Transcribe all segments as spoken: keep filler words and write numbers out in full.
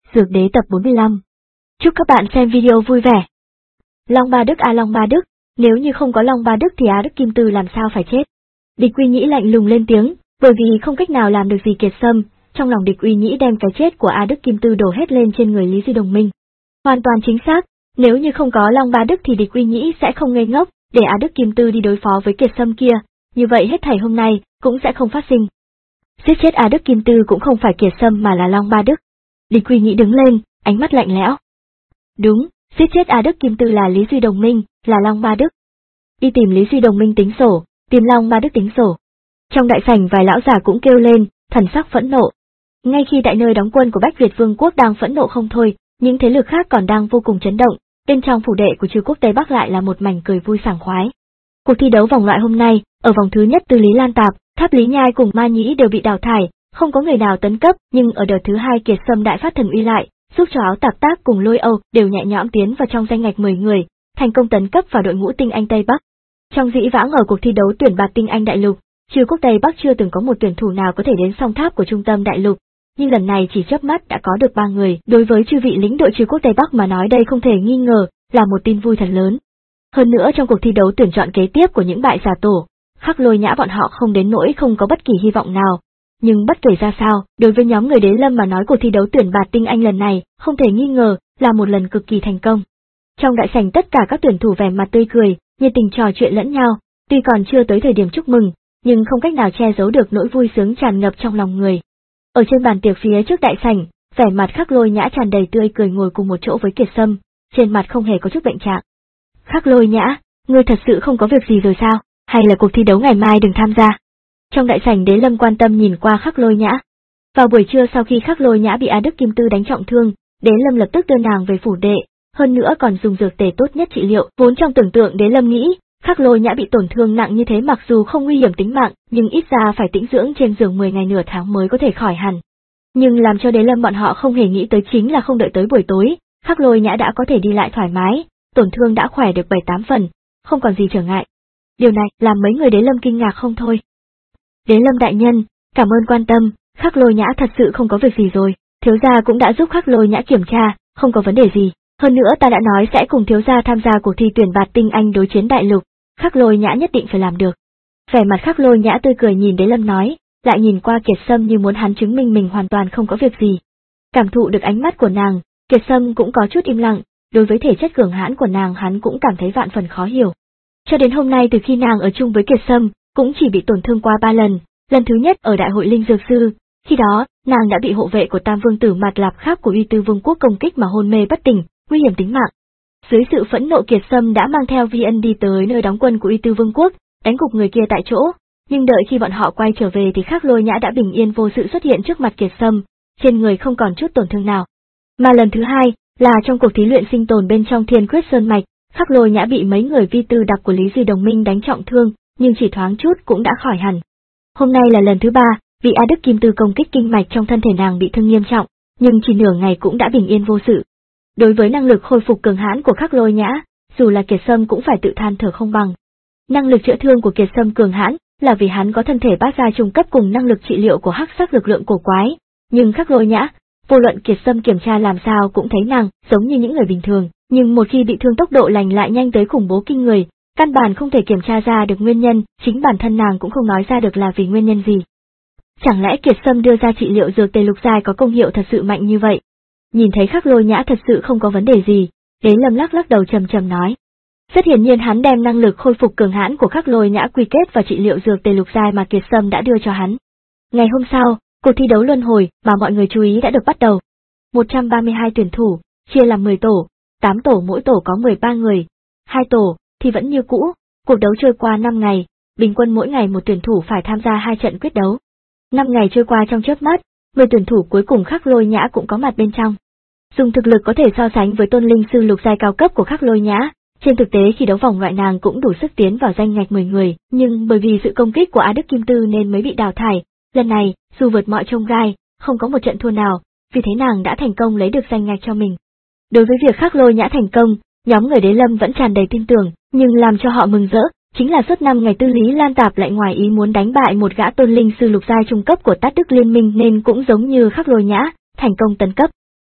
Dược Đế tập bốn mươi lăm. Chúc các bạn xem video vui vẻ. Long Ba Đức à Long Ba Đức, nếu như không có Long Ba Đức thì Á Đức Kim Tư làm sao phải chết? Địch Uy Nhĩ lạnh lùng lên tiếng, bởi vì không cách nào làm được gì Kiệt Sâm, trong lòng Địch Uy Nhĩ đem cái chết của Á Đức Kim Tư đổ hết lên trên người Lý Duy Đồng Minh. Hoàn toàn chính xác, nếu như không có Long Ba Đức thì Địch Uy Nhĩ sẽ không ngây ngốc, để Á Đức Kim Tư đi đối phó với Kiệt Sâm kia, như vậy hết thảy hôm nay cũng sẽ không phát sinh. Giết chết Á Đức Kim Tư cũng không phải Kiệt Sâm mà là Long Ba Đức. Địch Uy Nhĩ đứng lên, ánh mắt lạnh lẽo. Đúng, giết chết Á Đức Kim Tư là Lý Duy Đồng Minh, là Long Ba Đức. Đi tìm Lý Duy Đồng Minh tính sổ, tìm Long Ba Đức tính sổ. Trong đại sảnh vài lão già cũng kêu lên, thần sắc phẫn nộ. Ngay khi tại nơi đóng quân của Bách Việt Vương quốc đang phẫn nộ không thôi, những thế lực khác còn đang vô cùng chấn động, bên trong phủ đệ của Trừ Quốc Tây Bắc lại là một mảnh cười vui sảng khoái. Cuộc thi đấu vòng loại hôm nay, ở vòng thứ nhất Tư Lý Lan Tạp, Tháp Lý Nhai cùng Ma Nhĩ đều bị đào thải, không có người nào tấn cấp, nhưng ở đợt thứ hai Kiệt Sâm đại phát thần uy lại, giúp cho Áo Tạp Tác cùng Lôi Âu đều nhẹ nhõm tiến vào trong danh ngạch mười người, thành công tấn cấp vào đội ngũ tinh anh Tây Bắc. Trong dĩ vãng ở cuộc thi đấu tuyển bạt tinh anh đại lục, Trừ Quốc Tây Bắc chưa từng có một tuyển thủ nào có thể đến song tháp của trung tâm đại lục, nhưng lần này chỉ chớp mắt đã có được ba người, đối với chư vị lĩnh đội Trừ Quốc Tây Bắc mà nói đây không thể nghi ngờ là một tin vui thật lớn. Hơn nữa trong cuộc thi đấu tuyển chọn kế tiếp của những bại giả tổ, Khắc Lôi Nhã bọn họ không đến nỗi không có bất kỳ hy vọng nào. Nhưng bất kể ra sao, đối với nhóm người Đế Lâm mà nói cuộc thi đấu tuyển bạt tinh anh lần này, không thể nghi ngờ, là một lần cực kỳ thành công. Trong đại sảnh tất cả các tuyển thủ vẻ mặt tươi cười, nhiệt tình trò chuyện lẫn nhau, tuy còn chưa tới thời điểm chúc mừng, nhưng không cách nào che giấu được nỗi vui sướng tràn ngập trong lòng người. Ở trên bàn tiệc phía trước đại sảnh, vẻ mặt Khắc Lôi Nhã tràn đầy tươi cười ngồi cùng một chỗ với Kiệt Sâm, trên mặt không hề có chút bệnh trạng. Khắc Lôi Nhã, ngươi thật sự không có việc gì rồi sao, hay là cuộc thi đấu ngày mai đừng tham gia? Trong đại sảnh Đế Lâm quan tâm nhìn qua Khắc Lôi Nhã. Vào buổi trưa sau khi Khắc Lôi Nhã bị Á Đức Kim Tư đánh trọng thương, Đế Lâm lập tức đưa nàng về phủ đệ, hơn nữa còn dùng dược tề tốt nhất trị liệu. Vốn trong tưởng tượng Đế Lâm nghĩ, Khắc Lôi Nhã bị tổn thương nặng như thế mặc dù không nguy hiểm tính mạng, nhưng ít ra phải tĩnh dưỡng trên giường mười ngày nửa tháng mới có thể khỏi hẳn. Nhưng làm cho Đế Lâm bọn họ không hề nghĩ tới chính là không đợi tới buổi tối, Khắc Lôi Nhã đã có thể đi lại thoải mái, tổn thương đã khỏe được bảy tám phần, không còn gì trở ngại. Điều này làm mấy người Đế Lâm kinh ngạc không thôi. Đế Lâm đại nhân, cảm ơn quan tâm, Khắc Lôi Nhã thật sự không có việc gì rồi, thiếu gia cũng đã giúp Khắc Lôi Nhã kiểm tra, không có vấn đề gì, hơn nữa ta đã nói sẽ cùng thiếu gia tham gia cuộc thi tuyển bạt tinh anh đối chiến đại lục, Khắc Lôi Nhã nhất định phải làm được. Vẻ mặt Khắc Lôi Nhã tươi cười nhìn Đế Lâm nói, lại nhìn qua Kiệt Sâm như muốn hắn chứng minh mình hoàn toàn không có việc gì. Cảm thụ được ánh mắt của nàng, Kiệt Sâm cũng có chút im lặng, đối với thể chất cường hãn của nàng hắn cũng cảm thấy vạn phần khó hiểu. Cho đến hôm nay từ khi nàng ở chung với Kiệt Sâm, cũng chỉ bị tổn thương qua ba lần, lần thứ nhất ở đại hội linh dược sư, khi đó, nàng đã bị hộ vệ của Tam Vương tử Mạt Lạp Khác của Uy Tư Vương quốc công kích mà hôn mê bất tỉnh, nguy hiểm tính mạng. Dưới sự phẫn nộ Kiệt Sâm đã mang theo Vi Ân đi tới nơi đóng quân của Uy Tư Vương quốc, đánh gục người kia tại chỗ, nhưng đợi khi bọn họ quay trở về thì Khắc Lôi Nhã đã bình yên vô sự xuất hiện trước mặt Kiệt Sâm, trên người không còn chút tổn thương nào. Mà lần thứ hai, là trong cuộc thí luyện sinh tồn bên trong Thiên Quyết Sơn Mạch, Khắc Lôi Nhã bị mấy người vi tư đặc của Lý Duy Đồng Minh đánh trọng thương, nhưng chỉ thoáng chút cũng đã khỏi hẳn. Hôm nay là lần thứ ba, vì Á Đức Kim Tư công kích kinh mạch trong thân thể nàng bị thương nghiêm trọng, nhưng chỉ nửa ngày cũng đã bình yên vô sự. Đối với năng lực khôi phục cường hãn của Khắc Lôi Nhã, dù là Kiệt Sâm cũng phải tự than thở không bằng. Năng lực chữa thương của Kiệt Sâm cường hãn là vì hắn có thân thể bát giai trung cấp cùng năng lực trị liệu của hắc sắc lực lượng cổ quái, nhưng Khắc Lôi Nhã, vô luận Kiệt Sâm kiểm tra làm sao cũng thấy nàng giống như những người bình thường, nhưng một khi bị thương tốc độ lành lại nhanh tới khủng bố kinh người, căn bản không thể kiểm tra ra được nguyên nhân, chính bản thân nàng cũng không nói ra được là vì nguyên nhân gì. Chẳng lẽ Kiệt Sâm đưa ra trị liệu dược tề lục giai có công hiệu thật sự mạnh như vậy? Nhìn thấy Khắc Lôi Nhã thật sự không có vấn đề gì, Đế Lâm lắc lắc đầu trầm trầm nói. Rất hiển nhiên hắn đem năng lực khôi phục cường hãn của Khắc Lôi Nhã quy kết vào trị liệu dược tề lục giai mà Kiệt Sâm đã đưa cho hắn. Ngày hôm sau, cuộc thi đấu luân hồi mà mọi người chú ý đã được bắt đầu. một trăm ba mươi hai tuyển thủ, chia làm mười tổ, tám tổ mỗi tổ có mười ba người, hai tổ thì vẫn như cũ, cuộc đấu trôi qua năm ngày, bình quân mỗi ngày một tuyển thủ phải tham gia hai trận quyết đấu. năm ngày trôi qua trong chớp mắt, mười tuyển thủ cuối cùng Khắc Lôi Nhã cũng có mặt bên trong. Dùng thực lực có thể so sánh với tôn linh sư lục giai cao cấp của Khắc Lôi Nhã, trên thực tế khi đấu vòng loại nàng cũng đủ sức tiến vào danh ngạch mười người, nhưng bởi vì sự công kích của Á Đức Kim Tư nên mới bị đào thải. Lần này, dù vượt mọi chông gai, không có một trận thua nào, vì thế nàng đã thành công lấy được danh ngạch cho mình. Đối với việc Khắc Lôi Nhã thành công, nhóm người Đế Lâm vẫn tràn đầy tin tưởng, nhưng làm cho họ mừng rỡ, chính là suốt năm ngày Tư Lý Lan Tạp lại ngoài ý muốn đánh bại một gã tôn linh sư lục giai trung cấp của Tát Đức Liên Minh nên cũng giống như Khắc Lôi Nhã, thành công tấn cấp.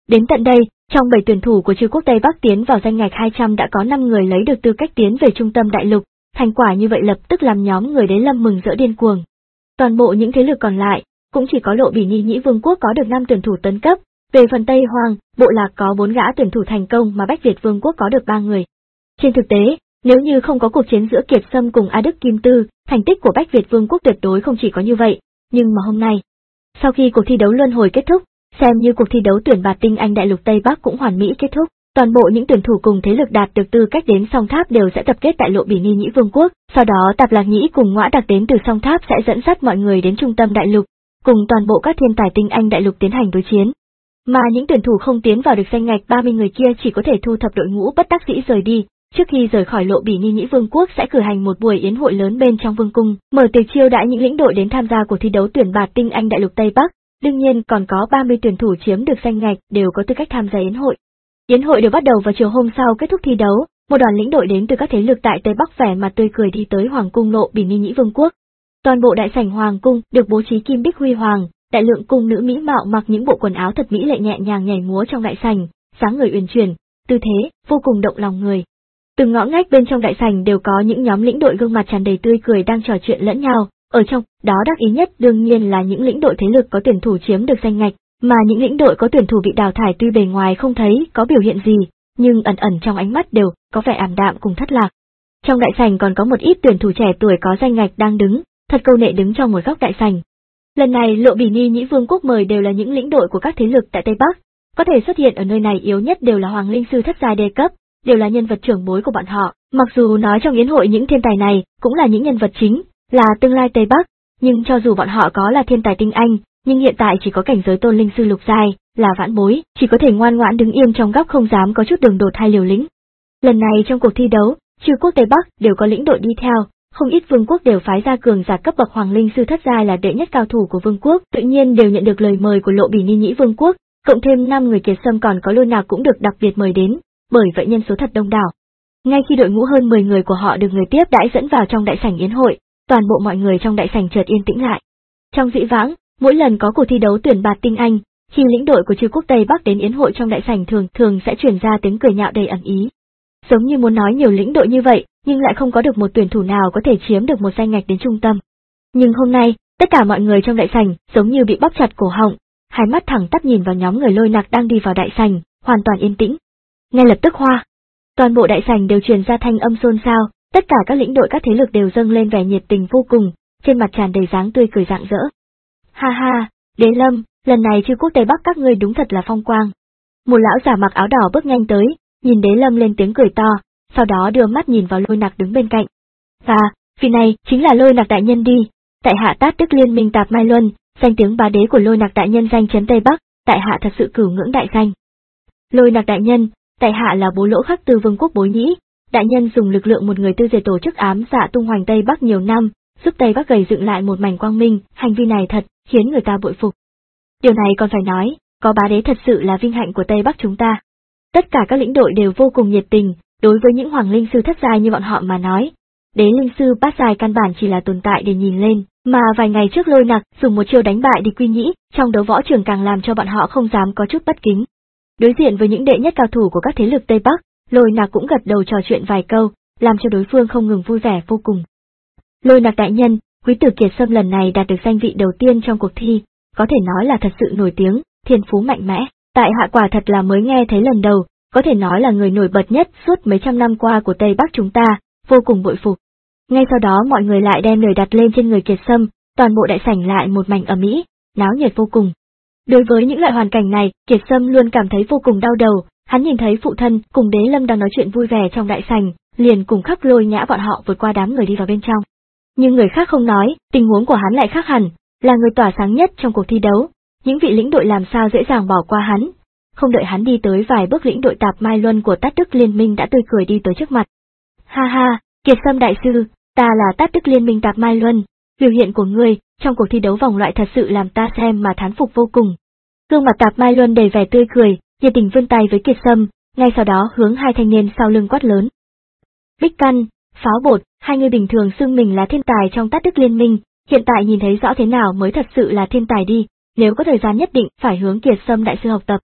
Đến tận đây, trong bảy tuyển thủ của Trừ Quốc Tây Bắc tiến vào danh ngạch hai trăm đã có năm người lấy được tư cách tiến về trung tâm đại lục, thành quả như vậy lập tức làm nhóm người Đế Lâm mừng rỡ điên cuồng. Toàn bộ những thế lực còn lại, cũng chỉ có Lộ Bỉ Ni Nhĩ Vương quốc có được năm tuyển thủ tấn cấp, về phần Tây Hoang, bộ lạc có bốn gã tuyển thủ thành công mà Bách Việt Vương quốc có được ba người. Trên thực tế, nếu như không có cuộc chiến giữa Kiệt Sâm cùng A Đức Kim Tư, thành tích của Bách Việt Vương quốc tuyệt đối không chỉ có như vậy, nhưng mà hôm nay, sau khi cuộc thi đấu luân hồi kết thúc, xem như cuộc thi đấu tuyển bạt tinh anh đại lục Tây Bắc cũng hoàn mỹ kết thúc, toàn bộ những tuyển thủ cùng thế lực đạt được tư cách đến Song Tháp đều sẽ tập kết tại Lộ Bỉ Ni Nhĩ Vương quốc, sau đó Tạp Lạc Nhĩ cùng Ngõa Đặc đến từ Song Tháp sẽ dẫn dắt mọi người đến trung tâm đại lục, cùng toàn bộ các thiên tài tinh anh đại lục tiến hành đối chiến. Mà những tuyển thủ không tiến vào được danh ngạch ba mươi người kia chỉ có thể thu thập đội ngũ bất đắc dĩ rời đi. Trước khi rời khỏi Lộ Bỉ Ni Nhĩ Vương quốc sẽ cử hành một buổi yến hội lớn bên trong vương cung, mở tiệc chiêu đãi những lĩnh đội đến tham gia cuộc thi đấu tuyển bạt tinh anh đại lục Tây Bắc. Đương nhiên còn có ba mươi tuyển thủ chiếm được danh ngạch đều có tư cách tham gia yến hội. Yến hội đều bắt đầu vào chiều hôm sau kết thúc thi đấu, một đoàn lĩnh đội đến từ các thế lực tại Tây Bắc vẻ mặt tươi cười đi tới Hoàng cung Lộ Bỉ Ni Nhĩ Vương quốc. Toàn bộ đại sảnh Hoàng cung được bố trí kim bích huy hoàng, đại lượng cung nữ mỹ mạo mặc những bộ quần áo thật mỹ lệ nhẹ nhàng nhảy múa trong đại sảnh, dáng người uyển chuyển, tư thế vô cùng động lòng người. Từng ngõ ngách bên trong đại sảnh đều có những nhóm lĩnh đội gương mặt tràn đầy tươi cười đang trò chuyện lẫn nhau, ở trong đó đắc ý nhất đương nhiên là những lĩnh đội thế lực có tuyển thủ chiếm được danh ngạch, mà những lĩnh đội có tuyển thủ bị đào thải tuy bề ngoài không thấy có biểu hiện gì, nhưng ẩn ẩn trong ánh mắt đều có vẻ ảm đạm cùng thất lạc. Trong đại sảnh còn có một ít tuyển thủ trẻ tuổi có danh ngạch đang đứng, thật câu nệ đứng trong một góc đại sảnh. Lần này Lộ Bỉ Ni Nhĩ Vương quốc mời đều là những lĩnh đội của các thế lực tại Tây Bắc, có thể xuất hiện ở nơi này yếu nhất đều là Hoàng Linh Sư thất giai đề cấp, đều là nhân vật trưởng bối của bọn họ, mặc dù nói trong yến hội những thiên tài này cũng là những nhân vật chính, là tương lai Tây Bắc, nhưng cho dù bọn họ có là thiên tài tinh anh, nhưng hiện tại chỉ có cảnh giới tôn linh sư lục giai, là vãn bối, chỉ có thể ngoan ngoãn đứng yên trong góc không dám có chút đường đột hay liều lĩnh. Lần này trong cuộc thi đấu, Trừ Quốc Tây Bắc đều có lĩnh đội đi theo, không ít vương quốc đều phái ra cường giả cấp bậc Hoàng Linh Sư thất giai là đệ nhất cao thủ của vương quốc, tự nhiên đều nhận được lời mời của Lộ Bỉ Ni Nhĩ Vương quốc, cộng thêm năm người Kiệt Sâm còn có Lôi Nạc cũng được đặc biệt mời đến, bởi vậy nhân số thật đông đảo. Ngay khi đội ngũ hơn mười người của họ được người tiếp đãi dẫn vào trong đại sảnh yến hội, toàn bộ mọi người trong đại sảnh chợt yên tĩnh lại. Trong dĩ vãng, mỗi lần có cuộc thi đấu tuyển bạt tinh anh, khi lĩnh đội của Trừ Quốc Tây Bắc đến yến hội trong đại sảnh thường thường sẽ truyền ra tiếng cười nhạo đầy ẩn ý. Giống như muốn nói nhiều lĩnh đội như vậy, nhưng lại không có được một tuyển thủ nào có thể chiếm được một danh ngạch đến trung tâm. Nhưng hôm nay, tất cả mọi người trong đại sảnh giống như bị bóp chặt cổ họng, hai mắt thẳng tắp nhìn vào nhóm người Lôi Nạc đang đi vào đại sảnh, hoàn toàn yên tĩnh. Ngay lập tức hoa, toàn bộ đại sảnh đều truyền ra thanh âm xôn xao, tất cả các lĩnh đội các thế lực đều dâng lên vẻ nhiệt tình vô cùng, trên mặt tràn đầy dáng tươi cười rạng rỡ. Ha ha, Đế Lâm, lần này Trừ Quốc Tây Bắc các ngươi đúng thật là phong quang. Một lão giả mặc áo đỏ bước nhanh tới, nhìn Đế Lâm lên tiếng cười to, sau đó đưa mắt nhìn vào Lôi Nạc đứng bên cạnh. Và, vị này chính là Lôi Nạc đại nhân đi, tại hạ Tát Đức Liên Minh Tạp Mai Luân, danh tiếng bá đế của Lôi Nạc đại nhân danh chấn Tây Bắc, tại hạ thật sự cửu ngưỡng đại danh. Lôi Nạc đại nhân, tại hạ là Bố Lỗ Khắc Tư Vương quốc Bối Nhĩ, đại nhân dùng lực lượng một người tư diệt tổ chức ám dạ tung hoành Tây Bắc nhiều năm, giúp Tây Bắc gầy dựng lại một mảnh quang minh, hành vi này thật khiến người ta bội phục. Điều này còn phải nói, có bá đế thật sự là vinh hạnh của Tây Bắc chúng ta. Tất cả các lĩnh đội đều vô cùng nhiệt tình, đối với những hoàng linh sư thất giai như bọn họ mà nói, đế linh sư bát giai căn bản chỉ là tồn tại để nhìn lên, mà vài ngày trước Lôi Nạc dùng một chiêu đánh bại Địch Quy Nhĩ, trong đấu võ trường càng làm cho bọn họ không dám có chút bất kính. Đối diện với những đệ nhất cao thủ của các thế lực Tây Bắc, Lôi Nạc cũng gật đầu trò chuyện vài câu, làm cho đối phương không ngừng vui vẻ vô cùng. Lôi Nạc đại nhân, quý tử Kiệt Sâm lần này đạt được danh vị đầu tiên trong cuộc thi, có thể nói là thật sự nổi tiếng, thiên phú mạnh mẽ, tại hạ quả thật là mới nghe thấy lần đầu, có thể nói là người nổi bật nhất suốt mấy trăm năm qua của Tây Bắc chúng ta, vô cùng bội phục. Ngay sau đó mọi người lại đem lời đặt lên trên người Kiệt Sâm, toàn bộ đại sảnh lại một mảnh ầm ĩ, náo nhiệt vô cùng. Đối với những loại hoàn cảnh này, Kiệt Sâm luôn cảm thấy vô cùng đau đầu, hắn nhìn thấy phụ thân cùng Đế Lâm đang nói chuyện vui vẻ trong đại sảnh, liền cùng Khắc Lôi Nhã bọn họ vượt qua đám người đi vào bên trong. Nhưng người khác không nói, tình huống của hắn lại khác hẳn, là người tỏa sáng nhất trong cuộc thi đấu, những vị lĩnh đội làm sao dễ dàng bỏ qua hắn. Không đợi hắn đi tới vài bước, lĩnh đội Tạp Mai Luân của Tát Đức Liên Minh đã tươi cười đi tới trước mặt. Ha ha, Kiệt Sâm đại sư, ta là Tát Đức Liên Minh Tạp Mai Luân, biểu hiện của ngươi trong cuộc thi đấu vòng loại thật sự làm ta xem mà thán phục vô cùng. Gương mặt Tạp Mai Luân đầy vẻ tươi cười, nhiệt tình vươn tay với Kiệt Sâm, ngay sau đó hướng hai thanh niên sau lưng quát lớn. Bích Căn, Pháo Bột, hai người bình thường xưng mình là thiên tài trong Tát Đức Liên Minh, hiện tại nhìn thấy rõ thế nào mới thật sự là thiên tài đi, nếu có thời gian nhất định phải hướng Kiệt Sâm đại sư học tập.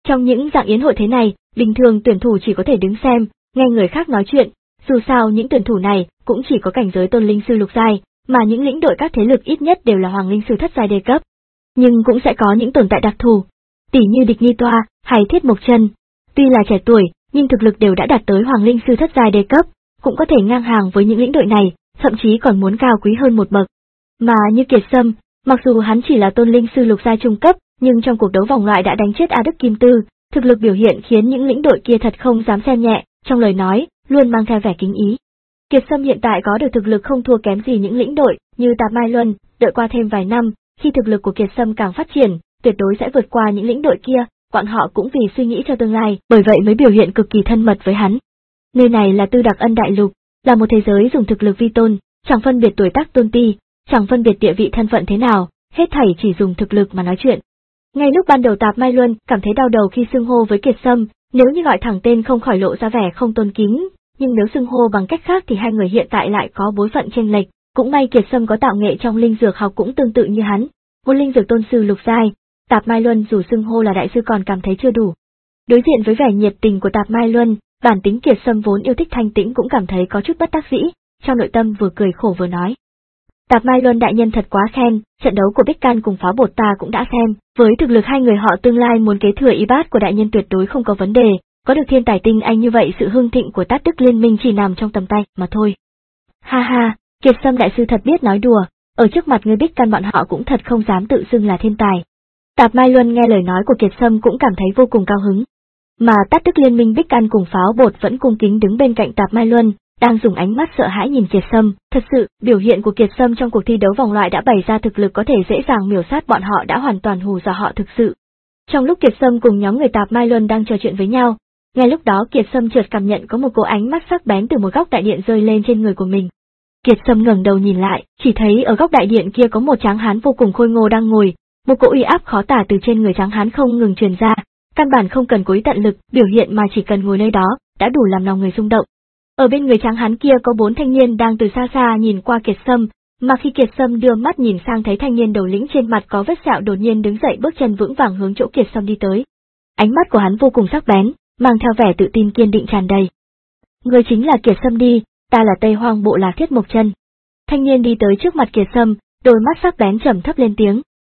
Trong những dạng yến hội thế này, bình thường tuyển thủ chỉ có thể đứng xem, nghe người khác nói chuyện, dù sao những tuyển thủ này cũng chỉ có cảnh giới tôn linh sư lục giai, mà những lĩnh đội các thế lực ít nhất đều là hoàng linh sư thất giai đề cấp. Nhưng cũng sẽ có những tồn tại đặc thù, tỉ như Địch Nghi Toa hay Thiết Mộc Chân, tuy là trẻ tuổi, nhưng thực lực đều đã đạt tới hoàng linh sư thất giai đề cấp, cũng có thể ngang hàng với những lĩnh đội này, thậm chí còn muốn cao quý hơn một bậc. Mà như Kiệt Sâm, mặc dù hắn chỉ là tôn linh sư lục giai trung cấp, nhưng trong cuộc đấu vòng loại đã đánh chết A Đức Kim Tư, thực lực biểu hiện khiến những lĩnh đội kia thật không dám xem nhẹ, trong lời nói luôn mang theo vẻ kính ý. Kiệt Sâm hiện tại có được thực lực không thua kém gì những lĩnh đội như Tạp Mai Luân, đợi qua thêm vài năm, khi thực lực của Kiệt Sâm càng phát triển, tuyệt đối sẽ vượt qua những lĩnh đội kia, bọn họ cũng vì suy nghĩ cho tương lai, bởi vậy mới biểu hiện cực kỳ thân mật với hắn. Nơi này là Tư Đặc Ân Đại Lục, là một thế giới dùng thực lực vi tôn, chẳng phân biệt tuổi tác tôn ti, chẳng phân biệt địa vị thân phận thế nào, hết thảy chỉ dùng thực lực mà nói chuyện. Ngay lúc ban đầu Tạp Mai Luân cảm thấy đau đầu khi xưng hô với Kiệt Sâm, nếu như gọi thẳng tên không khỏi lộ ra vẻ không tôn kính, nhưng nếu xưng hô bằng cách khác thì hai người hiện tại lại có bối phận chênh lệch. Cũng may Kiệt Sâm có tạo nghệ trong linh dược học cũng tương tự như hắn, một linh dược tôn sư lục giai. Tạp Mai Luân dù xưng hô là đại sư còn cảm thấy chưa đủ. Đối diện với vẻ nhiệt tình của Tạp Mai Luân, bản tính Kiệt Sâm vốn yêu thích thanh tĩnh cũng cảm thấy có chút bất đắc dĩ, trong nội tâm vừa cười khổ vừa nói. Tạp Mai Luân đại nhân thật quá khen, trận đấu của Bích Can cùng Pháo Bột ta cũng đã xem, với thực lực hai người họ tương lai muốn kế thừa y bát của đại nhân tuyệt đối không có vấn đề, có được thiên tài tinh anh như vậy sự hưng thịnh của Tát Đức Liên Minh chỉ nằm trong tầm tay mà thôi. Ha ha, Kiệt Sâm đại sư thật biết nói đùa, ở trước mặt người Bích Can bọn họ cũng thật không dám tự xưng là thiên tài. Tạp Mai Luân nghe lời nói của Kiệt Sâm cũng cảm thấy vô cùng cao hứng. Mà Tát Đức Liên Minh Bích Can cùng Pháo Bột vẫn cung kính đứng bên cạnh Tạp Mai Luân, đang dùng ánh mắt sợ hãi nhìn Kiệt Sâm. Thật sự, biểu hiện của Kiệt Sâm trong cuộc thi đấu vòng loại đã bày ra thực lực có thể dễ dàng miểu sát bọn họ, đã hoàn toàn hù dọa họ thực sự. Trong lúc Kiệt Sâm cùng nhóm người Tạp Mai Luân đang trò chuyện với nhau, ngay lúc đó Kiệt Sâm chợt cảm nhận có một cỗ ánh mắt sắc bén từ một góc đại điện rơi lên trên người của mình. Kiệt Sâm ngẩng đầu nhìn lại, chỉ thấy ở góc đại điện kia có một tráng hán vô cùng khôi ngô đang ngồi, một cỗ uy áp khó tả từ trên người tráng hán không ngừng truyền ra, căn bản không cần cố ý tận lực biểu hiện mà chỉ cần ngồi nơi đó đã đủ làm lòng người rung động. Ở bên người tráng hán kia có bốn thanh niên đang từ xa xa nhìn qua Kiệt Sâm, mà khi Kiệt Sâm đưa mắt nhìn sang thấy thanh niên đầu lĩnh trên mặt có vết sẹo đột nhiên đứng dậy bước chân vững vàng hướng chỗ Kiệt Sâm đi tới. Ánh mắt của hắn vô cùng sắc bén, mang theo vẻ tự tin kiên định tràn đầy. Người chính là Kiệt Sâm đi, ta là Tây Hoang Bộ Lạc Thiết Mộc Chân. Thanh niên đi tới trước mặt Kiệt Sâm, đôi mắt sắc bén trầm thấp lên tiếng.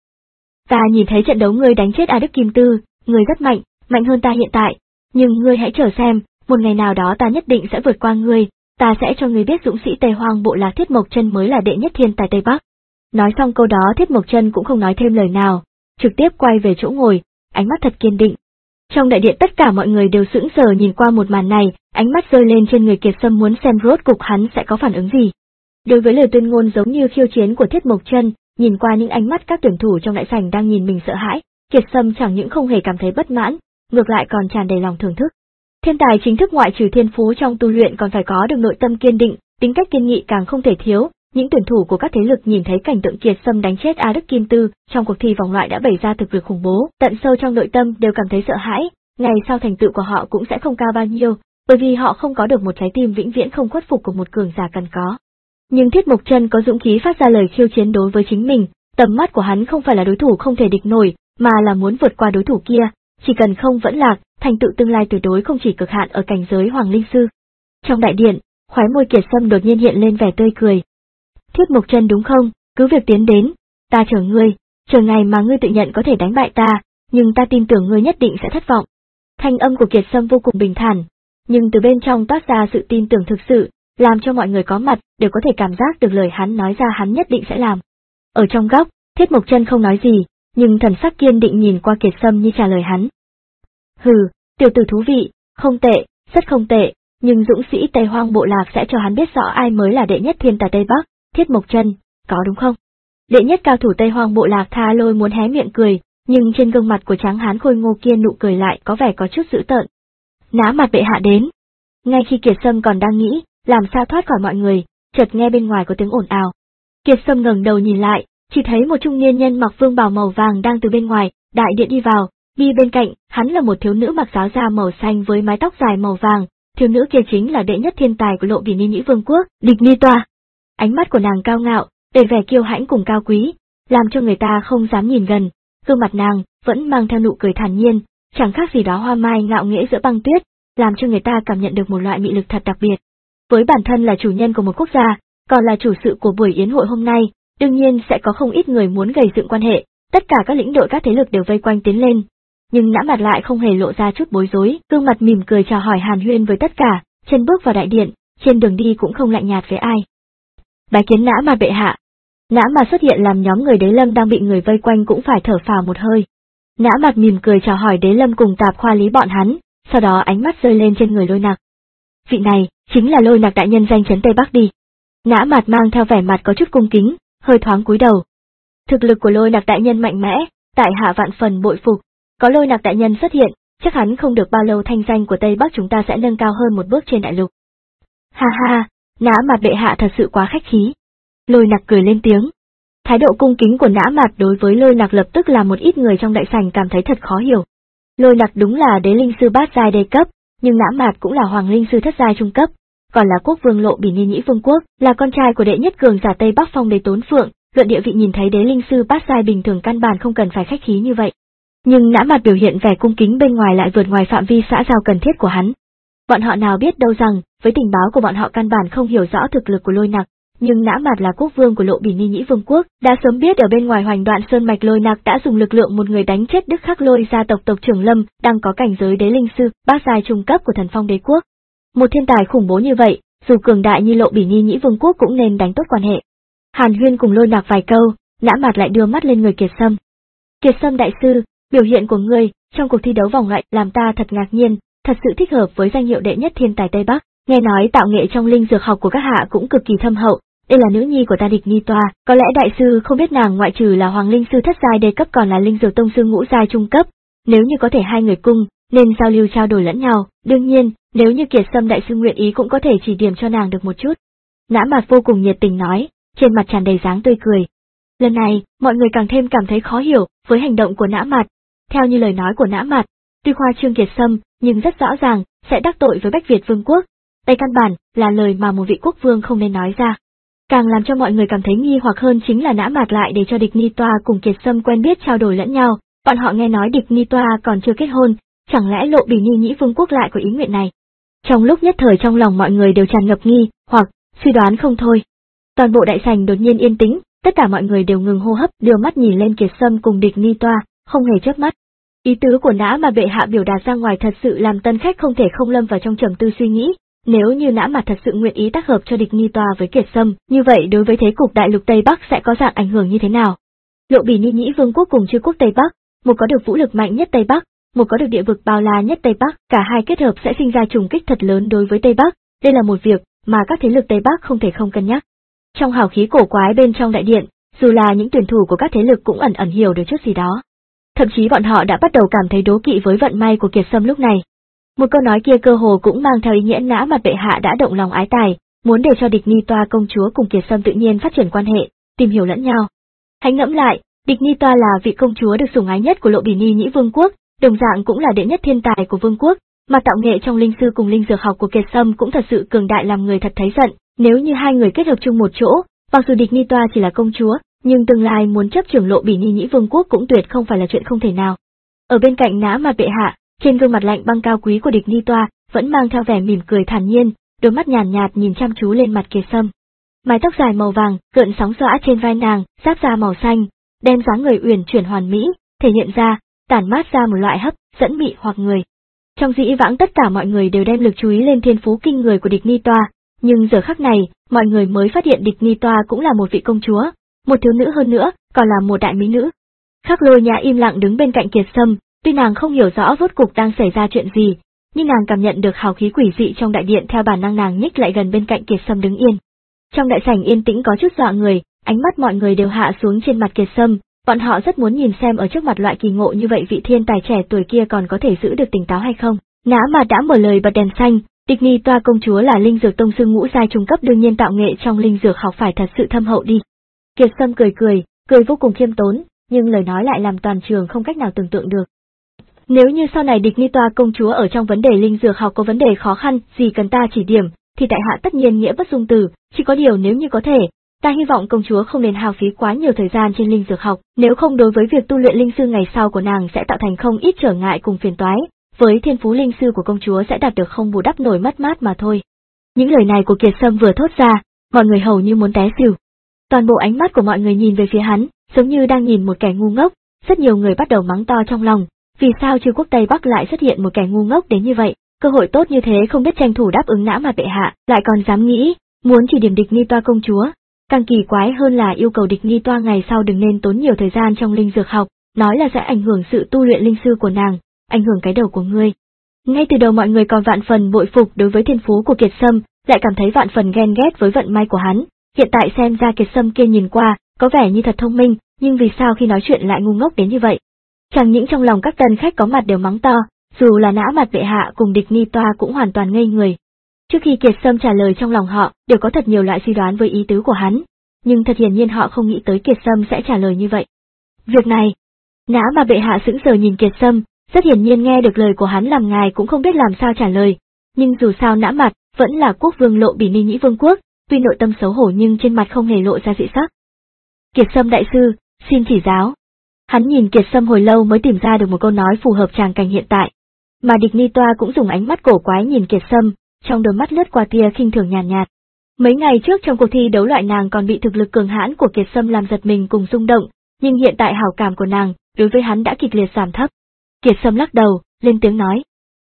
Ta nhìn thấy trận đấu ngươi đánh chết A Đức Kim Tư, ngươi rất mạnh, mạnh hơn ta hiện tại, nhưng ngươi hãy chờ xem, một ngày nào đó ta nhất định sẽ vượt qua ngươi, ta sẽ cho ngươi biết dũng sĩ Tây Hoang Bộ Lạc Thiết Mộc Chân mới là đệ nhất thiên tài Tây Bắc. Nói xong câu đó Thiết Mộc Chân cũng không nói thêm lời nào, trực tiếp quay về chỗ ngồi, ánh mắt thật kiên định. Trong đại điện tất cả mọi người đều sững sờ nhìn qua một màn này, ánh mắt rơi lên trên người Kiệt Sâm muốn xem rốt cục hắn sẽ có phản ứng gì. Đối với lời tuyên ngôn giống như khiêu chiến của Thiết Mộc Chân, nhìn qua những ánh mắt các tuyển thủ trong đại sảnh đang nhìn mình sợ hãi, Kiệt Sâm chẳng những không hề cảm thấy bất mãn, ngược lại còn tràn đầy lòng thưởng thức. Thiên tài chính thức ngoại trừ thiên phú trong tu luyện còn phải có được nội tâm kiên định, tính cách kiên nghị càng không thể thiếu. Những tuyển thủ của các thế lực nhìn thấy cảnh tượng Kiệt Sâm đánh chết A Đức Kim Tư trong cuộc thi vòng loại đã bày ra thực lực khủng bố, tận sâu trong nội tâm đều cảm thấy sợ hãi, ngày sau thành tựu của họ cũng sẽ không cao bao nhiêu, bởi vì họ không có được một trái tim vĩnh viễn không khuất phục của một cường giả cần có. Nhưng Thiết Mộc Chân có dũng khí phát ra lời khiêu chiến đối với chính mình, tầm mắt của hắn không phải là đối thủ không thể địch nổi, mà là muốn vượt qua đối thủ kia, chỉ cần không vẫn lạc, thành tựu tương lai tuyệt đối không chỉ cực hạn ở cảnh giới Hoàng Linh Sư. Trong đại điện, khóe môi Kiệt Sâm đột nhiên hiện lên vẻ tươi cười. Thiết Mộc Chân đúng không, cứ việc tiến đến, ta chờ ngươi, chờ ngày mà ngươi tự nhận có thể đánh bại ta, nhưng ta tin tưởng ngươi nhất định sẽ thất vọng. Thanh âm của Kiệt Sâm vô cùng bình thản, nhưng từ bên trong toát ra sự tin tưởng thực sự, làm cho mọi người có mặt đều có thể cảm giác được lời hắn nói ra hắn nhất định sẽ làm. Ở trong góc, Thiết Mộc Chân không nói gì, nhưng thần sắc kiên định nhìn qua Kiệt Sâm như trả lời hắn. Hừ, tiểu tử thú vị, không tệ, rất không tệ, nhưng dũng sĩ Tây Hoang Bộ Lạc sẽ cho hắn biết rõ ai mới là đệ nhất thiên tài Tây Bắc. Thiết Mộc Chân, có đúng không? Đệ nhất cao thủ Tây Hoang Bộ Lạc Tha Lôi muốn hé miệng cười, nhưng trên gương mặt của tráng hán khôi ngô kia nụ cười lại có vẻ có chút dữ tợn. Nã mặt bệ hạ đến. Ngay khi Kiệt Sâm còn đang nghĩ làm sao thoát khỏi mọi người, chợt nghe bên ngoài có tiếng ồn ào. Kiệt Sâm ngẩng đầu nhìn lại, chỉ thấy một trung niên nhân mặc vương bào màu vàng đang từ bên ngoài đại điện đi vào, đi bên cạnh hắn là một thiếu nữ mặc áo da màu xanh với mái tóc dài màu vàng, thiếu nữ kia chính là đệ nhất thiên tài của Lộ Biển Ni Nhĩ Vương quốc, Địch Nghi Toa. Ánh mắt của nàng cao ngạo, đầy vẻ kiêu hãnh cùng cao quý, làm cho người ta không dám nhìn gần, gương mặt nàng vẫn mang theo nụ cười thản nhiên, chẳng khác gì đó hoa mai ngạo nghễ giữa băng tuyết, làm cho người ta cảm nhận được một loại mị lực thật đặc biệt. Với bản thân là chủ nhân của một quốc gia, còn là chủ sự của buổi yến hội hôm nay, đương nhiên sẽ có không ít người muốn gầy dựng quan hệ, tất cả các lĩnh đội các thế lực đều vây quanh tiến lên. Nhưng Nã Mặt lại không hề lộ ra chút bối rối, gương mặt mỉm cười chào hỏi hàn huyên với tất cả, chân bước vào đại điện, trên đường đi cũng không lạnh nhạt với ai. Bái kiến Nã Mặt bệ hạ. Nã Mặt xuất hiện làm nhóm người Đế Lâm đang bị người vây quanh cũng phải thở phào một hơi. Nã Mặt mỉm cười chào hỏi Đế Lâm cùng Tạp Khoa Lý bọn hắn, sau đó ánh mắt rơi lên trên người Lôi Nặc. Vị này, chính là Lôi Nặc đại nhân danh chấn Tây Bắc đi. Nã Mặt mang theo vẻ mặt có chút cung kính, hơi thoáng cúi đầu. Thực lực của Lôi Nặc đại nhân mạnh mẽ, tại hạ vạn phần bội phục. Có Lôi Nặc đại nhân xuất hiện, chắc hẳn không được bao lâu thanh danh của Tây Bắc chúng ta sẽ nâng cao hơn một bước trên đại lục. Ha ha, Nã Mặt bệ hạ thật sự quá khách khí. Lôi Nặc cười lên tiếng. Thái độ cung kính của Nã Mặt đối với Lôi Nặc lập tức làm một ít người trong đại sảnh cảm thấy thật khó hiểu. Lôi Nặc đúng là đế linh sư bát giai đề cấp, nhưng Nã Mặt cũng là hoàng linh sư thất giai trung cấp, còn là quốc vương Lộ Bỉ Ni Nhĩ Vương quốc, là con trai của đệ nhất cường giả Tây Bắc Phong Đế Tốn Phượng, luận địa vị nhìn thấy đế linh sư bát giai bình thường căn bản không cần phải khách khí như vậy. Nhưng Nã Mặt biểu hiện vẻ cung kính bên ngoài lại vượt ngoài phạm vi xã giao cần thiết của hắn. Bọn họ nào biết đâu rằng, với tình báo của bọn họ căn bản không hiểu rõ thực lực của Lôi Nặc, nhưng Nã Mặt là quốc vương của Lộ Bỉ Ni Nhĩ Vương quốc, đã sớm biết ở bên ngoài Hoành Đoạn Sơn mạch Lôi Nặc đã dùng lực lượng một người đánh chết Đức Khắc Lôi gia tộc tộc trưởng Lâm, đang có cảnh giới đế linh sư, bát giai trung cấp của Thần Phong Đế quốc. Một thiên tài khủng bố như vậy, dù cường đại như Lộ Bỉ Ni Nhĩ Vương quốc cũng nên đánh tốt quan hệ. Hàn huyên cùng Lôi Nặc vài câu, Nã Mặt lại đưa mắt lên người Kiệt Sâm. Kiệt Sâm đại sư, biểu hiện của ngươi trong cuộc thi đấu vòng loại làm ta thật ngạc nhiên, thật sự thích hợp với danh hiệu đệ nhất thiên tài Tây Bắc. Nghe nói tạo nghệ trong linh dược học của các hạ cũng cực kỳ thâm hậu. Đây là nữ nhi của ta Địch Ni Toa, có lẽ đại sư không biết nàng ngoại trừ là hoàng linh sư thất giai đề cấp còn là linh dược tông sư ngũ giai trung cấp. Nếu như có thể hai người cung, nên giao lưu trao đổi lẫn nhau. Đương nhiên, nếu như Kiệt Sâm đại sư nguyện ý cũng có thể chỉ điểm cho nàng được một chút. Nã Mặt vô cùng nhiệt tình nói, trên mặt tràn đầy dáng tươi cười. Lần này, mọi người càng thêm cảm thấy khó hiểu với hành động của Nã Mặt. Theo như lời nói của Nã Mặt, tuy khoa trương Kiệt Sâm, nhưng rất rõ ràng sẽ đắc tội với Bách Việt Vương quốc. Đây căn bản là lời mà một vị quốc vương không nên nói ra. Càng làm cho mọi người cảm thấy nghi hoặc hơn chính là Nã Mặt lại để cho Địch Ni Toa cùng Kiệt Sâm quen biết trao đổi lẫn nhau. Bọn họ nghe nói Địch Ni Toa còn chưa kết hôn, chẳng lẽ Lộ Bỉ Ni Nhĩ Vương quốc lại có ý nguyện này? Trong lúc nhất thời trong lòng mọi người đều tràn ngập nghi hoặc suy đoán không thôi. Toàn bộ đại sảnh đột nhiên yên tĩnh, tất cả mọi người đều ngừng hô hấp, đưa mắt nhìn lên Kiệt Sâm cùng Địch Ni Toa, không hề chớp mắt. Ý tứ của Nã Mặt bệ hạ biểu đạt ra ngoài thật sự làm tân khách không thể không lâm vào trong trầm tư suy nghĩ. Nếu như Nã Mặt thật sự nguyện ý tác hợp cho Địch Ni Toa với Kiệt Sâm, như vậy đối với thế cục đại lục Tây Bắc sẽ có dạng ảnh hưởng như thế nào? Lộ Bỉ Ni Nhĩ Vương quốc cùng Chư quốc Tây Bắc, một có được vũ lực mạnh nhất Tây Bắc, một có được địa vực bao la nhất Tây Bắc, cả hai kết hợp sẽ sinh ra trùng kích thật lớn đối với Tây Bắc, đây là một việc mà các thế lực Tây Bắc không thể không cân nhắc. Trong hào khí cổ quái bên trong đại điện, dù là những tuyển thủ của các thế lực cũng ẩn ẩn hiểu được chút gì đó. Thậm chí bọn họ đã bắt đầu cảm thấy đố kỵ với vận may của Kiệt Sâm lúc này. Một câu nói kia cơ hồ cũng mang theo ý nghĩa Nã Mặt bệ hạ đã động lòng ái tài, muốn để cho Địch Ni Toa công chúa cùng Kiệt Sâm tự nhiên phát triển quan hệ, tìm hiểu lẫn nhau. Hãy ngẫm lại, Địch Ni Toa là vị công chúa được sủng ái nhất của Lộ Bỉ Ni Nhĩ Vương quốc, đồng dạng cũng là đệ nhất thiên tài của vương quốc, mà tạo nghệ trong linh sư cùng linh dược học của Kiệt Sâm cũng thật sự cường đại làm người thật thấy giận. Nếu như hai người kết hợp chung một chỗ, mặc dù Địch Ni Toa chỉ là công chúa, nhưng tương lai muốn chấp trưởng Lộ Bỉ Ni Nhĩ Vương quốc cũng tuyệt không phải là chuyện không thể nào. Ở bên cạnh Nã Mặt bệ hạ, trên gương mặt lạnh băng cao quý của Địch Ni Toa vẫn mang theo vẻ mỉm cười thản nhiên, đôi mắt nhàn nhạt, nhạt nhìn chăm chú lên mặt Kiệt Sâm. Mái tóc dài màu vàng gợn sóng xõa trên vai nàng, giáp da màu xanh, đem dáng người uyển chuyển hoàn mỹ thể hiện ra, tản mát ra một loại hấp dẫn mị hoặc người. Trong dĩ vãng tất cả mọi người đều đem lực chú ý lên thiên phú kinh người của Địch Ni Toa, nhưng giờ khắc này, mọi người mới phát hiện Địch Ni Toa cũng là một vị công chúa, một thiếu nữ hơn nữa, còn là một đại mỹ nữ. Khắc Lôi Nhã im lặng đứng bên cạnh Kiệt Sâm, tuy nàng không hiểu rõ rốt cục đang xảy ra chuyện gì, nhưng nàng cảm nhận được hào khí quỷ dị trong đại điện, theo bản năng nàng nhích lại gần bên cạnh Kiệt Sâm đứng yên. Trong đại sảnh yên tĩnh có chút dọa người, ánh mắt mọi người đều hạ xuống trên mặt Kiệt Sâm, bọn họ rất muốn nhìn xem ở trước mặt loại kỳ ngộ như vậy vị thiên tài trẻ tuổi kia còn có thể giữ được tỉnh táo hay không. Nã Mặt đã mở lời bật đèn xanh, Địch Ni Toa công chúa là linh dược tông sư ngũ giai trung cấp, đương nhiên tạo nghệ trong linh dược học phải thật sự thâm hậu đi. Kiệt Sâm cười cười, cười vô cùng khiêm tốn, nhưng lời nói lại làm toàn trường không cách nào tưởng tượng được. Nếu như sau này Địch Ni Toa công chúa ở trong vấn đề linh dược học có vấn đề khó khăn gì cần ta chỉ điểm, thì tại hạ tất nhiên nghĩa bất dung từ, chỉ có điều nếu như có thể, Ta hy vọng công chúa không nên hao phí quá nhiều thời gian trên linh dược học, nếu không đối với việc tu luyện linh sư ngày sau của nàng sẽ tạo thành không ít trở ngại cùng phiền toái, với thiên phú linh sư của công chúa sẽ đạt được không bù đắp nổi mất mát mà thôi. Những lời này của Kiệt Sâm vừa thốt ra, mọi người hầu như muốn té xỉu. Toàn bộ ánh mắt của mọi người nhìn về phía hắn, giống như đang nhìn một kẻ ngu ngốc, rất nhiều người bắt đầu mắng to trong lòng, vì sao Chư quốc Tây Bắc lại xuất hiện một kẻ ngu ngốc đến như vậy, cơ hội tốt như thế không biết tranh thủ đáp ứng Nã Mạt bệ hạ, lại còn dám nghĩ, muốn chỉ điểm địch Ni Toa công chúa. Càng kỳ quái hơn là yêu cầu địch Ni Toa ngày sau đừng nên tốn nhiều thời gian trong linh dược học, nói là sẽ ảnh hưởng sự tu luyện linh sư của nàng, ảnh hưởng cái đầu của ngươi. Ngay từ đầu mọi người còn vạn phần bội phục đối với thiên phú của Kiệt Sâm, lại cảm thấy vạn phần ghen ghét với vận may của hắn, hiện tại xem ra Kiệt Sâm kia nhìn qua, có vẻ như thật thông minh, nhưng vì sao khi nói chuyện lại ngu ngốc đến như vậy? Chẳng những trong lòng các tân khách có mặt đều mắng to, dù là Nã Mạt bệ hạ cùng địch Ni Toa cũng hoàn toàn ngây người. Trước khi Kiệt Sâm trả lời trong lòng họ, đều có thật nhiều loại suy đoán với ý tứ của hắn, nhưng thật hiển nhiên họ không nghĩ tới Kiệt Sâm sẽ trả lời như vậy. Việc này, Nã Mạt bệ hạ sững sờ nhìn Kiệt Sâm, rất hiển nhiên nghe được lời của hắn làm ngài cũng không biết làm sao trả lời, nhưng dù sao Nã Mạt vẫn là quốc vương Lộ Bỉ Ni Nhĩ vương quốc, tuy nội tâm xấu hổ nhưng trên mặt không hề lộ ra dị sắc. Kiệt Sâm đại sư, xin chỉ giáo. Hắn nhìn Kiệt Sâm hồi lâu mới tìm ra được một câu nói phù hợp tràng cảnh hiện tại. Mà địch Ni Toa cũng dùng ánh mắt cổ quái nhìn Kiệt Sâm, trong đôi mắt lướt qua tia khinh thường nhàn nhạt, nhạt. Mấy ngày trước trong cuộc thi đấu loại nàng còn bị thực lực cường hãn của Kiệt Sâm làm giật mình cùng rung động, nhưng hiện tại hảo cảm của nàng đối với hắn đã kịch liệt giảm thấp. Kiệt Sâm lắc đầu, lên tiếng nói: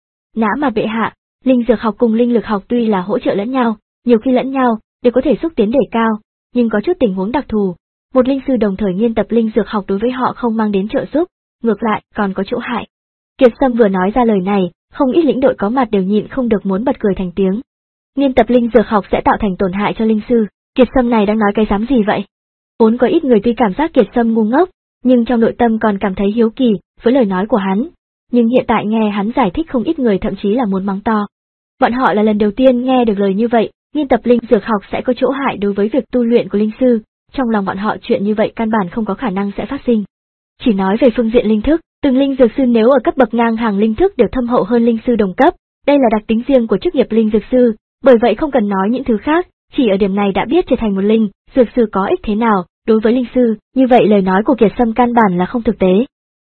Nã Mạt bệ hạ, linh dược học cùng linh lực học tuy là hỗ trợ lẫn nhau, nhiều khi lẫn nhau đều có thể xúc tiến đề cao, nhưng có chút tình huống đặc thù. Một linh sư đồng thời nghiên tập linh dược học đối với họ không mang đến trợ giúp, ngược lại còn có chỗ hại. Kiệt Sâm vừa nói ra lời này, không ít lĩnh đội có mặt đều nhịn không được muốn bật cười thành tiếng. Nghiên tập linh dược học sẽ tạo thành tổn hại cho linh sư, Kiệt Sâm này đang nói cái dám gì vậy? Vốn có ít người tuy cảm giác Kiệt Sâm ngu ngốc, nhưng trong nội tâm còn cảm thấy hiếu kỳ với lời nói của hắn. Nhưng hiện tại nghe hắn giải thích không ít người thậm chí là muốn mắng to. Bọn họ là lần đầu tiên nghe được lời như vậy, nghiên tập linh dược học sẽ có chỗ hại đối với việc tu luyện của linh sư, trong lòng bọn họ chuyện như vậy căn bản không có khả năng sẽ phát sinh. Chỉ nói về phương diện linh thức, từng linh dược sư nếu ở cấp bậc ngang hàng linh thức đều thâm hậu hơn linh sư đồng cấp, đây là đặc tính riêng của chức nghiệp linh dược sư, bởi vậy không cần nói những thứ khác, chỉ ở điểm này đã biết trở thành một linh dược sư có ích thế nào đối với linh sư, như vậy lời nói của Kiệt Sâm căn bản là không thực tế.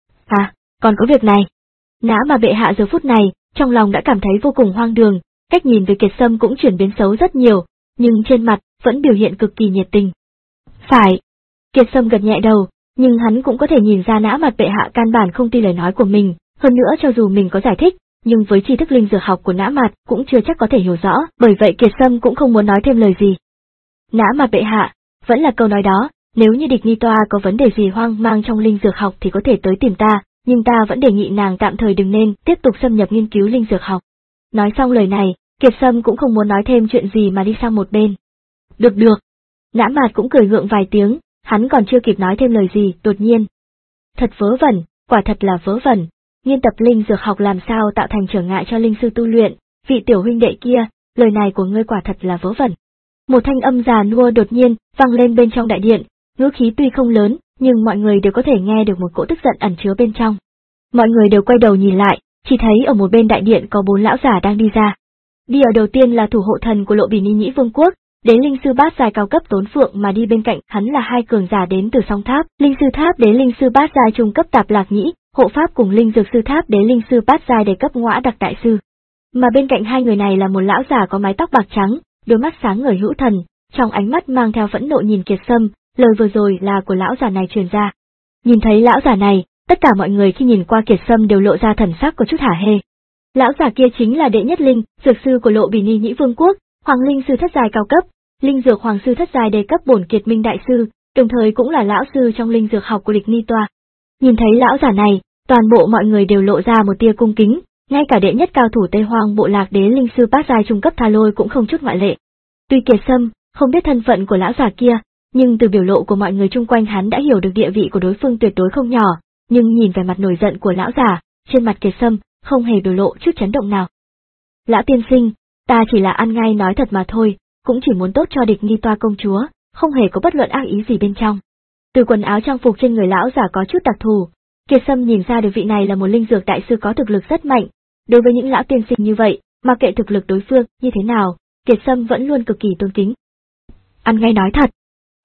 À, còn có việc này. Nã Mà bệ hạ giờ phút này, trong lòng đã cảm thấy vô cùng hoang đường, cách nhìn về Kiệt Sâm cũng chuyển biến xấu rất nhiều, nhưng trên mặt vẫn biểu hiện cực kỳ nhiệt tình. Phải. Kiệt Sâm gật nhẹ đầu, nhưng hắn cũng có thể nhìn ra Nã Mạt bệ hạ căn bản không tin lời nói của mình, hơn nữa cho dù mình có giải thích, nhưng với tri thức linh dược học của Nã Mạt cũng chưa chắc có thể hiểu rõ, bởi vậy Kiệt Sâm cũng không muốn nói thêm lời gì. Nã Mạt bệ hạ, vẫn là câu nói đó, nếu như địch Ni Toa có vấn đề gì hoang mang trong linh dược học thì có thể tới tìm ta, nhưng ta vẫn đề nghị nàng tạm thời đừng nên tiếp tục xâm nhập nghiên cứu linh dược học. Nói xong lời này, Kiệt Sâm cũng không muốn nói thêm chuyện gì mà đi sang một bên. Được được. Nã Mạt cũng cười gượng vài tiếng, hắn còn chưa kịp nói thêm lời gì, đột nhiên. Thật vớ vẩn, quả thật là vớ vẩn, nghiên tập linh dược học làm sao tạo thành trở ngại cho linh sư tu luyện, vị tiểu huynh đệ kia, lời này của ngươi quả thật là vớ vẩn. Một thanh âm già nua đột nhiên vang lên bên trong đại điện, ngữ khí tuy không lớn, nhưng mọi người đều có thể nghe được một cỗ tức giận ẩn chứa bên trong. Mọi người đều quay đầu nhìn lại, chỉ thấy ở một bên đại điện có bốn lão giả đang đi ra. Đi ở đầu tiên là thủ hộ thần của Lộ Bỉ Ni Nhĩ Vương quốc, đế linh sư bát giai cao cấp Tốn Phượng, mà đi bên cạnh hắn là hai cường giả đến từ Song Tháp, linh sư tháp đế linh sư bát giai trung cấp Tạp Lạc Nhĩ, hộ pháp cùng linh dược sư tháp đế linh sư bát giai đề cấp Ngõa Đặc đại sư. Mà bên cạnh hai người này là một lão giả có mái tóc bạc trắng, đôi mắt sáng ngời hữu thần, trong ánh mắt mang theo phẫn nộ nhìn Kiệt Sâm, lời vừa rồi là của lão giả này truyền ra. Nhìn thấy lão giả này, tất cả mọi người khi nhìn qua Kiệt Sâm đều lộ ra thần sắc có chút hả hê. Lão giả kia chính là đệ nhất linh dược sư của Lộ Bỉ Ni Nhĩ Vương quốc, Hoàng linh sư thất giai cao cấp, linh dược hoàng sư thất giai đề cấp Bổn Kiệt Minh đại sư, đồng thời cũng là lão sư trong linh dược học của địch Ni Toa. Nhìn thấy lão giả này, toàn bộ mọi người đều lộ ra một tia cung kính, ngay cả đệ nhất cao thủ Tây Hoang bộ lạc đế linh sư bát giai trung cấp Tha Lôi cũng không chút ngoại lệ. Tuy Kiệt Sâm không biết thân phận của lão giả kia, nhưng từ biểu lộ của mọi người chung quanh hắn đã hiểu được địa vị của đối phương tuyệt đối không nhỏ, nhưng nhìn về mặt nổi giận của lão giả, trên mặt Kiệt Sâm không hề biểu lộ chút chấn động nào. Lão tiên sinh, ta chỉ là ăn ngay nói thật mà thôi, cũng chỉ muốn tốt cho địch Ni Toa công chúa, không hề có bất luận ác ý gì bên trong. Từ quần áo trang phục trên người lão giả có chút đặc thù, Kiệt Sâm nhìn ra được vị này là một linh dược đại sư có thực lực rất mạnh. Đối với những lão tiên sinh như vậy, mà kệ thực lực đối phương như thế nào, Kiệt Sâm vẫn luôn cực kỳ tôn kính. Ăn ngay nói thật.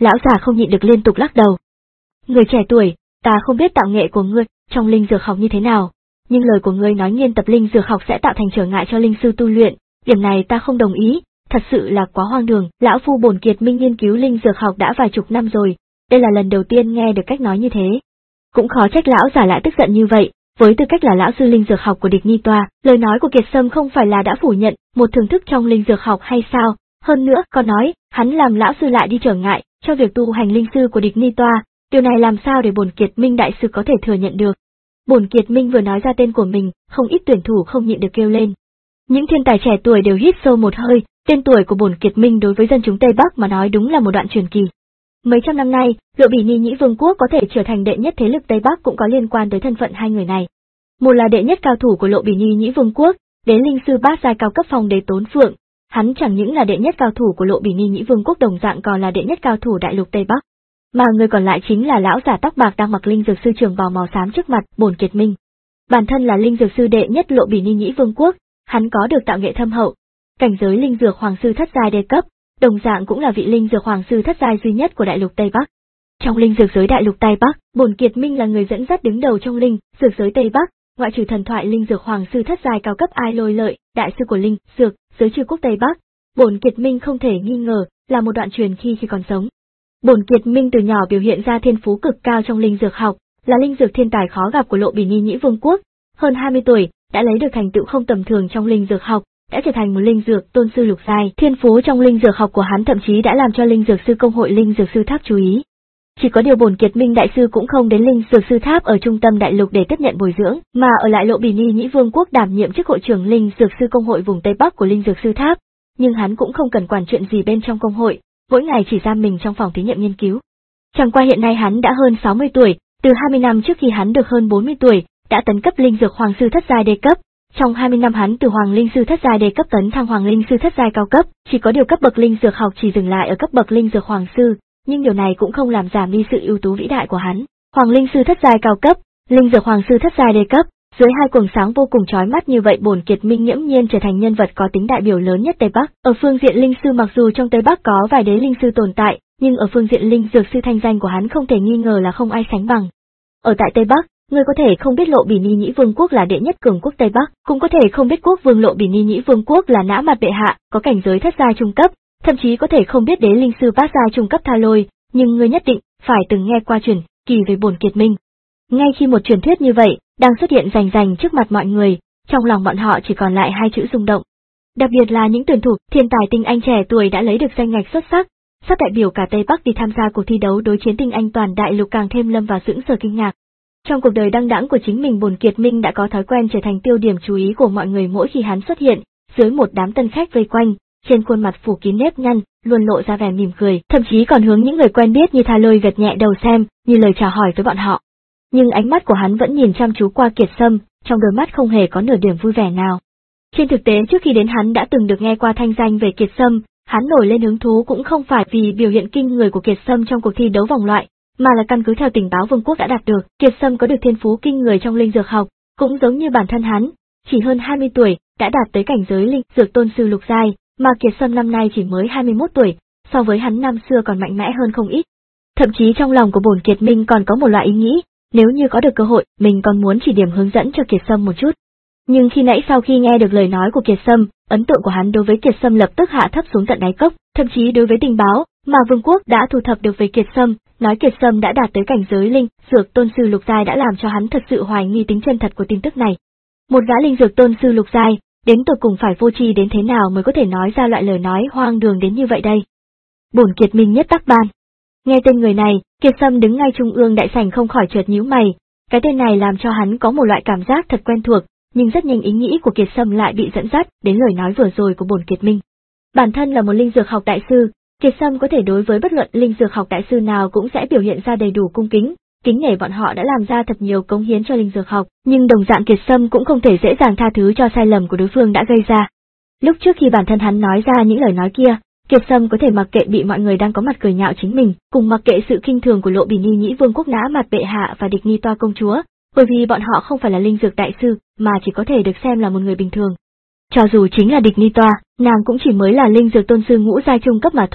Lão già không nhịn được liên tục lắc đầu. Người trẻ tuổi, ta không biết tạo nghệ của ngươi trong linh dược học như thế nào, nhưng lời của ngươi nói nghiên tập linh dược học sẽ tạo thành trở ngại cho linh sư tu luyện, điểm này ta không đồng ý, thật sự là quá hoang đường. Lão phu Bổn Kiệt Minh nghiên cứu linh dược học đã vài chục năm rồi, đây là lần đầu tiên nghe được cách nói như thế. Cũng khó trách lão giả lại tức giận như vậy, với tư cách là lão sư linh dược học của địch Ni Toa, lời nói của Kiệt Sâm không phải là đã phủ nhận một thưởng thức trong linh dược học hay sao, hơn nữa còn nói, hắn làm lão sư lại đi trở ngại cho việc tu hành linh sư của địch Ni Toa, điều này làm sao để Bổn Kiệt Minh đại sư có thể thừa nhận được. Bổn Kiệt Minh vừa nói ra tên của mình, không ít tuyển thủ không nhịn được kêu lên. Những thiên tài trẻ tuổi đều hít sâu một hơi, tên tuổi của Bổn Kiệt Minh đối với dân chúng Tây Bắc mà nói đúng là một đoạn truyền kỳ. Mấy trăm năm nay, Lộ Bỉ Ni Nhĩ Vương quốc có thể trở thành đệ nhất thế lực Tây Bắc cũng có liên quan tới thân phận hai người này. Một là đệ nhất cao thủ của Lộ Bỉ Ni Nhĩ Vương quốc, đến linh sư bát giai cao cấp Phong Đế Tốn Phượng, hắn chẳng những là đệ nhất cao thủ của Lộ Bỉ Ni Nhĩ Vương quốc đồng dạng còn là đệ nhất cao thủ đại lục Tây Bắc. Mà người còn lại chính là lão giả tóc bạc đang mặc linh dược sư trường bào màu xám trước mặt, Bổn Kiệt Minh. Bản thân là linh dược sư đệ nhất Lộ Bỉ Ni Nhĩ Vương quốc, hắn có được tạo nghệ thâm hậu, cảnh giới linh dược hoàng sư thất giai đê cấp, đồng dạng cũng là vị linh dược hoàng sư thất giai duy nhất của đại lục Tây Bắc. Trong linh dược giới đại lục Tây Bắc, Bổn Kiệt Minh là người dẫn dắt đứng đầu trong linh dược giới Tây Bắc, ngoại trừ thần thoại linh dược hoàng sư thất giai cao cấp Ai Lôi Lợi, đại sư của linh dược giới chư quốc Tây Bắc, Bổn Kiệt Minh không thể nghi ngờ là một đoạn truyền khi khi còn sống. Bổn Kiệt Minh từ nhỏ biểu hiện ra thiên phú cực cao trong linh dược học, là linh dược thiên tài khó gặp của Lộ Bỉ Ni Nhĩ Vương quốc, hơn hai mươi tuổi đã lấy được thành tựu không tầm thường trong linh dược học, đã trở thành một linh dược tôn sư lục giai. Thiên phú trong linh dược học của hắn thậm chí đã làm cho linh dược sư công hội linh dược sư tháp chú ý. Chỉ có điều Bổn Kiệt Minh đại sư cũng không đến linh dược sư tháp ở trung tâm đại lục để tiếp nhận bồi dưỡng, mà ở lại Lộ Bỉ Ni Nhĩ Vương quốc đảm nhiệm chức hội trưởng linh dược sư công hội vùng Tây Bắc của linh dược sư tháp, nhưng hắn cũng không cần quản chuyện gì bên trong công hội, mỗi ngày chỉ giam mình trong phòng thí nghiệm nghiên cứu. Chẳng qua hiện nay hắn đã hơn sáu mươi tuổi, từ hai mươi năm trước khi hắn được hơn bốn mươi tuổi, đã tấn cấp linh dược hoàng sư thất giai đê cấp. Trong hai mươi năm hắn từ hoàng linh sư thất giai đê cấp tấn thăng hoàng linh sư thất giai cao cấp, chỉ có điều cấp bậc linh dược học chỉ dừng lại ở cấp bậc linh dược hoàng sư, nhưng điều này cũng không làm giảm đi sự ưu tú vĩ đại của hắn. Hoàng linh sư thất giai cao cấp, linh dược hoàng sư thất giai đê cấp, dưới hai quầng sáng vô cùng chói mắt như vậy, Bổn Kiệt Minh nghiễm nhiên trở thành nhân vật có tính đại biểu lớn nhất Tây Bắc. Ở phương diện linh sư mặc dù trong Tây Bắc có vài đế linh sư tồn tại, nhưng ở phương diện linh dược sư thanh danh của hắn không thể nghi ngờ là không ai sánh bằng. Ở tại Tây Bắc, người có thể không biết Lộ Bỉ Ni Nhĩ Vương quốc là đệ nhất cường quốc Tây Bắc, cũng có thể không biết quốc vương Lộ Bỉ Ni Nhĩ Vương quốc là Nã Mặt bệ hạ, có cảnh giới thất giai trung cấp, thậm chí có thể không biết đế linh sư bát giai trung cấp Tha Lôi, nhưng người nhất định phải từng nghe qua truyền kỳ về Bổn Kiệt Minh. Ngay khi một truyền thuyết như vậy đang xuất hiện rành rành trước mặt mọi người, trong lòng bọn họ chỉ còn lại hai chữ rung động. Đặc biệt là những tuyển thủ thiên tài tinh anh trẻ tuổi đã lấy được danh ngạch xuất sắc, sắp đại biểu cả Tây Bắc đi tham gia cuộc thi đấu đối chiến tinh anh toàn đại lục càng thêm lâm vào sững sờ kinh ngạc. Trong cuộc đời đăng đẵng của chính mình, Bổn Kiệt Minh đã có thói quen trở thành tiêu điểm chú ý của mọi người mỗi khi hắn xuất hiện, dưới một đám tân khách vây quanh, trên khuôn mặt phủ kín nếp nhăn, luôn lộ ra vẻ mỉm cười, thậm chí còn hướng những người quen biết như Tha Lôi gật nhẹ đầu xem, như lời chào hỏi với bọn họ. Nhưng ánh mắt của hắn vẫn nhìn chăm chú qua Kiệt Sâm, trong đôi mắt không hề có nửa điểm vui vẻ nào. Trên thực tế trước khi đến hắn đã từng được nghe qua thanh danh về Kiệt Sâm, hắn nổi lên hứng thú cũng không phải vì biểu hiện kinh người của Kiệt Sâm trong cuộc thi đấu vòng loại, mà là căn cứ theo tình báo vương quốc đã đạt được. Kiệt Sâm có được thiên phú kinh người trong linh dược học, cũng giống như bản thân hắn, chỉ hơn hai mươi tuổi đã đạt tới cảnh giới linh dược tôn sư lục giai, mà Kiệt Sâm năm nay chỉ mới hai mươi mốt tuổi, so với hắn năm xưa còn mạnh mẽ hơn không ít. Thậm chí trong lòng của Bổn Kiệt Minh còn có một loại ý nghĩ, nếu như có được cơ hội, mình còn muốn chỉ điểm hướng dẫn cho Kiệt Sâm một chút. Nhưng khi nãy sau khi nghe được lời nói của Kiệt Sâm, ấn tượng của hắn đối với Kiệt Sâm lập tức hạ thấp xuống tận đáy cốc, thậm chí đối với tình báo mà vương quốc đã thu thập được về Kiệt Sâm, nói Kiệt Sâm đã đạt tới cảnh giới linh dược tôn sư lục giai đã làm cho hắn thật sự hoài nghi tính chân thật của tin tức này. Một gã linh dược tôn sư lục giai, đến tột cùng phải vô tri đến thế nào mới có thể nói ra loại lời nói hoang đường đến như vậy đây? Bổn Kiệt Minh nhất tắc ban. Nghe tên người này, Kiệt Sâm đứng ngay trung ương đại sảnh không khỏi chợt nhíu mày, cái tên này làm cho hắn có một loại cảm giác thật quen thuộc, nhưng rất nhanh ý nghĩ của Kiệt Sâm lại bị dẫn dắt đến lời nói vừa rồi của Bổn Kiệt Minh. Bản thân là một linh dược học đại sư, Kiệt Sâm có thể đối với bất luận linh dược học đại sư nào cũng sẽ biểu hiện ra đầy đủ cung kính, kính nể bọn họ đã làm ra thật nhiều cống hiến cho linh dược học, nhưng đồng dạng Kiệt Sâm cũng không thể dễ dàng tha thứ cho sai lầm của đối phương đã gây ra. Lúc trước khi bản thân hắn nói ra những lời nói kia, Kiệt Sâm có thể mặc kệ bị mọi người đang có mặt cười nhạo chính mình, cùng mặc kệ sự khinh thường của Lộ Bỉ Ni Nhĩ Vương quốc Nã Mặt bệ hạ và địch Ni Toa công chúa, bởi vì bọn họ không phải là linh dược đại sư, mà chỉ có thể được xem là một người bình thường. Cho dù chính là địch Ni Toa, nàng cũng chỉ mới là linh dược tôn sư ngũ giai trung cấp mà thôi,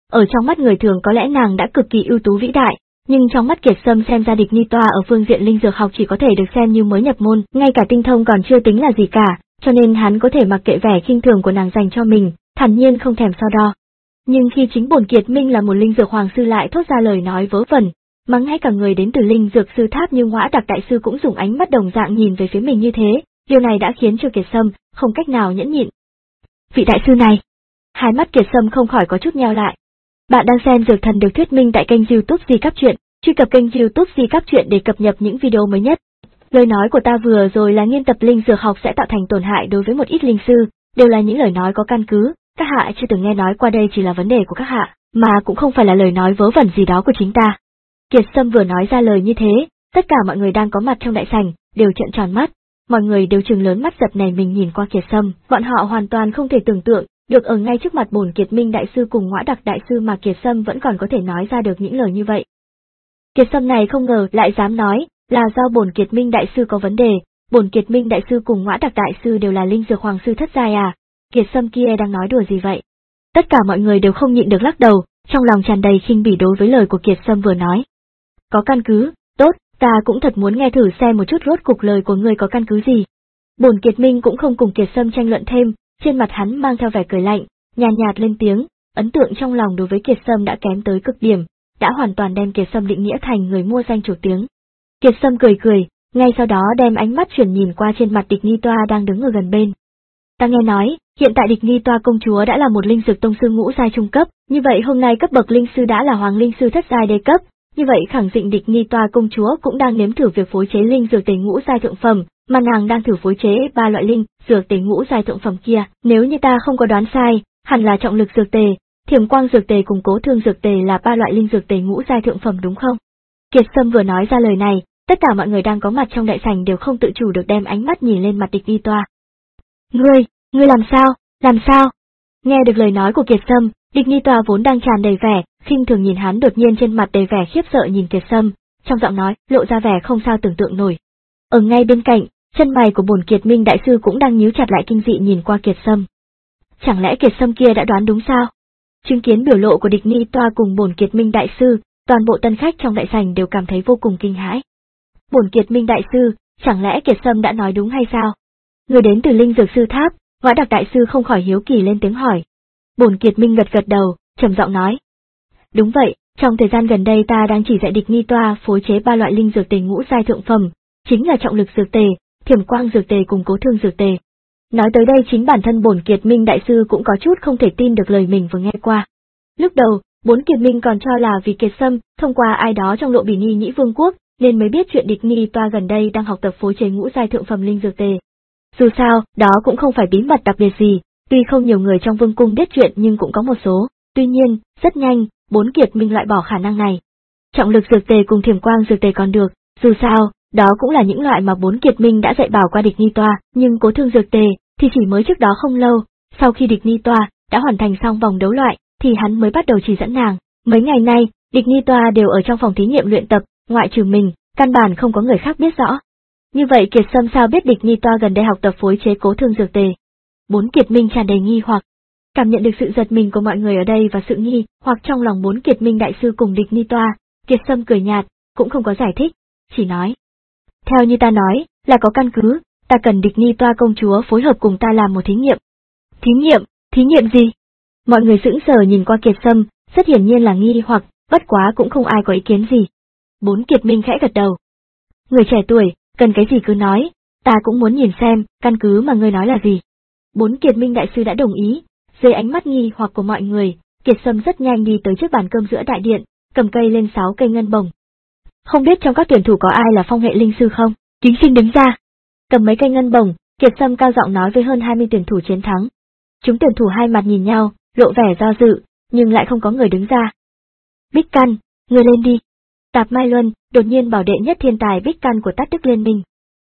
Ở trong mắt người thường có lẽ nàng đã cực kỳ ưu tú vĩ đại, nhưng trong mắt Kiệt Sâm xem ra địch Ni Toa ở phương diện linh dược học chỉ có thể được xem như mới nhập môn, ngay cả tinh thông còn chưa tính là gì cả, cho nên hắn có thể mặc kệ vẻ khinh thường của nàng dành cho mình, thản nhiên không thèm so đo. Nhưng khi chính bổn Kiệt Minh là một linh dược hoàng sư lại thốt ra lời nói vớ vẩn, mà ngay cả người đến từ linh dược sư tháp như Ngõa Đặc đại sư cũng dùng ánh mắt đồng dạng nhìn về phía mình như thế, điều này đã khiến cho Kiệt Sâm không cách nào nhẫn nhịn. Vị đại sư này, hai mắt Kiệt Sâm không khỏi có chút nheo lại. Bạn đang xem Dược Thần được thuyết minh tại kênh YouTube Di Cáp Truyện, truy cập kênh YouTube Di Cáp Truyện để cập nhật những video mới nhất. Lời nói của ta vừa rồi là nghiên tập linh dược học sẽ tạo thành tổn hại đối với một ít linh sư, đều là những lời nói có căn cứ, các hạ chưa từng nghe nói qua, đây chỉ là vấn đề của các hạ, mà cũng không phải là lời nói vớ vẩn gì đó của chính ta. Kiệt Sâm vừa nói ra lời như thế, tất cả mọi người đang có mặt trong đại sảnh đều trợn tròn mắt, mọi người đều trừng lớn mắt giật nảy mình nhìn qua Kiệt Sâm, bọn họ hoàn toàn không thể tưởng tượng được ở ngay trước mặt bổn Kiệt Minh đại sư cùng Ngõa Đặc đại sư mà Kiệt Sâm vẫn còn có thể nói ra được những lời như vậy. Kiệt Sâm này không ngờ lại dám nói là do bổn Kiệt Minh đại sư có vấn đề, bổn Kiệt Minh đại sư cùng Ngõa Đặc đại sư đều là linh dược hoàng sư thất giai à? Kiệt Sâm kia đang nói đùa gì vậy? Tất cả mọi người đều không nhịn được lắc đầu, trong lòng tràn đầy khinh bỉ đối với lời của Kiệt Sâm vừa nói. Có căn cứ, tốt, ta cũng thật muốn nghe thử xem một chút rốt cục lời của ngươi có căn cứ gì. Bổn Kiệt Minh cũng không cùng Kiệt Sâm tranh luận thêm, trên mặt hắn mang theo vẻ cười lạnh, nhàn nhạt, nhạt lên tiếng, ấn tượng trong lòng đối với Kiệt Sâm đã kém tới cực điểm, đã hoàn toàn đem Kiệt Sâm định nghĩa thành người mua danh chủ tiếng. Kiệt Sâm cười cười, ngay sau đó đem ánh mắt chuyển nhìn qua trên mặt địch Ni Toa đang đứng ở gần bên. Ta nghe nói, hiện tại địch Ni Toa công chúa đã là một linh dược tông sư ngũ giai trung cấp, như vậy hôm nay cấp bậc linh sư đã là hoàng linh sư thất giai đê cấp, như vậy khẳng định địch Ni Toa công chúa cũng đang nếm thử việc phối chế linh dược tề ngũ giai thượng phẩm, mà nàng đang thử phối chế ba loại linh dược tề ngũ giai thượng phẩm kia, nếu như ta không có đoán sai, hẳn là trọng lực dược tề, thiểm quang dược tề cùng cố thương dược tề là ba loại linh dược tề ngũ giai thượng phẩm đúng không? Kiệt Sâm vừa nói ra lời này, tất cả mọi người đang có mặt trong đại sảnh đều không tự chủ được đem ánh mắt nhìn lên mặt địch Ni Toa. Ngươi, ngươi làm sao, làm sao? Nghe được lời nói của Kiệt Sâm, địch Ni Toa vốn đang tràn đầy vẻ, khinh thường nhìn hắn đột nhiên trên mặt đầy vẻ khiếp sợ nhìn Kiệt Sâm, trong giọng nói lộ ra vẻ không sao tưởng tượng nổi. Ở ngay bên cạnh, chân mày của bổn Kiệt Minh đại sư cũng đang nhíu chặt lại kinh dị nhìn qua Kiệt Sâm. Chẳng lẽ Kiệt Sâm kia đã đoán đúng sao? Chứng kiến biểu lộ của địch Ni Toa cùng bổn Kiệt Minh đại sư, toàn bộ tân khách trong đại sảnh đều cảm thấy vô cùng kinh hãi. Bổn Kiệt Minh đại sư, chẳng lẽ Kiệt Sâm đã nói đúng hay sao? Người đến từ linh dược sư tháp, Ngõa Đặc đại sư không khỏi hiếu kỳ lên tiếng hỏi. Bổn Kiệt Minh gật gật đầu, trầm giọng nói. Đúng vậy, trong thời gian gần đây ta đang chỉ dạy địch Ni Toa phối chế ba loại linh dược tề ngũ giai thượng phẩm, chính là trọng lực dược tề, thiểm quang dược tề cùng cố thương dược tề. Nói tới đây chính bản thân bổn Kiệt Minh đại sư cũng có chút không thể tin được lời mình vừa nghe qua. Lúc đầu, bốn Kiệt Minh còn cho là vì Kiệt Sâm thông qua ai đó trong Lộ Bỉ Nhi Nhĩ Vương quốc, nên mới biết chuyện địch Ni Toa gần đây đang học tập phối chế ngũ giai thượng phẩm linh dược tề. Dù sao, đó cũng không phải bí mật đặc biệt gì, tuy không nhiều người trong vương cung biết chuyện nhưng cũng có một số. Tuy nhiên, rất nhanh, bốn Kiệt Minh loại bỏ khả năng này. Trọng lực dược tề cùng thiểm quang dược tề còn được, dù sao, đó cũng là những loại mà bốn Kiệt Minh đã dạy bảo qua địch Ni Toa, nhưng cố thương dược tề thì chỉ mới trước đó không lâu, sau khi địch Ni Toa đã hoàn thành xong vòng đấu loại, thì hắn mới bắt đầu chỉ dẫn nàng. Mấy ngày nay, địch Ni Toa đều ở trong phòng thí nghiệm luyện tập, ngoại trừ mình, căn bản không có người khác biết rõ. Như vậy Kiệt Sâm sao biết địch Ni Toa gần đây học tập phối chế cố thương dược tề? Bốn Kiệt Minh tràn đầy nghi hoặc. Cảm nhận được sự giật mình của mọi người ở đây và sự nghi hoặc trong lòng bốn Kiệt Minh đại sư cùng địch Ni Toa, Kiệt Sâm cười nhạt, cũng không có giải thích, chỉ nói. Theo như ta nói, là có căn cứ, ta cần địch Ni Toa công chúa phối hợp cùng ta làm một thí nghiệm. Thí nghiệm? Thí nghiệm gì? Mọi người sững sờ nhìn qua Kiệt Sâm, rất hiển nhiên là nghi hoặc, bất quá cũng không ai có ý kiến gì. Bốn Kiệt Minh khẽ gật đầu. Người trẻ tuổi, cần cái gì cứ nói, ta cũng muốn nhìn xem, căn cứ mà ngươi nói là gì. Bốn Kiệt Minh đại sư đã đồng ý, dưới ánh mắt nghi hoặc của mọi người, Kiệt Sâm rất nhanh đi tới trước bàn cơm giữa đại điện, cầm cây lên sáu cây ngân bổng. Không biết trong các tuyển thủ có ai là phong hệ linh sư không? Kính xin đứng ra. Cầm mấy cây ngân bổng, Kiệt Sâm cao giọng nói với hơn hai mươi tuyển thủ chiến thắng. Chúng tuyển thủ hai mặt nhìn nhau, lộ vẻ do dự, nhưng lại không có người đứng ra. Bích Căn, ngươi lên đi. Tạp Mai Luân đột nhiên bảo đệ nhất thiên tài Bích Căn của Tát Đức Liên Minh.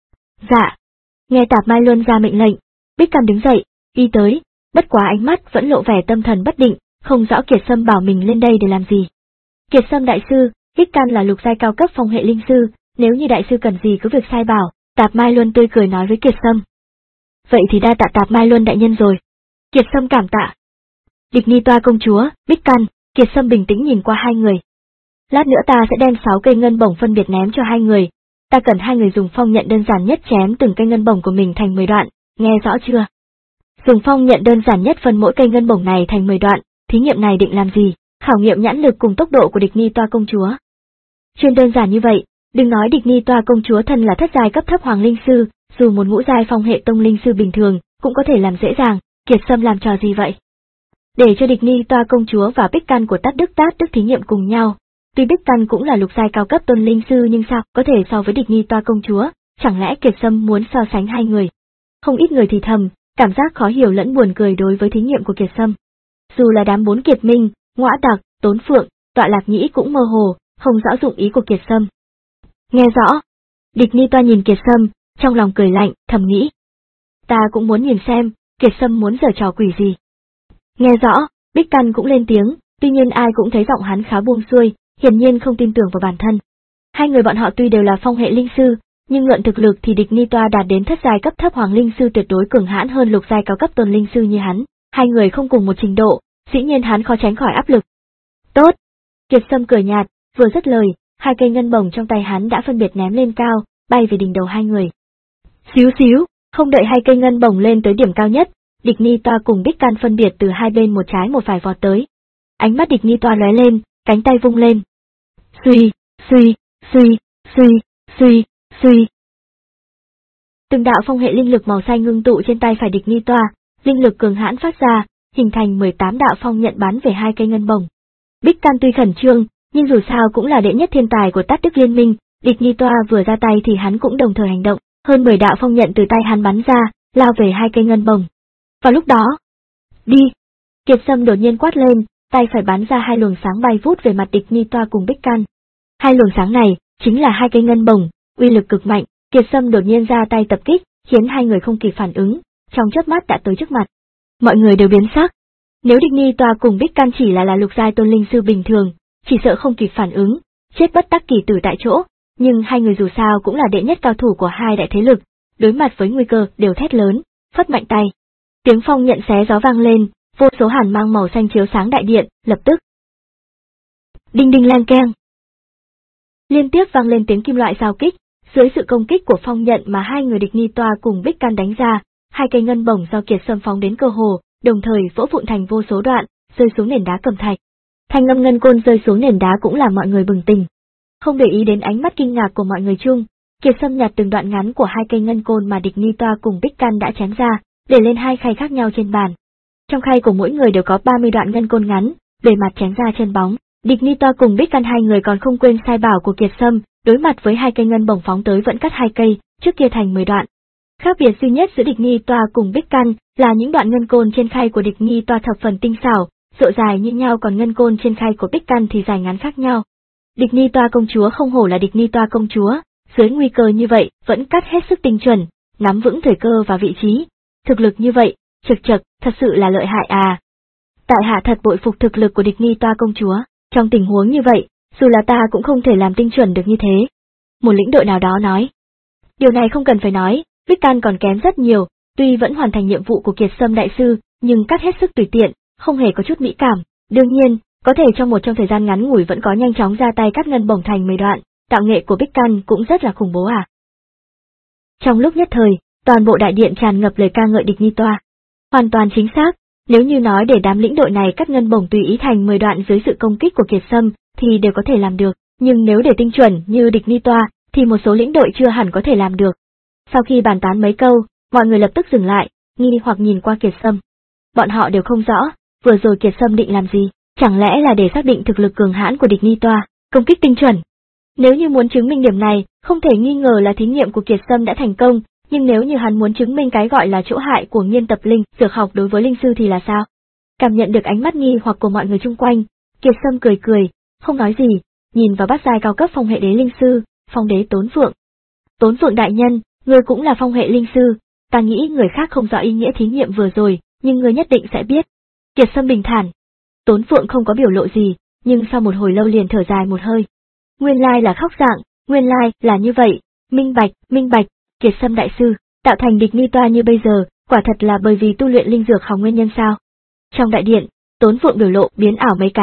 Dạ. Nghe Tạp Mai Luân ra mệnh lệnh, Bích Căn đứng dậy, đi tới, bất quá ánh mắt vẫn lộ vẻ tâm thần bất định, không rõ Kiệt Sâm bảo mình lên đây để làm gì. Kiệt Sâm đại sư, Bích Căn là lục giai cao cấp phong hệ linh sư, nếu như đại sư cần gì cứ việc sai bảo, Tạp Mai Luân tươi cười nói với Kiệt Sâm. Vậy thì đa tạ Tạp Mai Luân đại nhân rồi. Kiệt Sâm cảm tạ. Địch Ni Toa công chúa, Bích Căn, Kiệt Sâm bình tĩnh nhìn qua hai người. Lát nữa ta sẽ đem sáu cây ngân bổng phân biệt ném cho hai người. Ta cần hai người dùng phong nhận đơn giản nhất chém từng cây ngân bổng của mình thành mười đoạn, nghe rõ chưa? Dùng phong nhận đơn giản nhất phân mỗi cây ngân bổng này thành mười đoạn, thí nghiệm này định làm gì? Khảo nghiệm nhãn lực cùng tốc độ của địch Ni Toa công chúa. Chuyên đơn giản như vậy, đừng nói địch Ni Toa công chúa thân là thất giai cấp thấp hoàng linh sư, dù một ngũ giai phong hệ tông linh sư bình thường, cũng có thể làm dễ dàng. Kiệt Sâm làm trò gì vậy? Để cho địch Ni Toa công chúa và Bích Căn của Tát Đức Tát Đức thí nghiệm cùng nhau. Tuy Bích Căn cũng là lục giai cao cấp tôn linh sư nhưng sao có thể so với địch Ni Toa công chúa, chẳng lẽ Kiệt Sâm muốn so sánh hai người? Không ít người thì thầm, cảm giác khó hiểu lẫn buồn cười đối với thí nghiệm của Kiệt Sâm. Dù là đám bốn Kiệt Minh, Ngõa Tặc, Tốn Phượng, Tọa Lạc Nhĩ cũng mơ hồ, không rõ dụng ý của Kiệt Sâm. Nghe rõ. Địch Ni Toa nhìn Kiệt Sâm, trong lòng cười lạnh, thầm nghĩ. Ta cũng muốn nhìn xem, Kiệt Sâm muốn giở trò quỷ gì. Nghe rõ, Bích Căn cũng lên tiếng, tuy nhiên ai cũng thấy giọng hắn khá buông xuôi, hiển nhiên không tin tưởng vào bản thân. Hai người bọn họ tuy đều là phong hệ linh sư, nhưng luận thực lực thì địch Ni Toa đạt đến thất giai cấp thấp hoàng linh sư tuyệt đối cường hãn hơn lục giai cao cấp tôn linh sư như hắn, hai người không cùng một trình độ, dĩ nhiên hắn khó tránh khỏi áp lực. Tốt! Kiệt Sâm cười nhạt, vừa dứt lời, hai cây ngân bổng trong tay hắn đã phân biệt ném lên cao, bay về đỉnh đầu hai người. Xíu xíu, không đợi hai cây ngân bổng lên tới điểm cao nhất, địch Ni Toa cùng Bích Căn phân biệt từ hai bên một trái một phải vọt tới. Ánh mắt địch Ni Toa lóe lên, cánh tay vung lên. Suy, suy, suy, suy, suy, suy. Từng đạo phong hệ linh lực màu xanh ngưng tụ trên tay phải địch Ni Toa, linh lực cường hãn phát ra, hình thành mười tám đạo phong nhận bắn về hai cây ngân bổng. Bích Căn tuy khẩn trương, nhưng dù sao cũng là đệ nhất thiên tài của Tát Đức Liên Minh, địch Ni Toa vừa ra tay thì hắn cũng đồng thời hành động, hơn mười đạo phong nhận từ tay hắn bắn ra, lao về hai cây ngân bổng. Vào lúc đó, đi! Kiệt Sâm đột nhiên quát lên, tay phải bắn ra hai luồng sáng bay vút về mặt địch Ni Toa cùng Bích Căn. Hai luồng sáng này chính là hai cây ngân bổng, uy lực cực mạnh. Kiệt Sâm đột nhiên ra tay tập kích, khiến hai người không kịp phản ứng, trong chớp mắt đã tới trước mặt. Mọi người đều biến sắc. Nếu địch Ni Toa cùng Bích Căn chỉ là là lục giai tôn linh sư bình thường, chỉ sợ không kịp phản ứng, chết bất đắc kỳ tử tại chỗ. Nhưng hai người dù sao cũng là đệ nhất cao thủ của hai đại thế lực, đối mặt với nguy cơ đều thét lớn, phất mạnh tay. Tiếng phong nhận xé gió vang lên, vô số hàn mang màu xanh chiếu sáng đại điện, lập tức. Đinh đinh lang keng. Liên tiếp vang lên tiếng kim loại giao kích, dưới sự công kích của phong nhận mà hai người địch Ni Toa cùng Bích Căn đánh ra, hai cây ngân bổng do Kiệt Sâm phóng đến cơ hồ, đồng thời vỡ vụn thành vô số đoạn, rơi xuống nền đá cẩm thạch. Thanh âm ngân côn rơi xuống nền đá cũng làm mọi người bừng tỉnh. Không để ý đến ánh mắt kinh ngạc của mọi người chung, Kiệt Sâm nhặt từng đoạn ngắn của hai cây ngân côn mà địch Ni Toa cùng Bích Căn đã chém ra, để lên hai khay khác nhau trên bàn. Trong khay của mỗi người đều có ba mươi đoạn ngân côn ngắn, bề mặt chém ra chân bóng. Địch Ni Toa cùng Bích Căn hai người còn không quên sai bảo của Kiệt Sâm, đối mặt với hai cây ngân bổng phóng tới vẫn cắt hai cây, trước kia thành mười đoạn. Khác biệt duy nhất giữa địch Ni Toa cùng Bích Căn là những đoạn ngân côn trên khay của địch Ni Toa thập phần tinh xảo, rộ dài như nhau, còn ngân côn trên khay của Bích Căn thì dài ngắn khác nhau. Địch Ni Toa công chúa không hổ là địch Ni Toa công chúa, dưới nguy cơ như vậy vẫn cắt hết sức tinh chuẩn, nắm vững thời cơ và vị trí. Thực lực như vậy, chực chực, thật sự là lợi hại à. Tại hạ thật bội phục thực lực của địch Ni Toa công chúa, trong tình huống như vậy, dù là ta cũng không thể làm tinh chuẩn được như thế. Một lĩnh đội nào đó nói. Điều này không cần phải nói, Bích Căn còn kém rất nhiều, tuy vẫn hoàn thành nhiệm vụ của Kiệt Sâm đại sư, nhưng cắt hết sức tùy tiện, không hề có chút mỹ cảm. Đương nhiên, có thể trong một trong thời gian ngắn ngủi vẫn có nhanh chóng ra tay cắt ngân bổng thành mười đoạn, tạo nghệ của Bích Căn cũng rất là khủng bố à. Trong lúc nhất thời, toàn bộ đại điện tràn ngập lời ca ngợi địch Ni Toa. Hoàn toàn chính xác, nếu như nói để đám lĩnh đội này cắt ngân bổng tùy ý thành mười đoạn dưới sự công kích của Kiệt Sâm, thì đều có thể làm được, nhưng nếu để tinh chuẩn như địch Ni Toa, thì một số lĩnh đội chưa hẳn có thể làm được. Sau khi bàn tán mấy câu, mọi người lập tức dừng lại, nghi hoặc nhìn qua Kiệt Sâm. Bọn họ đều không rõ, vừa rồi Kiệt Sâm định làm gì, chẳng lẽ là để xác định thực lực cường hãn của địch Ni Toa, công kích tinh chuẩn. Nếu như muốn chứng minh điểm này, không thể nghi ngờ là thí nghiệm của Kiệt Sâm đã thành công, nhưng nếu như hắn muốn chứng minh cái gọi là chỗ hại của nghiên tập linh dược học đối với linh sư thì là sao? Cảm nhận được ánh mắt nghi hoặc của mọi người chung quanh, Kiệt Sâm cười cười, không nói gì, nhìn vào bát giai cao cấp phong hệ đế linh sư, phong đế Tốn Phượng. Tốn Phượng đại nhân, ngươi cũng là phong hệ linh sư, ta nghĩ người khác không rõ ý nghĩa thí nghiệm vừa rồi, nhưng ngươi nhất định sẽ biết. Kiệt Sâm bình thản. Tốn Phượng không có biểu lộ gì, nhưng sau một hồi lâu liền thở dài một hơi. Nguyên lai là khóc dạng, nguyên lai là như vậy, minh bạch, minh bạch, Kiệt Sâm đại sư, tạo thành địch Ni Toa như bây giờ, quả thật là bởi vì tu luyện linh dược học nguyên nhân sao? Trong đại điện, Tốn Phượng biểu lộ biến ảo mấy cái,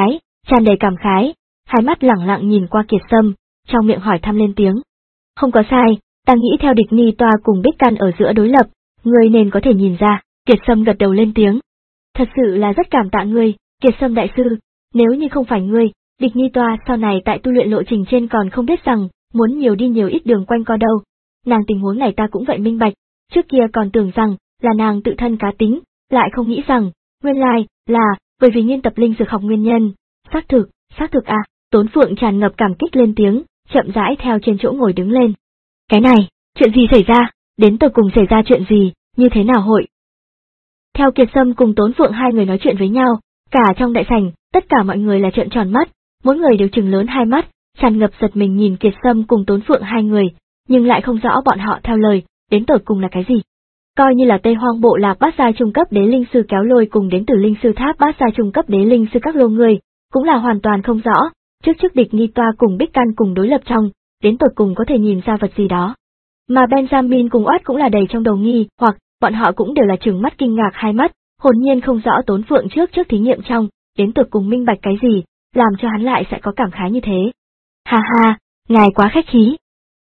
tràn đầy cảm khái, hai mắt lẳng lặng nhìn qua Kiệt Sâm, trong miệng hỏi thăm lên tiếng. Không có sai, ta nghĩ theo địch Ni Toa cùng Bích Căn ở giữa đối lập, ngươi nên có thể nhìn ra. Kiệt Sâm gật đầu lên tiếng. Thật sự là rất cảm tạ ngươi, Kiệt Sâm đại sư, nếu như không phải ngươi, địch Ni Toa sau này tại tu luyện lộ trình trên còn không biết rằng, muốn nhiều đi nhiều ít đường quanh co đâu. Nàng tình huống này ta cũng vậy minh bạch, trước kia còn tưởng rằng, là nàng tự thân cá tính, lại không nghĩ rằng, nguyên lai, là, bởi vì nghiên tập linh dược học nguyên nhân. Xác thực, xác thực à, Tốn Phượng tràn ngập cảm kích lên tiếng, chậm rãi theo trên chỗ ngồi đứng lên. Cái này, chuyện gì xảy ra, đến tột cùng xảy ra chuyện gì, như thế nào hội? Theo Kiệt Sâm cùng Tốn Phượng hai người nói chuyện với nhau, cả trong đại sảnh, tất cả mọi người là trợn tròn mắt, mỗi người đều trừng lớn hai mắt, tràn ngập giật mình nhìn Kiệt Sâm cùng Tốn Phượng hai người, nhưng lại không rõ bọn họ theo lời, đến tột cùng là cái gì. Coi như là Tây Hoang bộ lạc bát giai trung cấp đế linh sư kéo lôi cùng đến từ linh sư tháp bát giai trung cấp đế linh sư các lô người, cũng là hoàn toàn không rõ, trước trước địch Ni Toa cùng Bích Căn cùng đối lập trong, đến tột cùng có thể nhìn ra vật gì đó. Mà Benjamin cùng Oát cũng là đầy trong đầu nghi, hoặc, bọn họ cũng đều là trừng mắt kinh ngạc hai mắt, hồn nhiên không rõ Tốn Phượng trước trước thí nghiệm trong, đến tột cùng minh bạch cái gì, làm cho hắn lại sẽ có cảm khái như thế. Ha ha, ngài quá khách khí.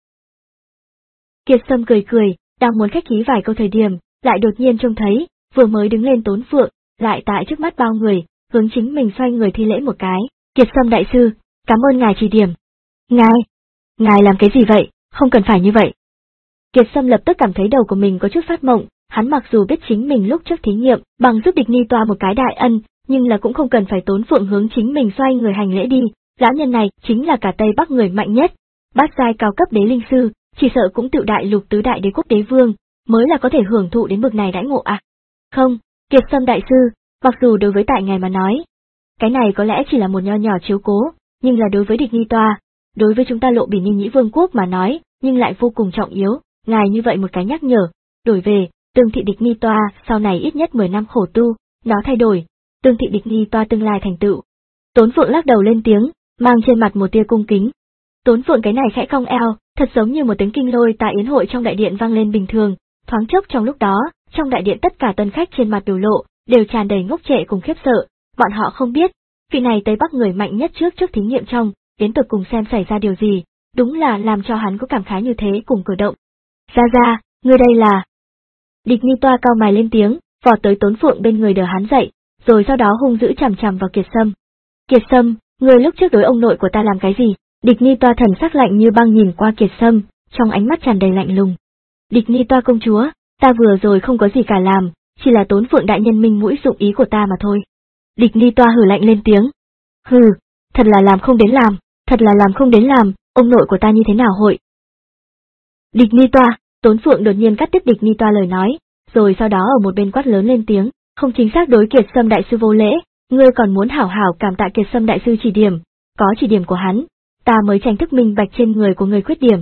Kiệt Sâm cười cười, đang muốn khách khí vài câu thời điểm, lại đột nhiên trông thấy, vừa mới đứng lên Tốn Phượng, lại tại trước mắt bao người, hướng chính mình xoay người thi lễ một cái. Kiệt Sâm đại sư, cảm ơn ngài chỉ điểm. Ngài, ngài làm cái gì vậy, không cần phải như vậy. Kiệt Sâm lập tức cảm thấy đầu của mình có chút phát mộng, hắn mặc dù biết chính mình lúc trước thí nghiệm, bằng giúp địch Ni Toa một cái đại ân, nhưng là cũng không cần phải Tốn Phượng hướng chính mình xoay người hành lễ đi, lão nhân này chính là cả Tây Bắc người mạnh nhất, bát giai cao cấp đế linh sư, chỉ sợ cũng tự đại lục tứ đại đế quốc đế vương, mới là có thể hưởng thụ đến bực này đãi ngộ à. Không, Kiệt Sâm đại sư, mặc dù đối với tại ngài mà nói, cái này có lẽ chỉ là một nho nhỏ chiếu cố, nhưng là đối với địch Ni Toa, đối với chúng ta Lộ Bỉ Ni Nhĩ Vương quốc mà nói, nhưng lại vô cùng trọng yếu, ngài như vậy một cái nhắc nhở, đổi về, tương thị địch Ni Toa sau này ít nhất mười năm khổ tu, nó thay đổi, tương thị địch Ni Toa tương lai thành tựu. Tốn Phượng lắc đầu lên tiếng, mang trên mặt một tia cung kính. Tốn Phượng cái này khẽ cong eo, thật giống như một tiếng kinh lôi tại yến hội trong đại điện vang lên bình thường, thoáng chốc trong lúc đó, trong đại điện tất cả tân khách trên mặt biểu lộ, đều tràn đầy ngốc trệ cùng khiếp sợ, bọn họ không biết, vị này Tây Bắc người mạnh nhất trước trước thí nghiệm trong, đến tột cùng xem xảy ra điều gì, đúng là làm cho hắn có cảm khái như thế cùng cử động. Ra ra, ngươi đây là... Địch Ni Toa cao mày lên tiếng, vọt tới Tốn Phượng bên người đỡ hắn dậy, rồi sau đó hung dữ chằm chằm vào Kiệt Sâm. Kiệt Sâm, ngươi lúc trước đối ông nội của ta làm cái gì? Địch Ni Toa thần sắc lạnh như băng nhìn qua Kiệt Sâm, trong ánh mắt tràn đầy lạnh lùng. Địch Ni Toa công chúa, ta vừa rồi không có gì cả làm, chỉ là Tốn Phượng đại nhân minh mũi dụng ý của ta mà thôi. Địch Ni Toa hừ lạnh lên tiếng. Hừ, thật là làm không đến làm, thật là làm không đến làm, ông nội của ta như thế nào hội? Địch Ni Toa, Tốn Phượng đột nhiên cắt đứt Địch Ni Toa lời nói, rồi sau đó ở một bên quát lớn lên tiếng, không chính xác đối Kiệt Sâm đại sư vô lễ, ngươi còn muốn hảo hảo cảm tạ Kiệt Sâm đại sư chỉ điểm, có chỉ điểm của hắn, ta mới tranh thức minh bạch trên người của người khuyết điểm.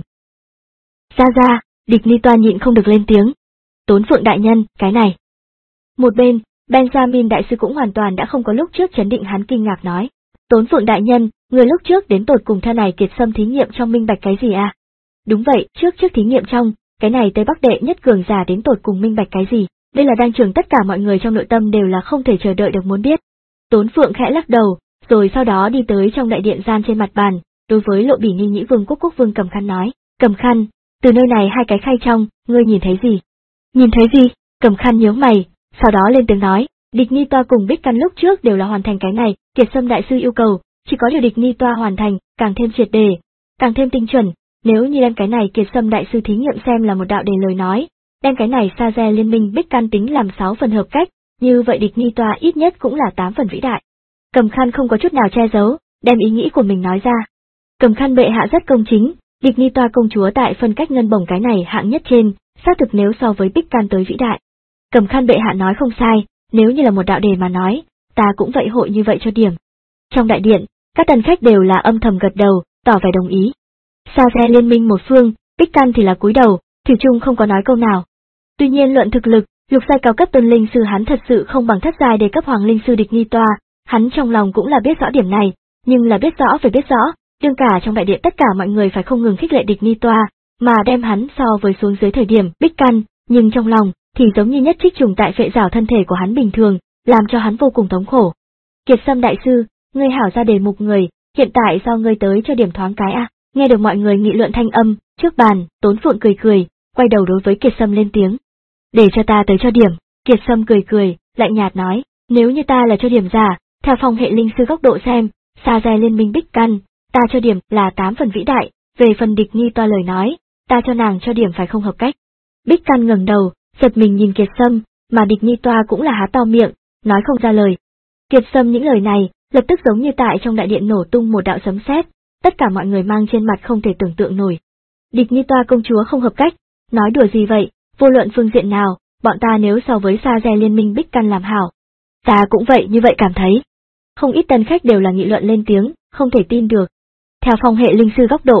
Ra ra, Địch Ni Toa nhịn không được lên tiếng. Tốn Phượng đại nhân, cái này. Một bên, Benjamin đại sư cũng hoàn toàn đã không có lúc trước chấn định hắn kinh ngạc nói. Tốn Phượng đại nhân, người lúc trước đến tột cùng theo này Kiệt Sâm thí nghiệm trong minh bạch cái gì à? Đúng vậy, trước trước thí nghiệm trong, cái này Tây Bắc đệ nhất cường giả đến tột cùng minh bạch cái gì, đây là đang trường tất cả mọi người trong nội tâm đều là không thể chờ đợi được muốn biết. Tốn Phượng khẽ lắc đầu, rồi sau đó đi tới trong đại điện gian trên mặt bàn, đối với Lộ Bỉ Ni Nhĩ Vương quốc quốc vương Cầm Khăn nói, Cầm Khăn, từ nơi này hai cái khay trong, ngươi nhìn thấy gì? Nhìn thấy gì? Cầm Khăn nhướng mày, sau đó lên tiếng nói, địch Ni Toa cùng Bích Căn lúc trước đều là hoàn thành cái này, Kiệt Sâm đại sư yêu cầu, chỉ có điều địch Ni Toa hoàn thành, càng thêm triệt đề, càng thêm tinh chuẩn, nếu như đem cái này Kiệt Sâm đại sư thí nghiệm xem là một đạo đề lời nói, đem cái này Sa Ge liên minh Bích Căn tính làm sáu phần hợp cách, như vậy địch Ni Toa ít nhất cũng là tám phần vĩ đại. Cầm Khăn không có chút nào che giấu, đem ý nghĩ của mình nói ra. Cầm Khăn bệ hạ rất công chính, địch Ni Toa công chúa tại phân cách ngân bổng cái này hạng nhất trên, xác thực nếu so với Bích Căn tới vĩ đại. Cầm Khăn bệ hạ nói không sai, nếu như là một đạo đề mà nói, ta cũng vậy hội như vậy cho điểm. Trong đại điện, các tân khách đều là âm thầm gật đầu, tỏ vẻ đồng ý. Sa Ge liên minh một phương, Bích Căn thì là cúi đầu, thủy chung không có nói câu nào. Tuy nhiên luận thực lực, lục giai cao cấp tôn linh sư hắn thật sự không bằng thất giai đề cấp hoàng linh sư địch Ni Toa, hắn trong lòng cũng là biết rõ điểm này, nhưng là biết rõ phải biết rõ, đương cả trong đại điện tất cả mọi người phải không ngừng khích lệ địch Ni Toa, mà đem hắn so với xuống dưới thời điểm Bích Căn, nhưng trong lòng thì giống như nhất trích trùng tại phệ rào thân thể của hắn bình thường, làm cho hắn vô cùng thống khổ. Kiệt Sâm đại sư, Ngươi hảo ra đề mục người, hiện tại do ngươi tới cho điểm thoáng cái à? Nghe được mọi người nghị luận thanh âm, trước bàn, Tốn Phượng cười cười, quay đầu đối với Kiệt Sâm lên tiếng. Để cho ta tới cho điểm, Kiệt Sâm cười cười, lạnh nhạt nói, nếu như ta là cho điểm giả, theo phong hệ linh sư góc độ xem, Sa Giai liên minh Bích Căn, ta cho điểm là tám phần vĩ đại, về phần Địch Nhi Toa lời nói, ta cho nàng cho điểm phải không hợp cách. Bích Căn ngẩng đầu, giật mình nhìn Kiệt Sâm, mà Địch Nhi Toa cũng là há to miệng, nói không ra lời. Kiệt Sâm những lời này, lập tức giống như tại trong đại điện nổ tung một đạo sấm sét, tất cả mọi người mang trên mặt không thể tưởng tượng nổi. Địch Nhi Toa công chúa không hợp cách, nói đùa gì vậy, vô luận phương diện nào, bọn ta nếu so với Sa Giai liên minh Bích Căn làm hảo. Ta cũng vậy như vậy cảm thấy. Không ít tân khách đều là nghị luận lên tiếng, không thể tin được. Theo phong hệ linh sư góc độ.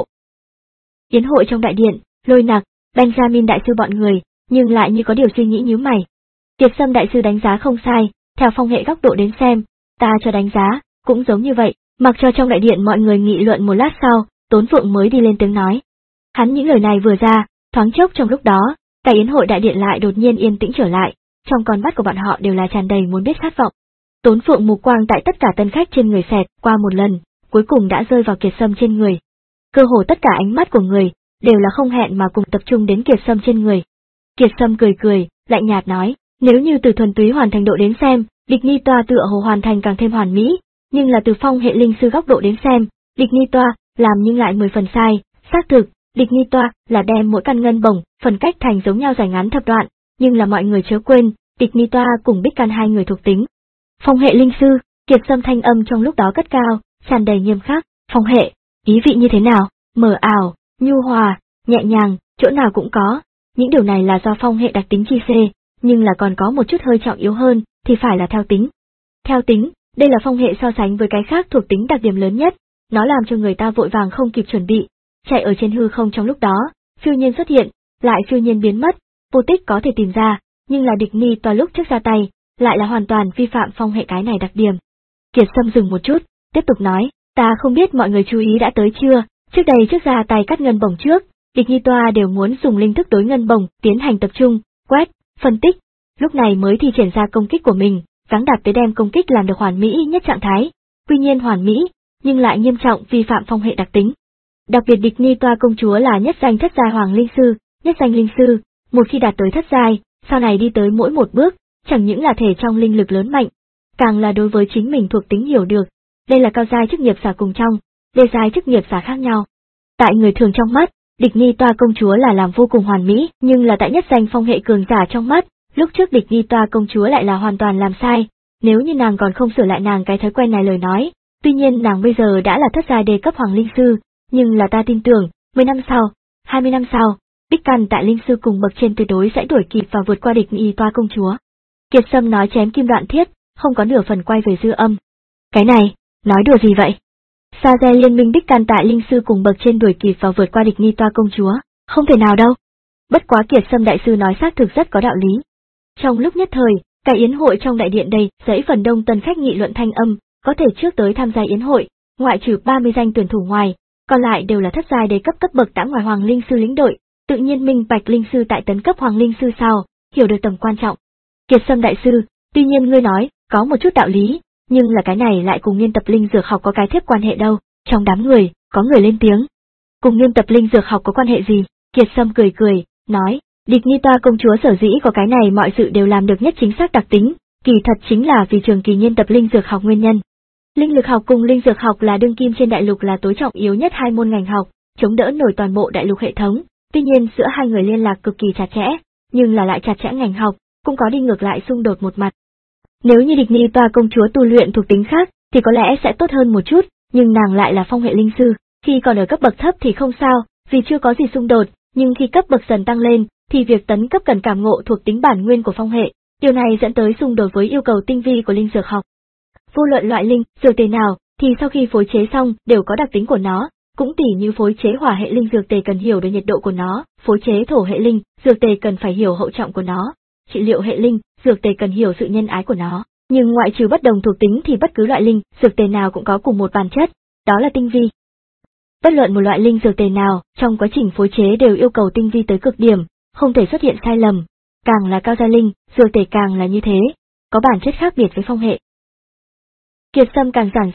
Yến hội trong đại điện, Lôi Nặc, Benjamin đại sư bọn người, nhưng lại như có điều suy nghĩ nhíu mày. Kiệt Sâm đại sư đánh giá không sai, theo phong hệ góc độ đến xem, ta cho đánh giá, cũng giống như vậy, mặc cho trong đại điện mọi người nghị luận một lát sau, Tốn Phượng mới đi lên tiếng nói. Hắn những lời này vừa ra, thoáng chốc trong lúc đó, cả yến hội đại điện lại đột nhiên yên tĩnh trở lại, trong con mắt của bọn họ đều là tràn đầy muốn biết khát vọng. Tốn Phượng mục quang tại tất cả tân khách trên người xẹt qua một lần, cuối cùng đã rơi vào Kiệt Sâm trên người. Cơ hồ tất cả ánh mắt của người, đều là không hẹn mà cùng tập trung đến Kiệt Sâm trên người. Kiệt Sâm cười cười, lạnh nhạt nói, nếu như từ thuần túy hoàn thành độ đến xem, Địch Nhi Toa tựa hồ hoàn thành càng thêm hoàn mỹ, nhưng là từ phong hệ linh sư góc độ đến xem, Địch Nhi Toa làm nhưng lại mười phần sai, xác thực, Địch Nhi Toa là đem mỗi căn ngân bổng, phần cách thành giống nhau dài ngắn thập đoạn, nhưng là mọi người chớ quên, Địch Nhi Toa cùng Bích Căn hai người thuộc tính. Phong hệ linh sư, Kiệt Sâm thanh âm trong lúc đó cất cao, tràn đầy nghiêm khắc, phong hệ, ý vị như thế nào, mờ ảo, nhu hòa, nhẹ nhàng, chỗ nào cũng có, những điều này là do phong hệ đặc tính chi xê, nhưng là còn có một chút hơi trọng yếu hơn, thì phải là theo tính. Theo tính, đây là phong hệ so sánh với cái khác thuộc tính đặc điểm lớn nhất, nó làm cho người ta vội vàng không kịp chuẩn bị, chạy ở trên hư không trong lúc đó, phiêu nhiên xuất hiện, lại phiêu nhiên biến mất, vô tích có thể tìm ra, nhưng là Địch Nhi Toa lúc trước ra tay, lại là hoàn toàn vi phạm phong hệ cái này đặc điểm. Kiệt Sâm dừng một chút, tiếp tục nói, ta không biết mọi người chú ý đã tới chưa, trước đây trước ra tay cắt ngân bổng trước, Địch Nhi Toa đều muốn dùng linh thức đối ngân bổng tiến hành tập trung, quét, phân tích, lúc này mới thi triển ra công kích của mình, gắng đạt tới đem công kích làm được hoàn mỹ nhất trạng thái, tuy nhiên hoàn mỹ, nhưng lại nghiêm trọng vi phạm phong hệ đặc tính. Đặc biệt Địch Nhi Toa công chúa là nhất danh thất giai hoàng linh sư, nhất danh linh sư, một khi đạt tới thất giai, sau này đi tới mỗi một bước, chẳng những là thể trong linh lực lớn mạnh, càng là đối với chính mình thuộc tính hiểu được, đây là cao giai chức nghiệp giả cùng trong, đê giai chức nghiệp giả khác nhau. Tại người thường trong mắt, Địch Nhi Toa công chúa là làm vô cùng hoàn mỹ, nhưng là tại nhất danh phong hệ cường giả trong mắt, lúc trước Địch Nhi Toa công chúa lại là hoàn toàn làm sai, nếu như nàng còn không sửa lại nàng cái thói quen này lời nói, tuy nhiên nàng bây giờ đã là thất giai đề cấp hoàng linh sư, nhưng là ta tin tưởng, mười năm sau, hai mươi năm sau, Bích Căn tại linh sư cùng bậc trên tuyệt đối sẽ đuổi kịp và vượt qua Địch Nhi Toa công chúa. Kiệt Sâm nói chém kim đoạn thiết, không có nửa phần quay về dư âm. Cái này, nói đùa gì vậy? Sa Giai liên minh Bích Căn tại linh sư cùng bậc trên đuổi kịp và vượt qua Địch Nhi Toa công chúa, không thể nào đâu. Bất quá Kiệt Sâm đại sư nói xác thực rất có đạo lý. Trong lúc nhất thời, cả yến hội trong đại điện đầy dãy phần đông tân khách nghị luận thanh âm, có thể trước tới tham gia yến hội, ngoại trừ ba mươi danh tuyển thủ ngoài, còn lại đều là thất giai đề cấp cấp bậc đã ngoài hoàng linh sư lĩnh đội, tự nhiên minh bạch linh sư tại tấn cấp hoàng linh sư sau, hiểu được tầm quan trọng. Kiệt Sâm đại sư, tuy nhiên ngươi nói, có một chút đạo lý, nhưng là cái này lại cùng nghiên tập linh dược học có cái thiếp quan hệ đâu, trong đám người, có người lên tiếng. Cùng nghiên tập linh dược học có quan hệ gì? Kiệt Sâm cười cười, nói, Địch Nhi Toa công chúa sở dĩ có cái này mọi sự đều làm được nhất chính xác đặc tính, kỳ thật chính là vì trường kỳ nghiên tập linh dược học nguyên nhân. Linh lực học cùng linh dược học là đương kim trên đại lục là tối trọng yếu nhất hai môn ngành học, chống đỡ nổi toàn bộ đại lục hệ thống, tuy nhiên giữa hai người liên lạc cực kỳ chặt chẽ, nhưng là lại chặt chẽ ngành học, cũng có đi ngược lại xung đột một mặt. Nếu như Địch Nhi Toa công chúa tu luyện thuộc tính khác, thì có lẽ sẽ tốt hơn một chút, nhưng nàng lại là phong hệ linh sư, khi còn ở cấp bậc thấp thì không sao, vì chưa có gì xung đột, nhưng khi cấp bậc dần tăng lên, thì việc tấn cấp cần cảm ngộ thuộc tính bản nguyên của phong hệ, điều này dẫn tới xung đột với yêu cầu tinh vi của linh dược học. Vô luận loại linh, dược tề nào, thì sau khi phối chế xong đều có đặc tính của nó, cũng tỉ như phối chế hỏa hệ linh dược tề cần hiểu được nhiệt độ của nó, phối chế thổ hệ linh, dược tề cần phải hiểu hậu trọng của nó, trị liệu hệ linh, dược tề cần hiểu sự nhân ái của nó, nhưng ngoại trừ bất đồng thuộc tính thì bất cứ loại linh, dược tề nào cũng có cùng một bản chất, đó là tinh vi. Bất luận một loại linh dược tề nào, trong quá trình phối chế đều yêu cầu tinh vi tới cực điểm, không thể xuất hiện sai lầm, càng là cao gia linh, dược tề càng là như thế, có bản chất khác biệt với phong hệ. Kiệt Sâm càng giảng giải,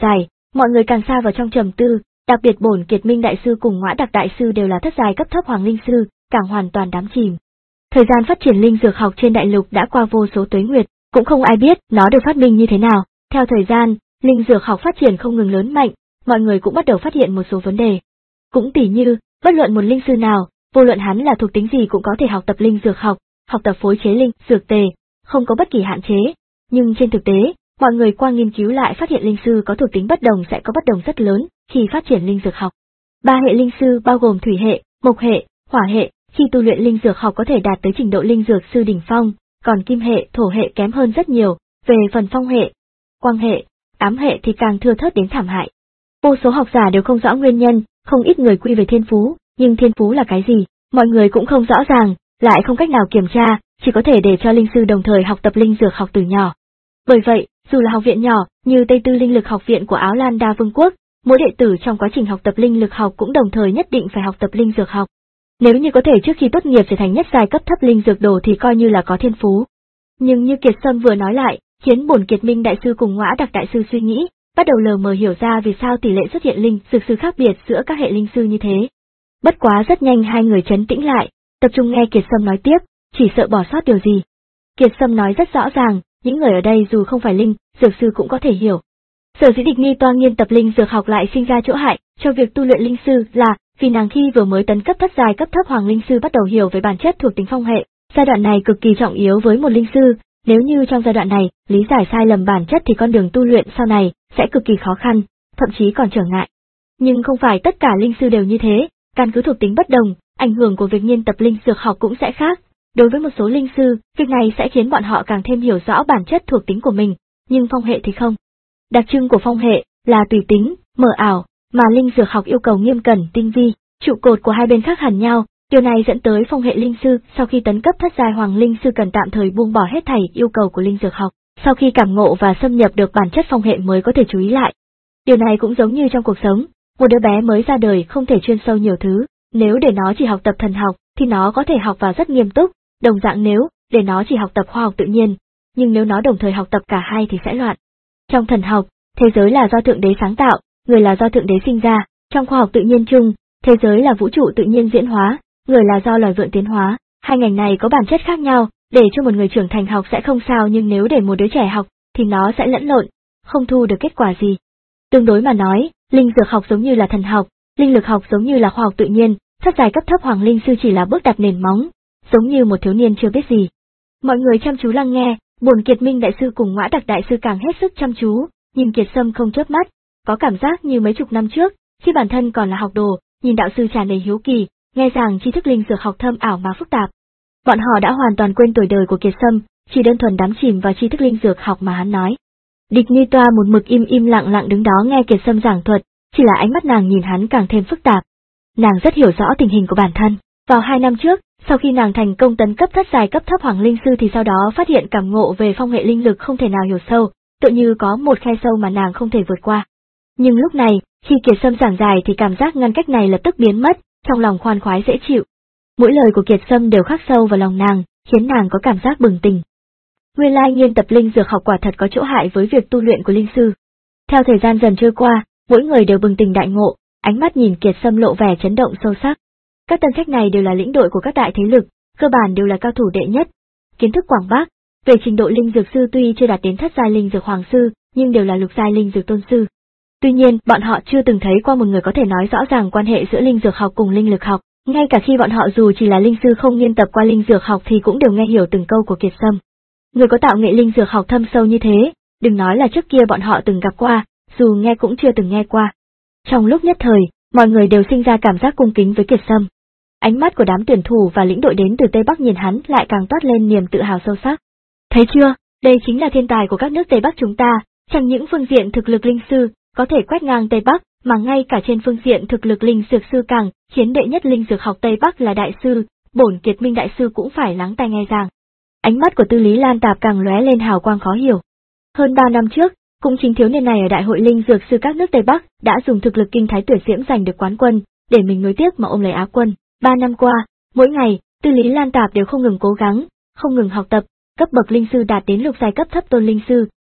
Mọi người càng xa vào trong trầm tư, đặc biệt Bổn Kiệt Minh đại sư cùng Ngõa Đặc đại sư đều là thất giai cấp thấp hoàng linh sư, càng hoàn toàn đắm chìm. Thời gian phát triển linh dược học trên đại lục đã qua vô số tuế nguyệt, cũng không ai biết nó được phát minh như thế nào. Theo thời gian, linh dược học phát triển không ngừng lớn mạnh, mọi người cũng bắt đầu phát hiện một số vấn đề. Cũng tỉ như, bất luận một linh sư nào, vô luận hắn là thuộc tính gì cũng có thể học tập linh dược học, học tập phối chế linh dược tề, không có bất kỳ hạn chế. Nhưng trên thực tế, mọi người qua nghiên cứu lại phát hiện linh sư có thuộc tính bất đồng sẽ có bất đồng rất lớn khi phát triển linh dược học. Ba hệ linh sư bao gồm thủy hệ, mộc hệ, hỏa hệ, khi tu luyện linh dược học có thể đạt tới trình độ linh dược sư đỉnh phong, còn kim hệ, thổ hệ kém hơn rất nhiều. Về phần phong hệ, quang hệ, ám hệ thì càng thưa thớt đến thảm hại. Vô số học giả đều không rõ nguyên nhân, không ít người quy về thiên phú, nhưng thiên phú là cái gì, mọi người cũng không rõ ràng, lại không cách nào kiểm tra, chỉ có thể để cho linh sư đồng thời học tập linh dược học từ nhỏ. Bởi vậy, dù là học viện nhỏ, như Tây Tư Linh Lực Học viện của Áo Lan Đa Vương quốc, mỗi đệ tử trong quá trình học tập linh lực học cũng đồng thời nhất định phải học tập linh dược học. Nếu như có thể trước khi tốt nghiệp trở thành nhất giai cấp thấp linh dược đồ thì coi như là có thiên phú. Nhưng như Kiệt Sâm vừa nói lại, khiến Bổn Kiệt Minh đại sư cùng Ngõa Đặc đại sư suy nghĩ, bắt đầu lờ mờ hiểu ra vì sao tỷ lệ xuất hiện linh dược sư khác biệt giữa các hệ linh sư như thế. Bất quá rất nhanh hai người trấn tĩnh lại, tập trung nghe Kiệt Sâm nói tiếp, chỉ sợ bỏ sót điều gì. Kiệt Sâm nói rất rõ ràng, những người ở đây dù không phải linh dược sư cũng có thể hiểu. Sở dĩ Địch Nghi toa nghiên tập linh dược học lại sinh ra chỗ hại cho việc tu luyện linh sư là vì nàng khi vừa mới tấn cấp thất giai cấp thấp hoàng linh sư bắt đầu hiểu về bản chất thuộc tính phong hệ, giai đoạn này cực kỳ trọng yếu với một linh sư, nếu như trong giai đoạn này lý giải sai lầm bản chất thì con đường tu luyện sau này sẽ cực kỳ khó khăn, thậm chí còn trở ngại. Nhưng không phải tất cả linh sư đều như thế, căn cứ thuộc tính bất đồng, ảnh hưởng của việc nghiên tập linh dược học cũng sẽ khác. Đối với một số linh sư, việc này sẽ khiến bọn họ càng thêm hiểu rõ bản chất thuộc tính của mình, nhưng phong hệ thì không. Đặc trưng của phong hệ là tùy tính, mờ ảo, mà linh dược học yêu cầu nghiêm cẩn, tinh vi, trụ cột của hai bên khác hẳn nhau, điều này dẫn tới phong hệ linh sư sau khi tấn cấp thất giai hoàng linh sư cần tạm thời buông bỏ hết thảy yêu cầu của linh dược học, sau khi cảm ngộ và xâm nhập được bản chất phong hệ mới có thể chú ý lại. Điều này cũng giống như trong cuộc sống, một đứa bé mới ra đời không thể chuyên sâu nhiều thứ, nếu để nó chỉ học tập thần học thì nó có thể học vào rất nghiêm túc, đồng dạng nếu để nó chỉ học tập khoa học tự nhiên, nhưng nếu nó đồng thời học tập cả hai thì sẽ loạn. Trong thần học, thế giới là do Thượng Đế sáng tạo, người là do Thượng Đế sinh ra, trong khoa học tự nhiên chung, thế giới là vũ trụ tự nhiên diễn hóa, người là do loài vượn tiến hóa, hai ngành này có bản chất khác nhau, để cho một người trưởng thành học sẽ không sao nhưng nếu để một đứa trẻ học, thì nó sẽ lẫn lộn, không thu được kết quả gì. Tương đối mà nói, linh dược học giống như là thần học, linh lực học giống như là khoa học tự nhiên, thất giai cấp thấp hoàng linh sư chỉ là bước đặt nền móng, giống như một thiếu niên chưa biết gì. Mọi người chăm chú lắng nghe, Bổn Kiệt Minh đại sư cùng Ngõa Đặc đại sư càng hết sức chăm chú, nhìn Kiệt Sâm không chớp mắt, có cảm giác như mấy chục năm trước, khi bản thân còn là học đồ, nhìn đạo sư tràn đầy hiếu kỳ, nghe rằng tri thức linh dược học thâm ảo mà phức tạp. Bọn họ đã hoàn toàn quên tuổi đời của Kiệt Sâm, chỉ đơn thuần đắm chìm vào tri thức linh dược học mà hắn nói. Địch Nghi Toa một mực im im lặng lặng đứng đó nghe Kiệt Sâm giảng thuật, chỉ là ánh mắt nàng nhìn hắn càng thêm phức tạp. Nàng rất hiểu rõ tình hình của bản thân. Vào hai năm trước, sau khi nàng thành công tấn cấp thất giai cấp thấp hoàng linh sư thì sau đó phát hiện cảm ngộ về phong hệ linh lực không thể nào hiểu sâu, tựa như có một khe sâu mà nàng không thể vượt qua. Nhưng lúc này, khi Kiệt Sâm giảng giải thì cảm giác ngăn cách này lập tức biến mất, trong lòng khoan khoái dễ chịu. Mỗi lời của Kiệt Sâm đều khắc sâu vào lòng nàng, khiến nàng có cảm giác bừng tỉnh. Nguyên lai nghiên tập linh dược học quả thật có chỗ hại với việc tu luyện của linh sư. Theo thời gian dần trôi qua, mỗi người đều bừng tỉnh đại ngộ, ánh mắt nhìn Kiệt Sâm lộ vẻ chấn động sâu sắc. Các tân khách này đều là lĩnh đội của các đại thế lực, cơ bản đều là cao thủ đệ nhất. Kiến thức quảng bác, về trình độ linh dược sư tuy chưa đạt đến thất giai linh dược hoàng sư, nhưng đều là lục giai linh dược tôn sư. Tuy nhiên, bọn họ chưa từng thấy qua một người có thể nói rõ ràng quan hệ giữa linh dược học cùng linh lực học, ngay cả khi bọn họ dù chỉ là linh sư không nghiên tập qua linh dược học thì cũng đều nghe hiểu từng câu của Kiệt Sâm. Người có tạo nghệ linh dược học thâm sâu như thế, đừng nói là trước kia bọn họ từng gặp qua, dù nghe cũng chưa từng nghe qua. Trong lúc nhất thời, mọi người đều sinh ra cảm giác cung kính với Kiệt Sâm. Ánh mắt của đám tuyển thủ và lĩnh đội đến từ Tây Bắc nhìn hắn lại càng toát lên niềm tự hào sâu sắc. Thấy chưa, đây chính là thiên tài của các nước Tây Bắc chúng ta, chẳng những phương diện thực lực linh sư, có thể quét ngang Tây Bắc, mà ngay cả trên phương diện thực lực linh dược sư càng, khiến đệ nhất linh dược học Tây Bắc là đại sư, Bổn Kiệt Minh đại sư cũng phải lắng tai nghe rằng. Ánh mắt của Tư Lý Lan Tạp càng lóe lên hào quang khó hiểu. Hơn ba năm trước, cũng chính thiếu niên này ở Đại hội linh dược sư các nước Tây Bắc đã dùng thực lực kinh thái tuyệt diễm giành được quán quân, để mình nối tiếp mà ôm lấy Á quân. Ba năm qua, mỗi ngày, Tư Lý Lan Tạp đều không ngừng cố gắng, không ngừng học tập, cấp bậc linh sư đạt đến lục giai cấp thấp tôn linh sư,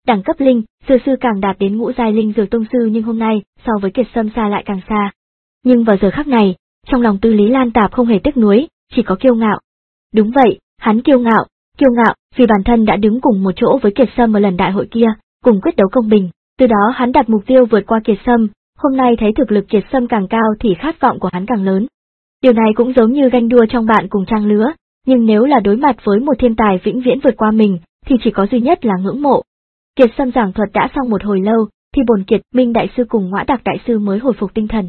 đẳng cấp linh, dược sư càng đạt đến ngũ giai linh dược tông sư, nhưng hôm nay, so với Kiệt Sâm xa lại càng xa. Nhưng vào giờ khắc này, trong lòng Tư Lý Lan Tạp không hề tiếc nuối, chỉ có kiêu ngạo. Đúng vậy, hắn kiêu ngạo, kiêu ngạo, vì bản thân đã đứng cùng một chỗ với Kiệt Sâm ở lần đại hội kia, cùng quyết đấu công bình, từ đó hắn đặt mục tiêu vượt qua Kiệt Sâm, hôm nay thấy thực lực Kiệt Sâm càng cao thì khát vọng của hắn càng lớn. Điều này cũng giống như ganh đua trong bạn cùng trang lứa, nhưng nếu là đối mặt với một thiên tài vĩnh viễn vượt qua mình, thì chỉ có duy nhất là ngưỡng mộ. Kiệt Sâm giảng thuật đã xong một hồi lâu, thì Bổn Kiệt Minh đại sư cùng Ngõa Đạc đại sư mới hồi phục tinh thần.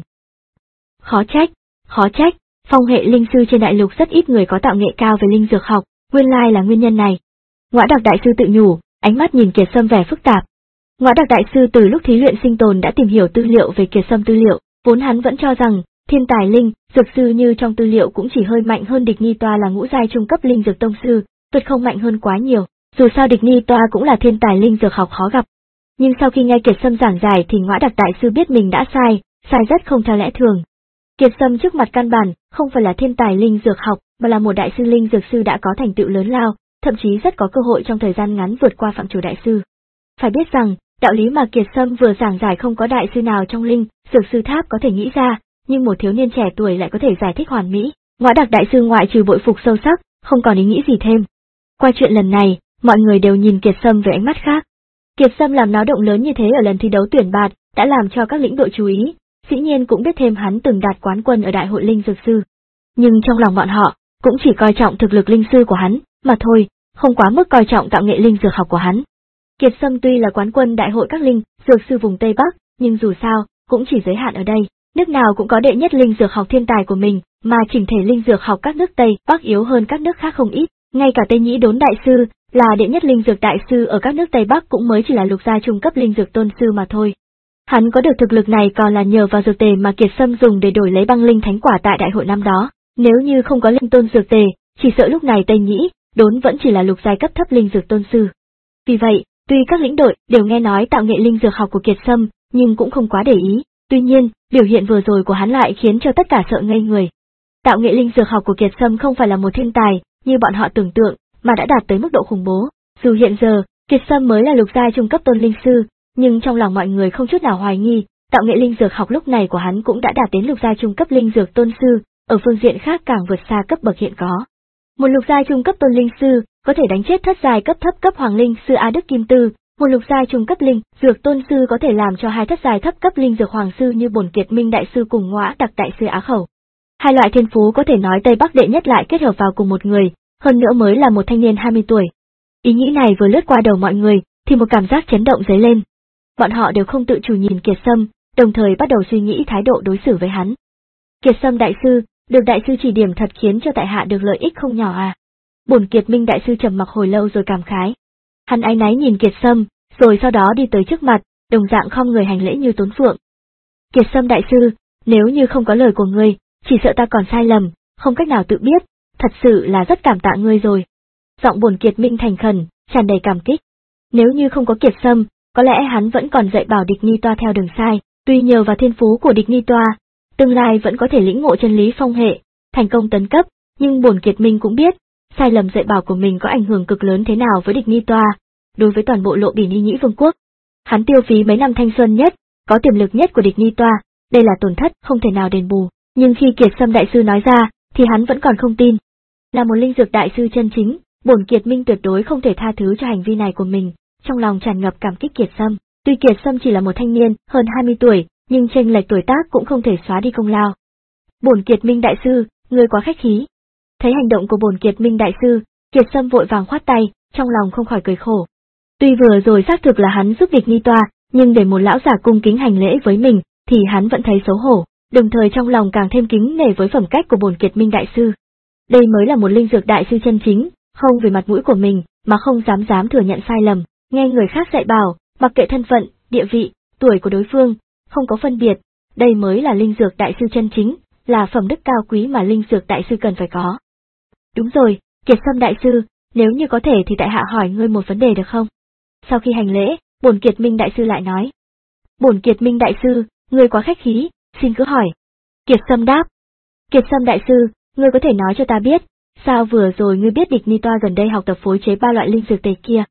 Khó trách, khó trách, phong hệ linh sư trên đại lục rất ít người có tạo nghệ cao về linh dược học, nguyên lai là nguyên nhân này. Ngõa Đạc đại sư tự nhủ, ánh mắt nhìn Kiệt Sâm vẻ phức tạp. Ngõa Đạc đại sư từ lúc thí luyện sinh tồn đã tìm hiểu tư liệu về Kiệt Sâm tư liệu, vốn hắn vẫn cho rằng thiên tài linh dược sư như trong tư liệu cũng chỉ hơi mạnh hơn Địch Ni Toa là ngũ giai trung cấp linh dược tông sư, tuyệt không mạnh hơn quá nhiều. Dù sao Địch Ni Toa cũng là thiên tài linh dược học khó gặp. Nhưng sau khi nghe Kiệt Sâm giảng giải thì Ngõa Đạc đại sư biết mình đã sai, sai rất không theo lẽ thường. Kiệt Sâm trước mặt căn bản không phải là thiên tài linh dược học, mà là một đại sư linh dược sư đã có thành tựu lớn lao, thậm chí rất có cơ hội trong thời gian ngắn vượt qua phạm chủ đại sư. Phải biết rằng, đạo lý mà Kiệt Sâm vừa giảng giải không có đại sư nào trong linh dược sư tháp có thể nghĩ ra, nhưng một thiếu niên trẻ tuổi lại có thể giải thích hoàn mỹ. Ngõa Đạc đại sư ngoại trừ bội phục sâu sắc, không còn ý nghĩ gì thêm. Qua chuyện lần này, mọi người đều nhìn Kiệt Sâm với ánh mắt khác. Kiệt Sâm làm náo động lớn như thế ở lần thi đấu tuyển bạt, đã làm cho các lĩnh đội chú ý, dĩ nhiên cũng biết thêm hắn từng đạt quán quân ở đại hội linh dược sư. Nhưng trong lòng bọn họ, cũng chỉ coi trọng thực lực linh sư của hắn, mà thôi, không quá mức coi trọng tạo nghệ linh dược học của hắn. Kiệt Sâm tuy là quán quân đại hội các linh dược sư vùng Tây Bắc, nhưng dù sao, cũng chỉ giới hạn ở đây, nước nào cũng có đệ nhất linh dược học thiên tài của mình, mà chỉnh thể linh dược học các nước Tây Bắc yếu hơn các nước khác không ít, ngay cả Tây Nhĩ Đốn đại sư, là đệ nhất linh dược đại sư ở các nước Tây Bắc cũng mới chỉ là lục gia trung cấp linh dược tôn sư mà thôi. Hắn có được thực lực này còn là nhờ vào dược tề mà Kiệt Sâm dùng để đổi lấy băng linh thánh quả tại đại hội năm đó, nếu như không có linh tôn dược tề, chỉ sợ lúc này Tây Nhĩ Đốn vẫn chỉ là lục giai cấp thấp linh dược tôn sư. Vì vậy, tuy các lĩnh đội đều nghe nói tạo nghệ linh dược học của Kiệt Sâm, nhưng cũng không quá để ý, tuy nhiên, biểu hiện vừa rồi của hắn lại khiến cho tất cả sợ ngây người. Tạo nghệ linh dược học của Kiệt Sâm không phải là một thiên tài, như bọn họ tưởng tượng, mà đã đạt tới mức độ khủng bố. Dù hiện giờ, Kiệt Sâm mới là lục giai trung cấp tôn linh sư, nhưng trong lòng mọi người không chút nào hoài nghi, tạo nghệ linh dược học lúc này của hắn cũng đã đạt đến lục giai trung cấp linh dược tôn sư, ở phương diện khác càng vượt xa cấp bậc hiện có. Một lục giai trung cấp tôn linh sư có thể đánh chết thất giai cấp thấp cấp hoàng linh sư A Đức Kim Tư, một lục giai trung cấp linh dược tôn sư có thể làm cho hai thất giai thấp cấp linh dược hoàng sư như Bổn Kiệt Minh đại sư cùng Ngõa Đạc đại sư Á Khẩu. Hai loại thiên phú có thể nói Tây Bắc đệ nhất lại kết hợp vào cùng một người, hơn nữa mới là một thanh niên hai mươi tuổi. Ý nghĩ này vừa lướt qua đầu mọi người, thì một cảm giác chấn động dấy lên. Bọn họ đều không tự chủ nhìn Kiệt Sâm, đồng thời bắt đầu suy nghĩ thái độ đối xử với hắn. Kiệt Sâm đại sư, được đại sư chỉ điểm thật khiến cho tại hạ được lợi ích không nhỏ à. Bổn Kiệt Minh đại sư trầm mặc hồi lâu rồi cảm khái. Hắn áy náy nhìn Kiệt Sâm, rồi sau đó đi tới trước mặt, đồng dạng khom người hành lễ như Tốn Phượng. Kiệt Sâm đại sư, nếu như không có lời của ngươi, chỉ sợ ta còn sai lầm, không cách nào tự biết, thật sự là rất cảm tạ ngươi rồi. Giọng Bổn Kiệt Minh thành khẩn, tràn đầy cảm kích. Nếu như không có Kiệt Sâm, có lẽ hắn vẫn còn dạy bảo Địch Ni Toa theo đường sai, tuy nhờ vào thiên phú của Địch Ni Toa, tương lai vẫn có thể lĩnh ngộ chân lý phong hệ, thành công tấn cấp, nhưng Bổn Kiệt Minh cũng biết, sai lầm dạy bảo của mình có ảnh hưởng cực lớn thế nào với Địch Ni Toa, đối với toàn bộ Lộ Bỉ Ni Nhĩ Vương quốc. Hắn tiêu phí mấy năm thanh xuân nhất, có tiềm lực nhất của Địch Ni Toa, đây là tổn thất không thể nào đền bù, nhưng khi Kiệt Sâm đại sư nói ra, thì hắn vẫn còn không tin. Là một linh dược đại sư chân chính, Bổn Kiệt Minh tuyệt đối không thể tha thứ cho hành vi này của mình, trong lòng tràn ngập cảm kích Kiệt Sâm. Tuy Kiệt Sâm chỉ là một thanh niên, hơn hai mươi tuổi, nhưng chênh lệch tuổi tác cũng không thể xóa đi công lao. Bổn Kiệt Minh đại sư, ngươi quá khách khí. Thấy hành động của Bổn Kiệt Minh đại sư, Kiệt Sâm vội vàng khoát tay, trong lòng không khỏi cười khổ. Tuy vừa rồi xác thực là hắn giúp Địch Ni Toa, nhưng để một lão giả cung kính hành lễ với mình, thì hắn vẫn thấy xấu hổ, đồng thời trong lòng càng thêm kính nể với phẩm cách của Bổn Kiệt Minh đại sư. Đây mới là một linh dược đại sư chân chính, không vì mặt mũi của mình, mà không dám dám thừa nhận sai lầm, nghe người khác dạy bảo, mặc kệ thân phận, địa vị, tuổi của đối phương, không có phân biệt, đây mới là linh dược đại sư chân chính, là phẩm đức cao quý mà linh dược đại sư cần phải có. Đúng rồi, Kiệt Sâm đại sư, nếu như có thể thì tại hạ hỏi ngươi một vấn đề được không? Sau khi hành lễ, Bổn Kiệt Minh đại sư lại nói. Bổn Kiệt Minh đại sư, ngươi quá khách khí, xin cứ hỏi. Kiệt Sâm đáp. Kiệt Sâm đại sư, ngươi có thể nói cho ta biết, sao vừa rồi ngươi biết Địch Ni Toa gần đây học tập phối chế ba loại linh dược tề kia?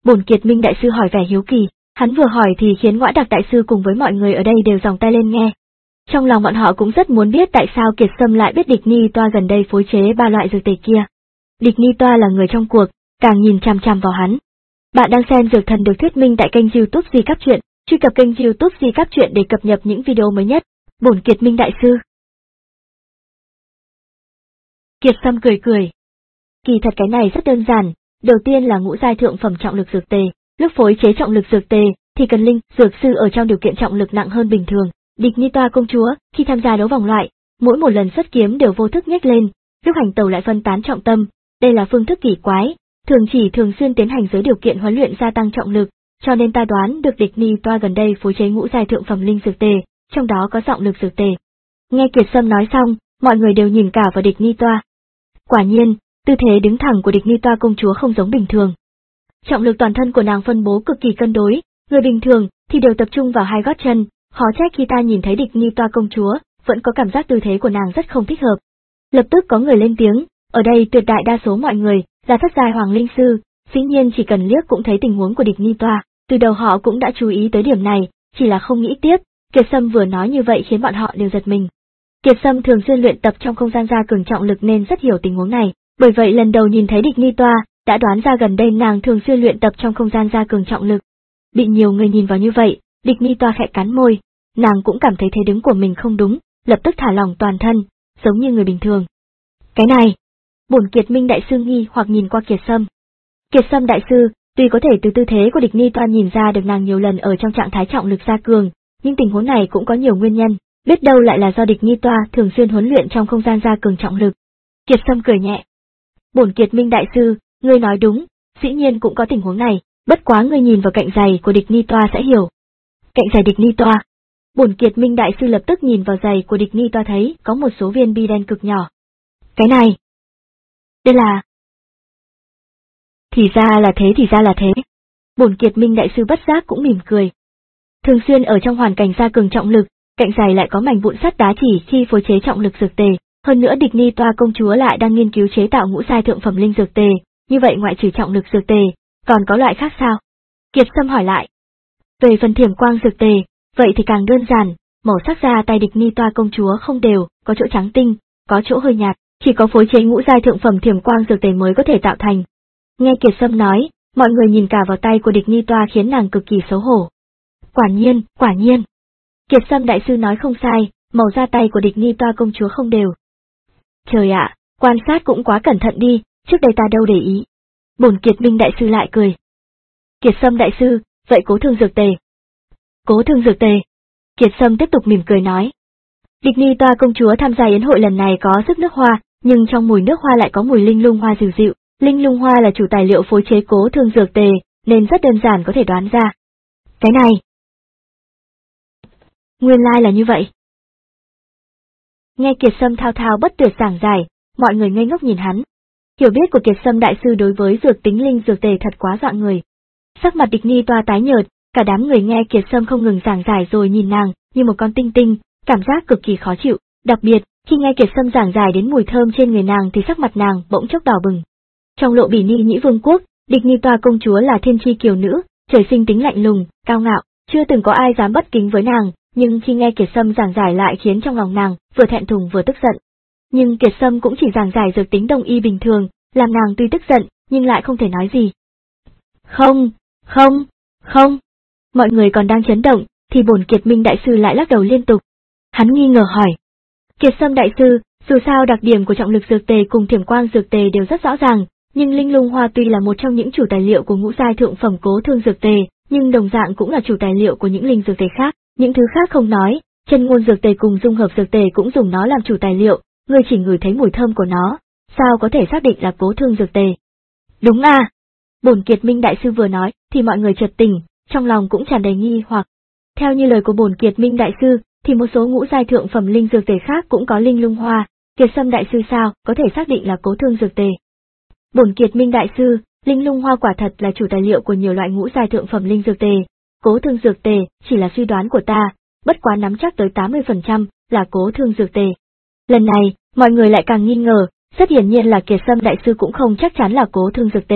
Bổn Kiệt Minh đại sư hỏi vẻ hiếu kỳ, hắn vừa hỏi thì khiến Ngõa Đạc đại sư cùng với mọi người ở đây đều giòng tai lên nghe. Trong lòng bọn họ cũng rất muốn biết tại sao Kiệt Sâm lại biết Địch Ni Toa gần đây phối chế ba loại dược tề kia. Địch Ni Toa là người trong cuộc, càng nhìn chằm chằm vào hắn. Bạn đang xem Dược Thần được thuyết minh tại kênh YouTube Di Cáp Truyện, truy cập kênh YouTube Di Cáp Truyện để cập nhật những video mới nhất. Bổn Kiệt Minh đại sư. Kiệt Sâm cười cười. Kỳ thật cái này rất đơn giản, đầu tiên là ngũ giai thượng phẩm trọng lực dược tề, lúc phối chế trọng lực dược tề thì cần linh dược sư ở trong điều kiện trọng lực nặng hơn bình thường. Địch Ni Toa công chúa khi tham gia đấu vòng loại, mỗi một lần xuất kiếm đều vô thức nhếch lên, lúc hành tẩu lại phân tán trọng tâm, đây là phương thức kỳ quái, thường chỉ thường xuyên tiến hành dưới điều kiện huấn luyện gia tăng trọng lực, cho nên ta đoán được Địch Ni Toa gần đây phối chế ngũ giai thượng phẩm linh dược tề, trong đó có trọng lực dược tề. Nghe Kiệt Sâm nói xong, mọi người đều nhìn cả vào Địch Ni Toa. Quả nhiên, tư thế đứng thẳng của Địch Ni Toa công chúa không giống bình thường. Trọng lực toàn thân của nàng phân bố cực kỳ cân đối, người bình thường thì đều tập trung vào hai gót chân, khó trách khi ta nhìn thấy Địch Ni Toa công chúa, vẫn có cảm giác tư thế của nàng rất không thích hợp. Lập tức có người lên tiếng, ở đây tuyệt đại đa số mọi người là thất giai hoàng linh sư, dĩ nhiên chỉ cần liếc cũng thấy tình huống của Địch Ni Toa, từ đầu họ cũng đã chú ý tới điểm này, chỉ là không nghĩ tiếp. Kiệt Sâm vừa nói như vậy khiến bọn họ đều giật mình. Kiệt Sâm thường xuyên luyện tập trong không gian gia cường trọng lực nên rất hiểu tình huống này, bởi vậy lần đầu nhìn thấy Địch Ni Toa, đã đoán ra gần đây nàng thường xuyên luyện tập trong không gian gia cường trọng lực. Bị nhiều người nhìn vào như vậy, Địch Ni Toa khẽ cắn môi, nàng cũng cảm thấy thế đứng của mình không đúng, lập tức thả lỏng toàn thân, giống như người bình thường. Cái này, Bổn Kiệt Minh đại sư nghi hoặc nhìn qua Kiệt Sâm. Kiệt Sâm đại sư, tuy có thể từ tư thế của Địch Ni Toa nhìn ra được nàng nhiều lần ở trong trạng thái trọng lực gia cường, nhưng tình huống này cũng có nhiều nguyên nhân, biết đâu lại là do Địch Ni Toa thường xuyên huấn luyện trong không gian gia cường trọng lực. Kiệt Sâm cười nhẹ. Bổn Kiệt Minh đại sư, ngươi nói đúng, dĩ nhiên cũng có tình huống này, bất quá ngươi nhìn vào cạnh giày của Địch Ni Toa sẽ hiểu. Cạnh giày Địch Ni Toa. Bổn Kiệt Minh đại sư lập tức nhìn vào giày của Địch Ni Toa thấy có một số viên bi đen cực nhỏ. Cái này, đây là... Thì ra là thế thì ra là thế. Bổn Kiệt Minh đại sư bất giác cũng mỉm cười. Thường xuyên ở trong hoàn cảnh gia cường trọng lực, cạnh giày lại có mảnh vụn sắt đá chỉ khi phối chế trọng lực dược tề, hơn nữa Địch Ni Toa công chúa lại đang nghiên cứu chế tạo ngũ giai thượng phẩm linh dược tề, như vậy ngoại trừ trọng lực dược tề, còn có loại khác sao? Kiệt Sâm hỏi lại. Về phần thiểm quang dược tề, vậy thì càng đơn giản, màu sắc da tay Địch Ni Toa công chúa không đều, có chỗ trắng tinh, có chỗ hơi nhạt, chỉ có phối chế ngũ giai thượng phẩm thiểm quang dược tề mới có thể tạo thành. Nghe Kiệt Sâm nói, mọi người nhìn cả vào tay của Địch Ni Toa khiến nàng cực kỳ xấu hổ. Quả nhiên, quả nhiên. Kiệt Sâm đại sư nói không sai, màu da tay của Địch Ni Toa công chúa không đều. Trời ạ, quan sát cũng quá cẩn thận đi, trước đây ta đâu để ý. Bổn Kiệt Minh đại sư lại cười. Kiệt Sâm đại sư, vậy cố thương dược tề. Cố thương dược tề. Kiệt Sâm tiếp tục mỉm cười nói. Địch Ni Toa công chúa tham gia yến hội lần này có sức nước hoa, nhưng trong mùi nước hoa lại có mùi linh lung hoa dịu dịu. Linh lung hoa là chủ tài liệu phối chế cố thương dược tề, nên rất đơn giản có thể đoán ra. Cái này. Nguyên lai là như vậy. Nghe Kiệt Sâm thao thao bất tuyệt giảng giải, mọi người ngây ngốc nhìn hắn. Hiểu biết của Kiệt Sâm đại sư đối với dược tính linh dược tề thật quá dọa người. Sắc mặt Địch Ni Toa tái nhợt, cả đám người nghe Kiệt Sâm không ngừng giảng giải rồi nhìn nàng như một con tinh tinh, cảm giác cực kỳ khó chịu, đặc biệt khi nghe Kiệt Sâm giảng giải đến mùi thơm trên người nàng thì sắc mặt nàng bỗng chốc đỏ bừng. Trong Lộ Bỉ Ni Nhĩ Vương quốc, Địch Ni Toa công chúa là thiên chi kiều nữ, trời sinh tính lạnh lùng, cao ngạo, chưa từng có ai dám bất kính với nàng, nhưng khi nghe Kiệt Sâm giảng giải lại khiến trong lòng nàng vừa thẹn thùng vừa tức giận. Nhưng Kiệt Sâm cũng chỉ giảng giải dược tính đông y bình thường, làm nàng tuy tức giận nhưng lại không thể nói gì. Không, không, không. Mọi người còn đang chấn động, thì Bổn Kiệt Minh đại sư lại lắc đầu liên tục. Hắn nghi ngờ hỏi. Kiệt Sâm đại sư, dù sao đặc điểm của trọng lực dược tề cùng thiểm quang dược tề đều rất rõ ràng, nhưng linh lung hoa tuy là một trong những chủ tài liệu của ngũ giai thượng phẩm cố thương dược tề, nhưng đồng dạng cũng là chủ tài liệu của những linh dược tề khác, những thứ khác không nói, chân ngôn dược tề cùng dung hợp dược tề cũng dùng nó làm chủ tài liệu, ngươi chỉ ngửi thấy mùi thơm của nó, sao có thể xác định là cố thương dược tề? Đúng à? Bổn Kiệt Minh đại sư vừa nói, thì mọi người chợt tỉnh, trong lòng cũng tràn đầy nghi hoặc. Theo như lời của Bổn Kiệt Minh đại sư, thì một số ngũ giai thượng phẩm linh dược tề khác cũng có linh lung hoa, Kiệt Sâm đại sư sao có thể xác định là cố thương dược tề? Bổn Kiệt Minh đại sư, linh lung hoa quả thật là chủ tài liệu của nhiều loại ngũ giai thượng phẩm linh dược tề, cố thương dược tề chỉ là suy đoán của ta, bất quá nắm chắc tới tám mươi phần trăm là cố thương dược tề. Lần này, mọi người lại càng nghi ngờ, rất hiển nhiên là Kiệt Sâm đại sư cũng không chắc chắn là cố thương dược tề,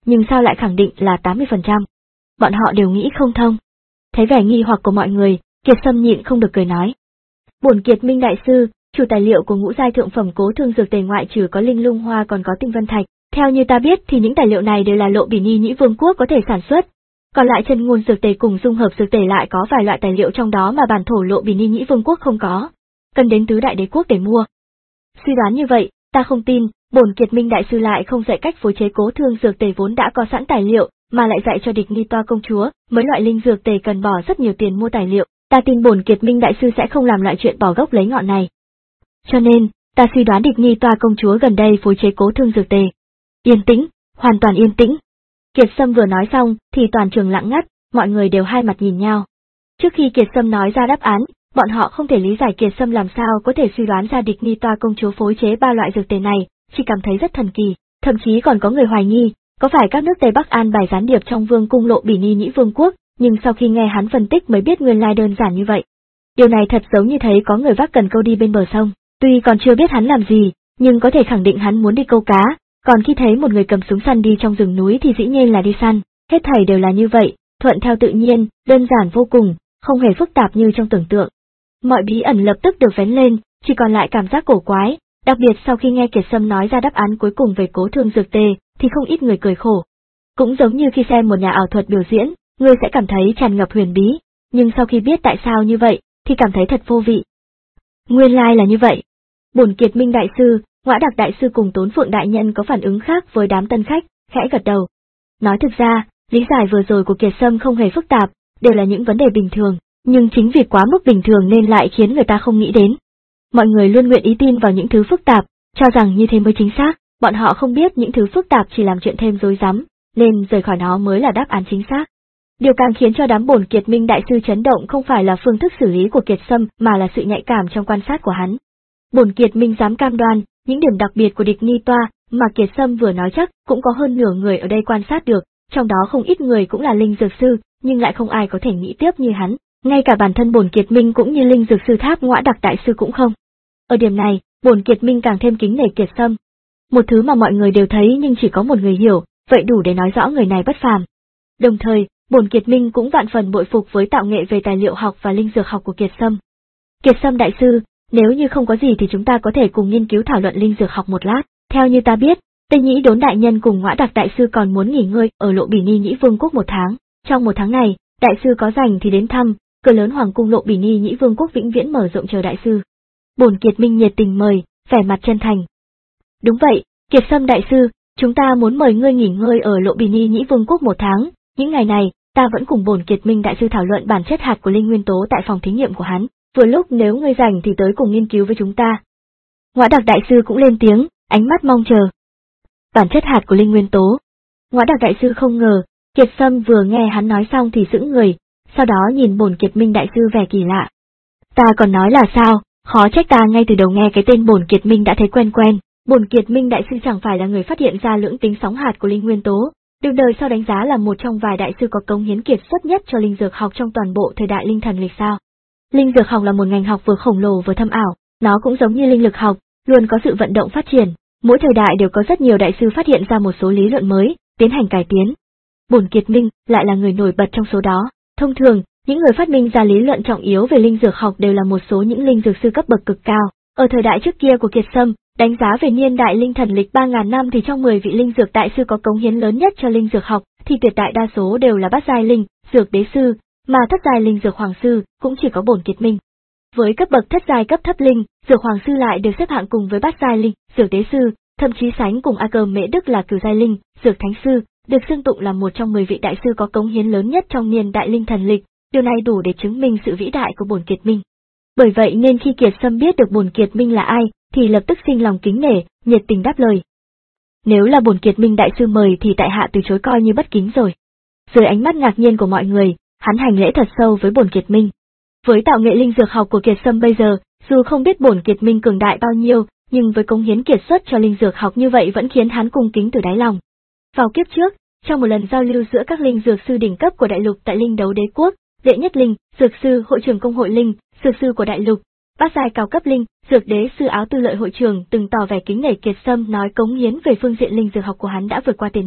nhưng sao lại khẳng định là tám mươi phần trăm? Bọn họ đều nghĩ không thông. Thấy vẻ nghi hoặc của mọi người, Kiệt Sâm nhịn không được cười nói. Bổn Kiệt Minh đại sư, chủ tài liệu của ngũ giai thượng phẩm cố thương dược tề ngoại trừ có linh lung hoa còn có tinh vân thạch. Theo như ta biết thì những tài liệu này đều là Lộ Bỉ Ni Nhĩ Vương quốc có thể sản xuất. Còn lại chân ngôn dược tề cùng dung hợp dược tề lại có vài loại tài liệu trong đó mà bản thổ Lộ Bỉ Ni Nhĩ Vương quốc không có. Cần đến tứ đại đế quốc để mua. Suy đoán như vậy, ta không tin, bổn Kiệt Minh đại sư lại không dạy cách phối chế cố thương dược tề vốn đã có sẵn tài liệu, mà lại dạy cho địch Nghi Toa công chúa, mấy loại linh dược tề cần bỏ rất nhiều tiền mua tài liệu, ta tin bổn Kiệt Minh đại sư sẽ không làm loại chuyện bỏ gốc lấy ngọn này. Cho nên, ta suy đoán địch Nghi Toa công chúa gần đây phối chế cố thương dược tề. Yên tĩnh, hoàn toàn yên tĩnh. Kiệt Sâm vừa nói xong, thì toàn trường lặng ngắt, mọi người đều hai mặt nhìn nhau. Trước khi Kiệt Sâm nói ra đáp án, bọn họ không thể lý giải Kiệt Sâm làm sao có thể suy đoán ra địch Nghi Toa công chúa phối chế ba loại dược tề này, chỉ cảm thấy rất thần kỳ, thậm chí còn có người hoài nghi, có phải các nước Tây Bắc an bài gián điệp trong vương cung Lộ Bỉ Ni Nhĩ Vương quốc, nhưng sau khi nghe hắn phân tích mới biết nguyên lai đơn giản như vậy. Điều này thật giống như thấy có người vác cần câu đi bên bờ sông, tuy còn chưa biết hắn làm gì, nhưng có thể khẳng định hắn muốn đi câu cá, còn khi thấy một người cầm súng săn đi trong rừng núi thì dĩ nhiên là đi săn, hết thảy đều là như vậy, thuận theo tự nhiên, đơn giản vô cùng, không hề phức tạp như trong tưởng tượng. Mọi bí ẩn lập tức được vén lên, chỉ còn lại cảm giác cổ quái, đặc biệt sau khi nghe Kiệt Sâm nói ra đáp án cuối cùng về cố thương dược tề, thì không ít người cười khổ. Cũng giống như khi xem một nhà ảo thuật biểu diễn, người sẽ cảm thấy tràn ngập huyền bí, nhưng sau khi biết tại sao như vậy, thì cảm thấy thật vô vị. Nguyên lai là như vậy. Bổn Kiệt Minh đại sư, Ngõa Đạc đại sư cùng Tốn Phượng đại nhân có phản ứng khác với đám tân khách, khẽ gật đầu. Nói thực ra, lý giải vừa rồi của Kiệt Sâm không hề phức tạp, đều là những vấn đề bình thường, nhưng chính vì quá mức bình thường nên lại khiến người ta không nghĩ đến. Mọi người luôn nguyện ý tin vào những thứ phức tạp, cho rằng như thế mới chính xác, bọn họ không biết những thứ phức tạp chỉ làm chuyện thêm rối rắm, nên rời khỏi nó mới là đáp án chính xác. Điều càng khiến cho đám bổn Kiệt Minh đại sư chấn động không phải là phương thức xử lý của Kiệt Sâm mà là sự nhạy cảm trong quan sát của hắn. Bổn Kiệt Minh dám cam đoan, những điểm đặc biệt của địch Nghi Toa mà Kiệt Sâm vừa nói chắc cũng có hơn nửa người ở đây quan sát được, trong đó không ít người cũng là linh dược sư, nhưng lại không ai có thể nghĩ tiếp như hắn, ngay cả bản thân bổn Kiệt Minh cũng như linh dược sư Tháp Ngõa Đạc đại sư cũng không. Ở điểm này, bổn Kiệt Minh càng thêm kính nể Kiệt Sâm. Một thứ mà mọi người đều thấy nhưng chỉ có một người hiểu, vậy đủ để nói rõ người này bất phàm. Đồng thời, bổn Kiệt Minh cũng vạn phần bội phục với tạo nghệ về tài liệu học và linh dược học của Kiệt Sâm. Kiệt Sâm đại sư, nếu như không có gì thì chúng ta có thể cùng nghiên cứu thảo luận linh dược học một lát. Theo như ta biết, Tây Nhĩ Đốn đại nhân cùng Ngõa Đạc đại sư còn muốn nghỉ ngơi ở Lộ Bỉ Ni Nhĩ Vương quốc một tháng. Trong một tháng này, đại sư có rảnh thì đến thăm, cửa lớn hoàng cung Lộ Bỉ Ni Nhĩ Vương quốc vĩnh viễn mở rộng chờ đại sư. Bổn Kiệt Minh nhiệt tình mời, vẻ mặt chân thành. Đúng vậy, Kiệt Sâm đại sư, chúng ta muốn mời ngươi nghỉ ngơi ở Lộ Bỉ Ni Nhĩ Vương quốc một tháng, những ngày này, ta vẫn cùng bổn Kiệt Minh đại sư thảo luận bản chất hạt của linh nguyên tố tại phòng thí nghiệm của hắn, vừa lúc nếu ngươi rảnh thì tới cùng nghiên cứu với chúng ta. Ngõa Đạc đại sư cũng lên tiếng, ánh mắt mong chờ. Bản chất hạt của linh nguyên tố. Ngõa Đạc đại sư không ngờ, Kiệt Sâm vừa nghe hắn nói xong thì sững người, sau đó nhìn bổn Kiệt Minh đại sư vẻ kỳ lạ. Ta còn nói là sao, khó trách ta ngay từ đầu nghe cái tên bổn Kiệt Minh đã thấy quen quen, bổn Kiệt Minh đại sư chẳng phải là người phát hiện ra lưỡng tính sóng hạt của linh nguyên tố, được đời sau đánh giá là một trong vài đại sư có cống hiến kiệt xuất nhất cho linh dược học trong toàn bộ thời đại linh thần lịch sao. Linh dược học là một ngành học vừa khổng lồ vừa thâm ảo, nó cũng giống như linh lực học, luôn có sự vận động phát triển, mỗi thời đại đều có rất nhiều đại sư phát hiện ra một số lý luận mới, tiến hành cải tiến. Bổn Kiệt Minh lại là người nổi bật trong số đó. Thông thường, những người phát minh ra lý luận trọng yếu về linh dược học đều là một số những linh dược sư cấp bậc cực cao. Ở thời đại trước kia của Kiệt Sâm, đánh giá về niên đại linh thần lịch ba nghìn năm thì trong mười vị linh dược đại sư có cống hiến lớn nhất cho linh dược học, thì tuyệt đại đa số đều là bát giai linh, dược đế sư, mà thất giai linh dược hoàng sư cũng chỉ có bổn Kiệt Minh. Với cấp bậc thất giai cấp thấp linh, dược hoàng sư lại được xếp hạng cùng với bát giai linh, dược đế sư, thậm chí sánh cùng A Cơ Mễ Đức là cửu giai linh, dược thánh sư, được xưng tụng là một trong mười vị đại sư có cống hiến lớn nhất trong niên đại linh thần lịch, điều này đủ để chứng minh sự vĩ đại của bổn Kiệt Minh. Bởi vậy nên khi Kiệt Sâm biết được bổn Kiệt Minh là ai, thì lập tức sinh lòng kính nể, nhiệt tình đáp lời. Nếu là bổn Kiệt Minh đại sư mời thì tại hạ từ chối coi như bất kính rồi. Dưới ánh mắt ngạc nhiên của mọi người, hắn hành lễ thật sâu với bổn Kiệt Minh. Với tạo nghệ linh dược học của Kiệt Sâm bây giờ, dù không biết bổn Kiệt Minh cường đại bao nhiêu, nhưng với cống hiến kiệt xuất cho linh dược học như vậy vẫn khiến hắn cung kính từ đáy lòng. Vào kiếp trước, trong một lần giao lưu giữa các linh dược sư đỉnh cấp của đại lục tại Linh Đấu Đế quốc, đệ nhất linh, dược sư hội trưởng công hội linh, dược sư của đại lục, bát giai cao cấp linh, dược đế sư Áo Tư Lợi hội trưởng từng tỏ vẻ kính nể Kiệt Sâm, nói cống hiến về phương diện linh dược học của hắn đã vượt qua tiền nhân,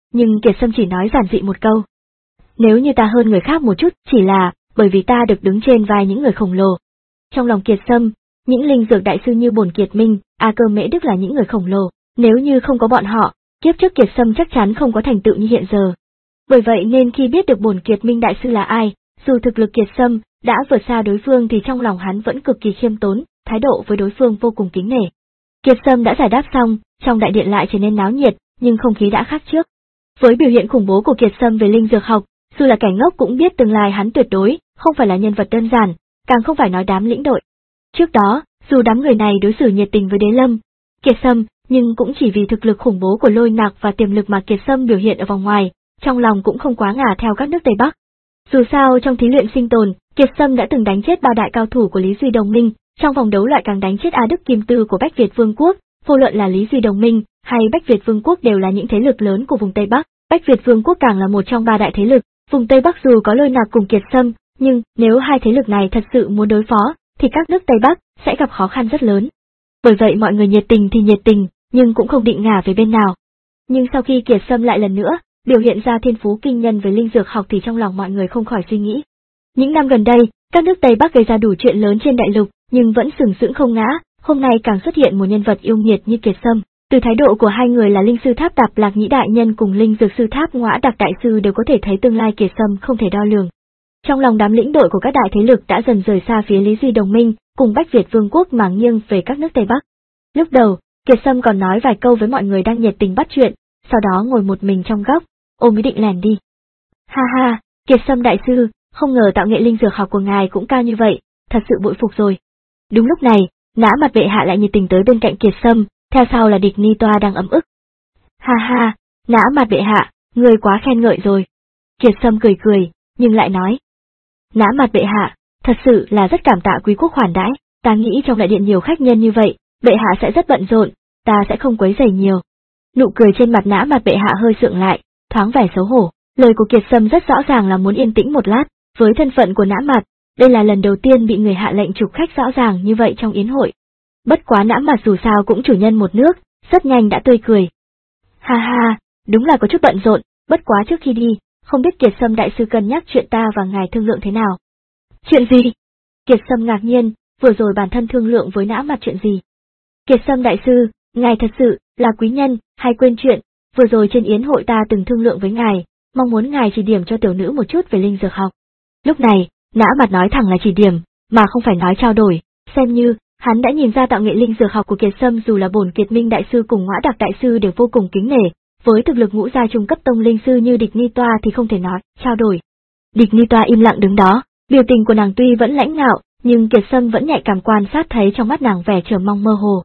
nhưng Kiệt Sâm chỉ nói giản dị một câu. Nếu như ta hơn người khác một chút chỉ là bởi vì ta được đứng trên vai những người khổng lồ. Trong lòng Kiệt Sâm, những linh dược đại sư như Bổn Kiệt Minh, A Cơ Mễ Đức là những người khổng lồ, nếu như không có bọn họ, kiếp trước Kiệt Sâm chắc chắn không có thành tựu như hiện giờ. Bởi vậy nên khi biết được Bổn Kiệt Minh đại sư là ai, dù thực lực Kiệt Sâm đã vượt xa đối phương thì trong lòng hắn vẫn cực kỳ khiêm tốn, thái độ với đối phương vô cùng kính nể. Kiệt Sâm đã giải đáp xong, trong đại điện lại trở nên náo nhiệt, nhưng không khí đã khác trước. Với biểu hiện khủng bố của Kiệt Sâm về linh dược học, dù là kẻ ngốc cũng biết tương lai hắn tuyệt đối không phải là nhân vật đơn giản, càng không phải nói đám lĩnh đội. Trước đó, dù đám người này đối xử nhiệt tình với Đế Lâm, Kiệt Sâm, nhưng cũng chỉ vì thực lực khủng bố của Lôi Nặc và tiềm lực mà Kiệt Sâm biểu hiện ở vòng ngoài, trong lòng cũng không quá ngả theo các nước Tây Bắc. Dù sao trong thí luyện sinh tồn, Kiệt Sâm đã từng đánh chết ba đại cao thủ của Lý Duy Đồng Minh, trong vòng đấu loại càng đánh chết A Đức Kim Tư của Bách Việt Vương quốc, vô luận là Lý Duy Đồng Minh hay Bách Việt Vương quốc đều là những thế lực lớn của vùng Tây Bắc, Bách Việt Vương quốc càng là một trong ba đại thế lực, vùng Tây Bắc dù có Lôi Nặc cùng Kiệt Sâm, nhưng nếu hai thế lực này thật sự muốn đối phó, thì các nước Tây Bắc sẽ gặp khó khăn rất lớn. Bởi vậy mọi người nhiệt tình thì nhiệt tình, nhưng cũng không định ngả về bên nào. Nhưng sau khi Kiệt Sâm lại lần nữa biểu hiện ra thiên phú kinh nhân về linh dược học thì trong lòng mọi người không khỏi suy nghĩ. Những năm gần đây, các nước Tây Bắc gây ra đủ chuyện lớn trên đại lục, nhưng vẫn sừng sững không ngã, hôm nay càng xuất hiện một nhân vật yêu nghiệt như Kiệt Sâm. Từ thái độ của hai người là linh sư tháp Tạp Lạc Nhĩ đại nhân cùng linh dược sư tháp Ngõa Đặc đại sư đều có thể thấy tương lai Kiệt Sâm không thể đo lường. Trong lòng đám lĩnh đội của các đại thế lực đã dần rời xa phía Lý Duy Đồng Minh, cùng Bách Việt Vương quốc mà nghiêng về các nước Tây Bắc. Lúc đầu, Kiệt Sâm còn nói vài câu với mọi người đang nhiệt tình bắt chuyện, sau đó ngồi một mình trong góc, ôm ý định lèn đi. Ha ha, Kiệt Sâm đại sư, không ngờ tạo nghệ linh dược học của ngài cũng cao như vậy, thật sự bội phục rồi. Đúng lúc này, Nã Mặt bệ hạ lại nhiệt tình tới bên cạnh Kiệt Sâm, theo sau là Địch Ni Toa đang ấm ức. Ha ha, Nã Mặt bệ hạ, người quá khen ngợi rồi. Kiệt Sâm cười cười, nhưng lại nói. Nã Mặt bệ hạ, thật sự là rất cảm tạ quý quốc khoản đãi, ta nghĩ trong đại điện nhiều khách nhân như vậy, bệ hạ sẽ rất bận rộn, ta sẽ không quấy rầy nhiều. Nụ cười trên mặt Nã Mặt bệ hạ hơi sượng lại, thoáng vẻ xấu hổ, lời của Kiệt Sâm rất rõ ràng là muốn yên tĩnh một lát, với thân phận của Nã Mặt, đây là lần đầu tiên bị người hạ lệnh trục khách rõ ràng như vậy trong yến hội. Bất quá Nã Mặt dù sao cũng chủ nhân một nước, rất nhanh đã tươi cười. Ha ha, đúng là có chút bận rộn, bất quá trước khi đi, không biết Kiệt Sâm đại sư cân nhắc chuyện ta và ngài thương lượng thế nào. Chuyện gì? Kiệt Sâm ngạc nhiên, vừa rồi bản thân thương lượng với Nã Mặt chuyện gì? Kiệt Sâm đại sư, ngài thật sự là quý nhân, hay quên chuyện, vừa rồi trên yến hội ta từng thương lượng với ngài, mong muốn ngài chỉ điểm cho tiểu nữ một chút về linh dược học. Lúc này, Nã Mặt nói thẳng là chỉ điểm, mà không phải nói trao đổi, xem như hắn đã nhìn ra tạo nghệ linh dược học của Kiệt Sâm dù là Bổn Kiệt Minh đại sư cùng Ngõa Đặc đại sư đều vô cùng kính nể, với thực lực ngũ giai trung cấp tông linh sư như Địch Ni Toa thì không thể nói trao đổi. Địch Ni Toa im lặng đứng đó, biểu tình của nàng tuy vẫn lãnh ngạo, nhưng Kiệt Sâm vẫn nhạy cảm quan sát thấy trong mắt nàng vẻ chờ mong mơ hồ.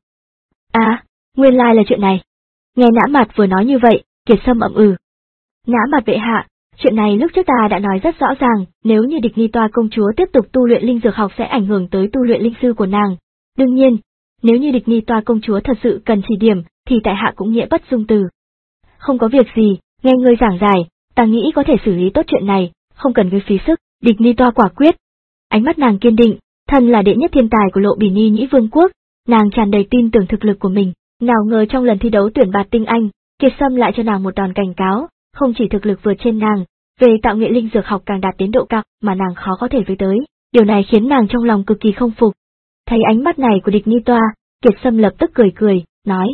À, nguyên lai là chuyện này. Nghe Nã Mặt vừa nói như vậy, Kiệt Sâm ậm ừ. Nã Mặt bệ hạ, chuyện này lúc trước ta đã nói rất rõ ràng, nếu như Địch Ni Toa công chúa tiếp tục tu luyện linh dược học sẽ ảnh hưởng tới tu luyện linh sư của nàng. Đương nhiên, nếu như Địch Ni Toa công chúa thật sự cần chỉ điểm, thì tại hạ cũng nghĩa bất dung từ. Không có việc gì, nghe ngươi giảng giải, ta nghĩ có thể xử lý tốt chuyện này, không cần ngươi phí sức. Địch Ni Toa quả quyết. Ánh mắt nàng kiên định, thân là đệ nhất thiên tài của Lộ Bỉ Ni Nhĩ Vương quốc, nàng tràn đầy tin tưởng thực lực của mình. Nào ngờ trong lần thi đấu tuyển bạt tinh anh, Kiệt Sâm lại cho nàng một đòn cảnh cáo, không chỉ thực lực vượt trên nàng, về tạo nghệ linh dược học càng đạt đến độ cao mà nàng khó có thể với tới, điều này khiến nàng trong lòng cực kỳ không phục. Thấy ánh mắt này của Địch Ni Toa, Kiệt Sâm lập tức cười cười, nói.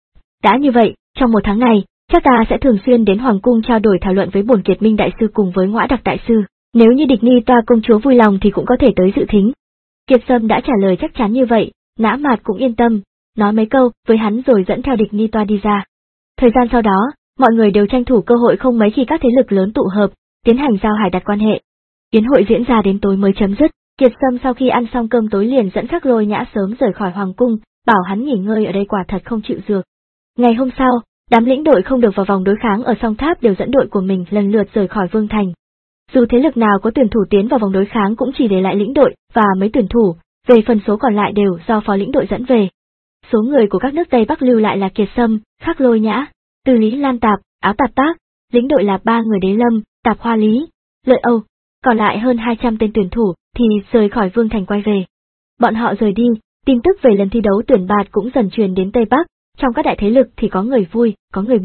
Đã như vậy, trong một tháng này, chắc ta sẽ thường xuyên đến Hoàng cung trao đổi thảo luận với Bổn Kiệt Minh đại sư cùng với Ngõa Đặc đại sư, nếu như Địch Ni Toa công chúa vui lòng thì cũng có thể tới dự thính. Kiệt Sâm đã trả lời chắc chắn như vậy, Nã Mặt cũng yên tâm, nói mấy câu với hắn rồi dẫn theo Địch Ni Toa đi ra. Thời gian sau đó, mọi người đều tranh thủ cơ hội không mấy khi các thế lực lớn tụ hợp, tiến hành giao hải đặt quan hệ. Yến hội diễn ra đến tối mới chấm dứt, Kiệt Sâm sau khi ăn xong cơm tối liền dẫn Khắc Lôi Nhã sớm rời khỏi Hoàng cung, bảo hắn nghỉ ngơi ở đây quả thật không chịu được. Ngày hôm sau, đám lĩnh đội không được vào vòng đối kháng ở Song Tháp đều dẫn đội của mình lần lượt rời khỏi Vương Thành. Dù thế lực nào có tuyển thủ tiến vào vòng đối kháng cũng chỉ để lại lĩnh đội và mấy tuyển thủ, về phần số còn lại đều do phó lĩnh đội dẫn về. Số người của các nước Tây Bắc lưu lại là Kiệt Sâm, Khắc Lôi Nhã, Từ Lý Lan Tạp, Áo Tạp Tác, lĩnh đội là ba người Đế Lâm, Tạp Hoa Lý, Lợi Âu, còn lại hơn hai trăm tên tuyển thủ thì rời khỏi Vương Thành quay về. Bọn họ rời đi, tin tức về lần thi đấu tuyển bạt cũng dần truyền đến Tây Bắc, trong các đại thế lực thì có người vui, có người buồn.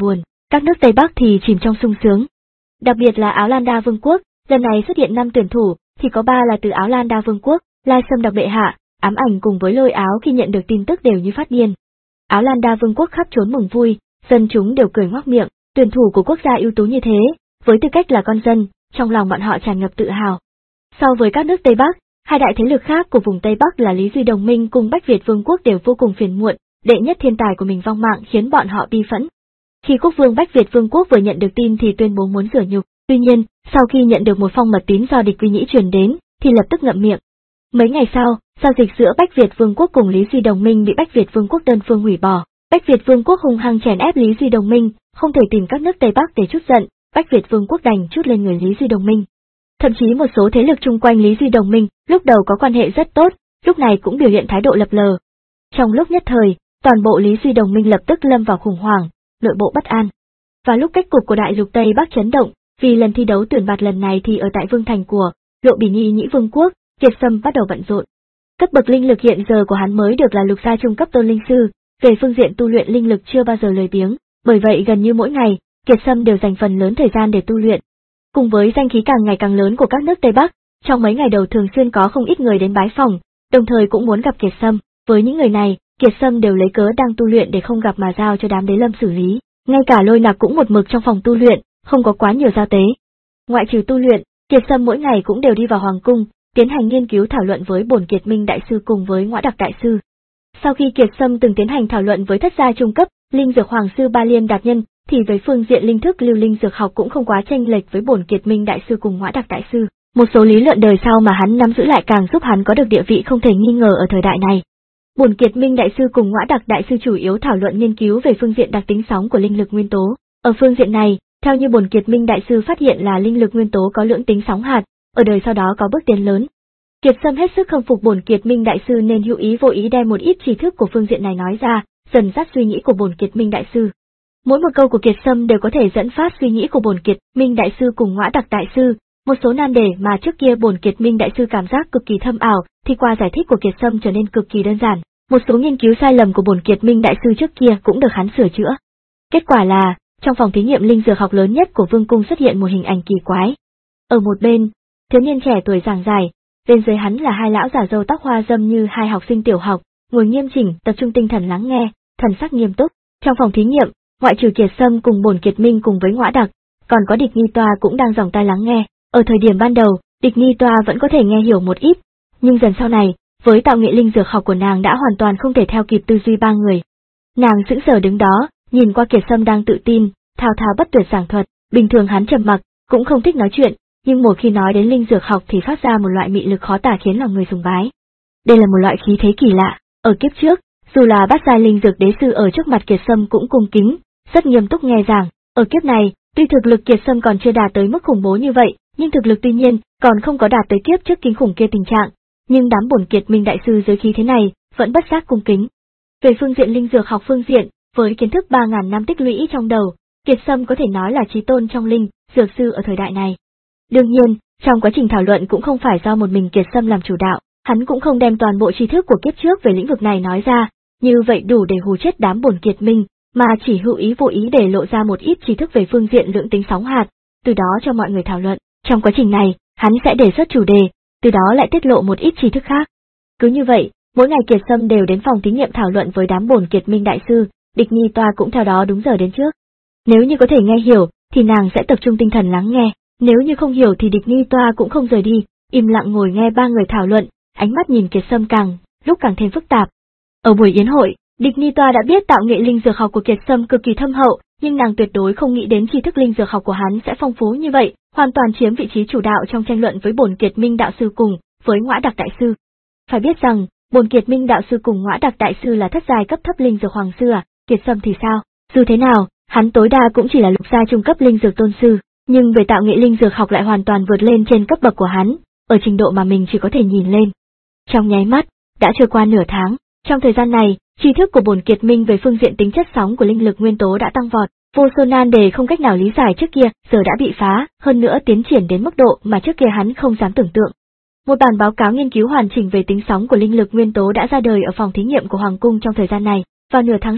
các nước Tây Bắc thì chìm trong sung sướng. Đặc biệt là Áo Lan Đa Vương quốc, lần này xuất hiện năm tuyển thủ, thì có ba là từ Áo Lan Đa Vương quốc, Lai Sâm Đặc bệ hạ, Ám Ảnh cùng với Lôi Áo khi nhận được tin tức đều như phát điên. Áo Lan Đa Vương quốc khắp trốn mừng vui, dân chúng đều cười ngoác miệng, tuyển thủ của quốc gia ưu tú như thế, với tư cách là con dân, trong lòng bọn họ tràn ngập tự hào. So với các nước Tây Bắc, hai đại thế lực khác của vùng Tây Bắc là Lý Duy Đồng minh cùng Bách Việt Vương quốc đều vô cùng phiền muộn, đệ nhất thiên tài của mình vong mạng khiến bọn họ bi phẫn. Khi quốc vương Bách Việt Vương quốc vừa nhận được tin thì tuyên bố muốn rửa nhục, tuy nhiên, sau khi nhận được một phong mật tín do địch Quy Nhĩ truyền đến, thì lập tức ngậm miệng. Mấy ngày sau, giao dịch giữa Bách Việt Vương quốc cùng Lý Duy Đồng minh bị Bách Việt Vương quốc đơn phương hủy bỏ. Bách Việt Vương quốc hung hăng chèn ép Lý Duy Đồng minh, không thể tìm các nước Tây Bắc để trút giận, Bách Việt Vương quốc đành trút lên người Lý Duy Đồng minh. Thậm chí một số thế lực chung quanh Lý Duy Đồng minh, lúc đầu có quan hệ rất tốt, lúc này cũng biểu hiện thái độ lập lờ. Trong lúc nhất thời, toàn bộ Lý Duy Đồng minh lập tức lâm vào khủng hoảng, nội bộ bất an. Và lúc cách cục của đại lục Tây Bắc chấn động, vì lần thi đấu tuyển bạt lần này thì ở tại vương thành của Lộ Bỉ Nhi Nhĩ Vương quốc, Kiệt Sâm bắt đầu bận rộn. Cấp bậc linh lực hiện giờ của hắn mới được là lục gia trung cấp tôn linh sư, về phương diện tu luyện linh lực chưa bao giờ lười biếng, bởi vậy gần như mỗi ngày, Kiệt Sâm đều dành phần lớn thời gian để tu luyện. Cùng với danh khí càng ngày càng lớn của các nước Tây Bắc, trong mấy ngày đầu thường xuyên có không ít người đến bái phỏng, đồng thời cũng muốn gặp Kiệt Sâm. Với những người này, Kiệt Sâm đều lấy cớ đang tu luyện để không gặp mà giao cho đám Đế Lâm xử lý. Ngay cả Lôi Nặc cũng một mực trong phòng tu luyện, không có quá nhiều giao tế. Ngoại trừ tu luyện, Kiệt Sâm mỗi ngày cũng đều đi vào hoàng cung, tiến hành nghiên cứu thảo luận với Bổn Kiệt Minh đại sư cùng với Ngõa Đặc đại sư. Sau khi Kiệt Sâm từng tiến hành thảo luận với thất gia trung cấp, linh dược hoàng sư Ba Liên Đạt Nhân, thì về phương diện linh thức lưu linh dược học cũng không quá chênh lệch với Bổn Kiệt Minh đại sư cùng Ngõa Đặc đại sư. Một số lý luận đời sau mà hắn nắm giữ lại càng giúp hắn có được địa vị không thể nghi ngờ ở thời đại này. Bổn Kiệt Minh đại sư cùng Ngõa Đặc đại sư chủ yếu thảo luận nghiên cứu về phương diện đặc tính sóng của linh lực nguyên tố. Ở phương diện này, theo như Bổn Kiệt Minh đại sư phát hiện là linh lực nguyên tố có lưỡng tính sóng hạt, ở đời sau đó có bước tiến lớn. Kiệt Sâm hết sức khâm phục Bổn Kiệt Minh đại sư nên hữu ý vô ý đem một ít tri thức của phương diện này nói ra, dần dắt suy nghĩ của Bổn Kiệt Minh đại sư. Mỗi một câu của Kiệt Sâm đều có thể dẫn phát suy nghĩ của Bổn Kiệt Minh đại sư cùng Ngõa Đặc đại sư. Một số nan đề mà trước kia Bổn Kiệt Minh đại sư cảm giác cực kỳ thâm ảo, thì qua giải thích của Kiệt Sâm trở nên cực kỳ đơn giản. Một số nghiên cứu sai lầm của Bổn Kiệt Minh đại sư trước kia cũng được hắn sửa chữa. Kết quả là, trong phòng thí nghiệm linh dược học lớn nhất của vương cung xuất hiện một hình ảnh kỳ quái. Ở một bên, thiếu niên trẻ tuổi giảng giải, bên dưới hắn là hai lão già râu tóc hoa râm như hai học sinh tiểu học, ngồi nghiêm chỉnh, tập trung tinh thần lắng nghe, thần sắc nghiêm túc. Trong phòng thí nghiệm, ngoại trừ Kiệt Sâm cùng Bổn Kiệt Minh cùng với Ngõa Đặc, còn có Địch Nghi Toa cũng đang dòng tai lắng nghe. Ở thời điểm ban đầu, Địch Nghi Toa vẫn có thể nghe hiểu một ít, nhưng dần sau này, với tạo nghệ linh dược học của nàng đã hoàn toàn không thể theo kịp tư duy ba người. Nàng sững sờ đứng đó, nhìn qua Kiệt Sâm đang tự tin, thao thao bất tuyệt giảng thuật, bình thường hắn trầm mặc, cũng không thích nói chuyện, nhưng một khi nói đến linh dược học thì phát ra một loại mị lực khó tả khiến lòng người sùng bái. Đây là một loại khí thế kỳ lạ, ở kiếp trước, dù là bát giai linh dược đế sư ở trước mặt Kiệt Sâm cũng cung kính, rất nghiêm túc nghe giảng. Ở kiếp này, tuy thực lực Kiệt Sâm còn chưa đạt tới mức khủng bố như vậy, nhưng thực lực tuy nhiên còn không có đạt tới kiếp trước kinh khủng kia tình trạng, nhưng đám Bổn Kiệt Minh đại sư dưới khí thế này vẫn bất giác cung kính. Về phương diện linh dược học phương diện, với kiến thức ba ngàn năm tích lũy trong đầu, Kiệt Sâm có thể nói là chí tôn trong linh dược sư ở thời đại này. Đương nhiên, trong quá trình thảo luận cũng không phải do một mình Kiệt Sâm làm chủ đạo, hắn cũng không đem toàn bộ tri thức của kiếp trước về lĩnh vực này nói ra, như vậy đủ để hù chết đám Bổn Kiệt Minh, mà chỉ hữu ý vô ý để lộ ra một ít tri thức về phương diện lượng tính sóng hạt, từ đó cho mọi người thảo luận. Trong quá trình này, hắn sẽ đề xuất chủ đề, từ đó lại tiết lộ một ít tri thức khác. Cứ như vậy, mỗi ngày Kiệt Sâm đều đến phòng thí nghiệm thảo luận với đám Bổn Kiệt Minh đại sư, Địch Nghi Toa cũng theo đó đúng giờ đến trước. Nếu như có thể nghe hiểu, thì nàng sẽ tập trung tinh thần lắng nghe, nếu như không hiểu thì Địch Nghi Toa cũng không rời đi, im lặng ngồi nghe ba người thảo luận, ánh mắt nhìn Kiệt Sâm càng lúc càng thêm phức tạp. Ở buổi yến hội, Địch Nghi Toa đã biết tạo nghệ linh dược học của Kiệt Sâm cực kỳ thâm hậu, nhưng nàng tuyệt đối không nghĩ đến tri thức linh dược học của hắn sẽ phong phú như vậy, hoàn toàn chiếm vị trí chủ đạo trong tranh luận với Bổn Kiệt Minh đạo sư cùng với Ngõa Đặc đại sư. Phải biết rằng, Bổn Kiệt Minh đạo sư cùng Ngõa Đặc đại sư là thất giai cấp thấp linh dược hoàng sư à, Kiệt Sâm thì sao? Dù thế nào, hắn tối đa cũng chỉ là lục gia trung cấp linh dược tôn sư, nhưng về tạo nghệ linh dược học lại hoàn toàn vượt lên trên cấp bậc của hắn, ở trình độ mà mình chỉ có thể nhìn lên. Trong nháy mắt, đã trôi qua nửa tháng, trong thời gian này, tri thức của Bổn Kiệt Minh về phương diện tính chất sóng của linh lực nguyên tố đã tăng vọt, vô số nan đề không cách nào lý giải trước kia giờ đã bị phá, hơn nữa tiến triển đến mức độ mà trước kia hắn không dám tưởng tượng. Một bản báo cáo nghiên cứu hoàn chỉnh về tính sóng của linh lực nguyên tố đã ra đời ở phòng thí nghiệm của Hoàng cung trong thời gian này. Vào nửa tháng sau,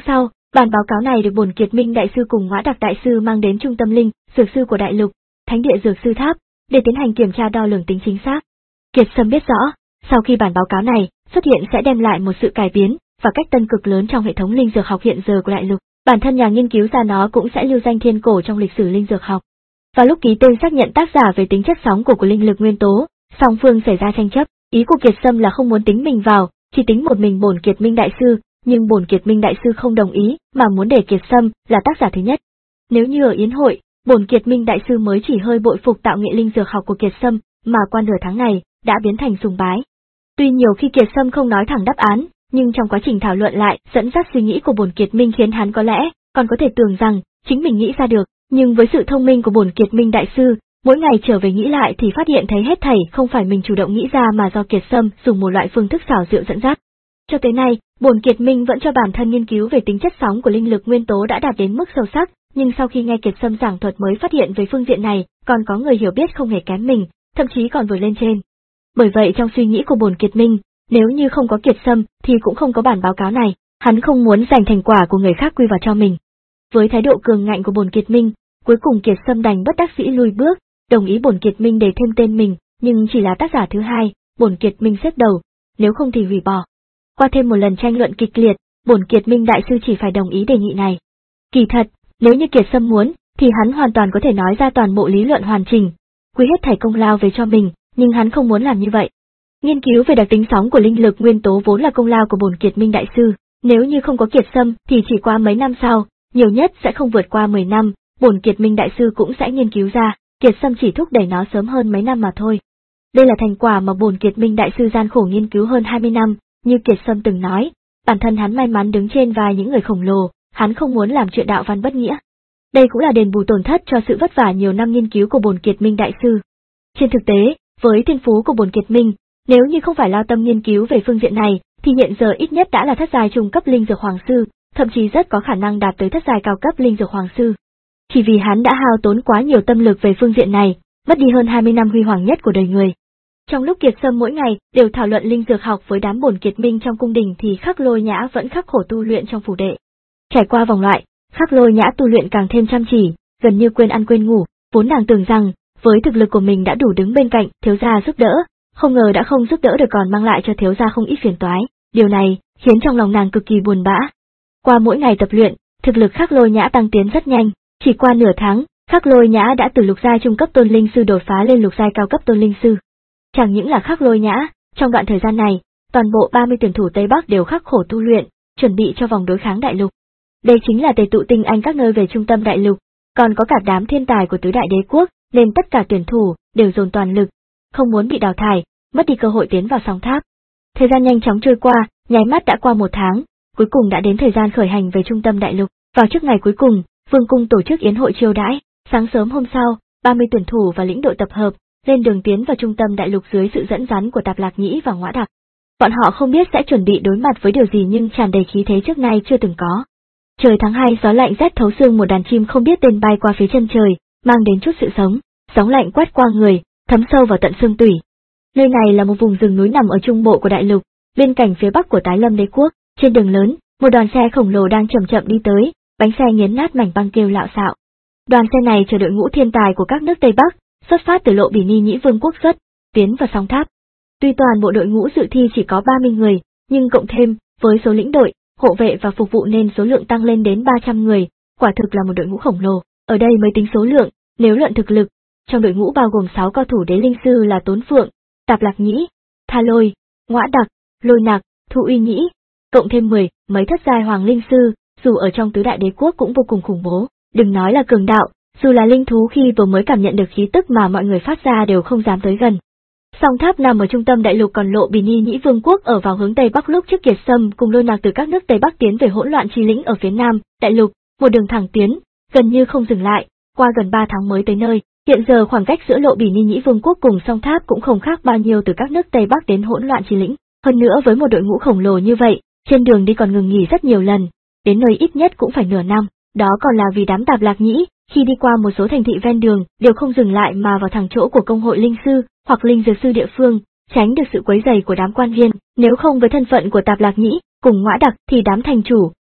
Bản báo cáo này được Bổn Kiệt Minh đại sư cùng Ngõa Đặc đại sư mang đến Trung tâm Linh, Dược sư của đại lục, Thánh địa Dược sư tháp, để tiến hành kiểm tra đo lường tính chính xác. Kiệt Sâm biết rõ, sau khi bản báo cáo này xuất hiện sẽ đem lại một sự cải biến và cách tân cực lớn trong hệ thống linh dược học hiện giờ của đại lục. Bản thân nhà nghiên cứu ra nó cũng sẽ lưu danh thiên cổ trong lịch sử linh dược học. Và lúc ký tên xác nhận tác giả về tính chất sóng của của linh lực nguyên tố, song phương xảy ra tranh chấp. Ý của Kiệt Sâm là không muốn tính mình vào, chỉ tính một mình Bổn Kiệt Minh đại sư, nhưng Bổn Kiệt Minh đại sư không đồng ý, mà muốn để Kiệt Sâm là tác giả thứ nhất. Nếu như ở yến hội, Bổn Kiệt Minh đại sư mới chỉ hơi bội phục tạo nghệ linh dược học của Kiệt Sâm, mà qua nửa tháng này đã biến thành sùng bái. Tuy nhiều khi Kiệt Sâm không nói thẳng đáp án, nhưng trong quá trình thảo luận lại, dẫn dắt suy nghĩ của Bổn Kiệt Minh khiến hắn có lẽ còn có thể tưởng rằng chính mình nghĩ ra được, nhưng với sự thông minh của Bổn Kiệt Minh đại sư, mỗi ngày trở về nghĩ lại thì phát hiện thấy hết thảy không phải mình chủ động nghĩ ra mà do Kiệt Sâm dùng một loại phương thức xảo diệu dẫn dắt. Cho tới nay, Bổn Kiệt Minh vẫn cho bản thân nghiên cứu về tính chất sóng của linh lực nguyên tố đã đạt đến mức sâu sắc, nhưng sau khi nghe Kiệt Sâm giảng thuật mới phát hiện về phương diện này, còn có người hiểu biết không hề kém mình, thậm chí còn vượt lên trên. Bởi vậy trong suy nghĩ của Bổn Kiệt Minh, nếu như không có Kiệt Sâm thì cũng không có bản báo cáo này, hắn không muốn giành thành quả của người khác quy vào cho mình. Với thái độ cường ngạnh của Bổn Kiệt Minh, cuối cùng Kiệt Sâm đành bất đắc dĩ lùi bước, đồng ý Bổn Kiệt Minh đề thêm tên mình, nhưng chỉ là tác giả thứ hai, Bổn Kiệt Minh xếp đầu, nếu không thì hủy bỏ. Qua thêm một lần tranh luận kịch liệt, Bổn Kiệt Minh đại sư chỉ phải đồng ý đề nghị này. Kỳ thật, nếu như Kiệt Sâm muốn, thì hắn hoàn toàn có thể nói ra toàn bộ lý luận hoàn chỉnh, quy hết thảy công lao về cho mình, nhưng hắn không muốn làm như vậy. Nghiên cứu về đặc tính sóng của linh lực nguyên tố vốn là công lao của Bổn Kiệt Minh đại sư, nếu như không có Kiệt Sâm thì chỉ qua mấy năm sau, nhiều nhất sẽ không vượt qua mười năm, Bổn Kiệt Minh đại sư cũng sẽ nghiên cứu ra, Kiệt Sâm chỉ thúc đẩy nó sớm hơn mấy năm mà thôi. Đây là thành quả mà Bổn Kiệt Minh đại sư gian khổ nghiên cứu hơn hai mươi năm, như Kiệt Sâm từng nói, bản thân hắn may mắn đứng trên vai những người khổng lồ, hắn không muốn làm chuyện đạo văn bất nghĩa. Đây cũng là đền bù tổn thất cho sự vất vả nhiều năm nghiên cứu của Bổn Kiệt Minh đại sư. Trên thực tế, với thiên phú của Bổn Kiệt Minh, nếu như không phải lao tâm nghiên cứu về phương diện này, thì hiện giờ ít nhất đã là thất giai trung cấp linh dược hoàng sư, thậm chí rất có khả năng đạt tới thất giai cao cấp linh dược hoàng sư. Chỉ vì hắn đã hao tốn quá nhiều tâm lực về phương diện này, mất đi hơn hai mươi năm huy hoàng nhất của đời người. Trong lúc Kiệt Sâm mỗi ngày đều thảo luận linh dược học với đám Bổn Kiệt Minh trong cung đình thì Khắc Lôi Nhã vẫn khắc khổ tu luyện trong phủ đệ. Trải qua vòng loại, Khắc Lôi Nhã tu luyện càng thêm chăm chỉ, gần như quên ăn quên ngủ, vốn nàng tưởng rằng với thực lực của mình đã đủ đứng bên cạnh thiếu gia giúp đỡ, không ngờ đã không giúp đỡ được còn mang lại cho thiếu gia không ít phiền toái, điều này khiến trong lòng nàng cực kỳ buồn bã. Qua mỗi ngày tập luyện, thực lực Khắc Lôi Nhã tăng tiến rất nhanh, chỉ qua nửa tháng, Khắc Lôi Nhã đã từ lục giai trung cấp tôn linh sư đột phá lên lục giai cao cấp tôn linh sư. Chẳng những là Khắc Lôi Nhã, trong đoạn thời gian này, toàn bộ ba mươi tuyển thủ Tây Bắc đều khắc khổ tu luyện, chuẩn bị cho vòng đối kháng đại lục. Đây chính là tề tụ tinh anh các nơi về trung tâm đại lục, còn có cả đám thiên tài của tứ đại đế quốc, nên tất cả tuyển thủ đều dồn toàn lực, không muốn bị đào thải, mất đi cơ hội tiến vào song tháp. Thời gian nhanh chóng trôi qua, nháy mắt đã qua một tháng, cuối cùng đã đến thời gian khởi hành về trung tâm đại lục. Vào trước ngày cuối cùng, Vương cung tổ chức yến hội chiêu đãi, sáng sớm hôm sau, ba mươi tuyển thủ và lĩnh đội tập hợp, lên đường tiến vào trung tâm đại lục dưới sự dẫn dắt của Tạp Lạc Nhĩ và Ngõa Đặc. Bọn họ không biết sẽ chuẩn bị đối mặt với điều gì nhưng tràn đầy khí thế trước nay chưa từng có. Trời tháng hai gió lạnh rét thấu xương, một đàn chim không biết tên bay qua phía chân trời, mang đến chút sự sống, sóng lạnh quét qua người, thấm sâu vào tận xương tủy. Nơi này là một vùng rừng núi nằm ở trung bộ của đại lục, bên cạnh phía bắc của Tái Lâm đế quốc. Trên đường lớn, một đoàn xe khổng lồ đang chậm chậm đi tới, bánh xe nghiến nát mảnh băng kêu lạo xạo. Đoàn xe này chở đội ngũ thiên tài của các nước Tây Bắc, xuất phát từ lộ Bỉ Ni Nhĩ Vương quốc xuất, tiến vào song tháp. Tuy toàn bộ đội ngũ dự thi chỉ có ba mươi người, nhưng cộng thêm với số lĩnh đội, hộ vệ và phục vụ nên số lượng tăng lên đến ba trăm người, quả thực là một đội ngũ khổng lồ. Ở đây mới tính số lượng, nếu luận thực lực, trong đội ngũ bao gồm sáu cao thủ đế linh sư là Tốn Phượng, Tạp Lạc Nhĩ, Tha Lôi, Ngõa Đặc, Lôi Nặc, Thu Uy Nhĩ, cộng thêm mười mấy thất giai hoàng linh sư, dù ở trong tứ đại đế quốc cũng vô cùng khủng bố, đừng nói là cường đạo, dù là linh thú khi vừa mới cảm nhận được khí tức mà mọi người phát ra đều không dám tới gần. Song tháp nằm ở trung tâm đại lục, còn lộ Bỉ Ni Nhĩ Vương quốc ở vào hướng tây bắc. Lúc trước Kiệt Sâm cùng Lôi Nặc từ các nước Tây Bắc tiến về hỗn loạn chi lĩnh ở phía nam đại lục, một đường thẳng tiến, gần như không dừng lại, qua gần ba tháng mới tới nơi. Hiện giờ khoảng cách giữa lộ Bỉ Ni Nhĩ Vương quốc cùng song tháp cũng không khác bao nhiêu từ các nước Tây Bắc đến hỗn loạn chi lĩnh. Hơn nữa với một đội ngũ khổng lồ như vậy, trên đường đi còn ngừng nghỉ rất nhiều lần, đến nơi ít nhất cũng phải nửa năm. Đó còn là vì đám Tạp Lạc Nhĩ, khi đi qua một số thành thị ven đường, đều không dừng lại mà vào thẳng chỗ của công hội linh sư hoặc linh dược sư địa phương, tránh được sự quấy rầy của đám quan viên. Nếu không với thân phận của Tạp Lạc Nhĩ cùng Ngõa Đặc thì đám thành chủ,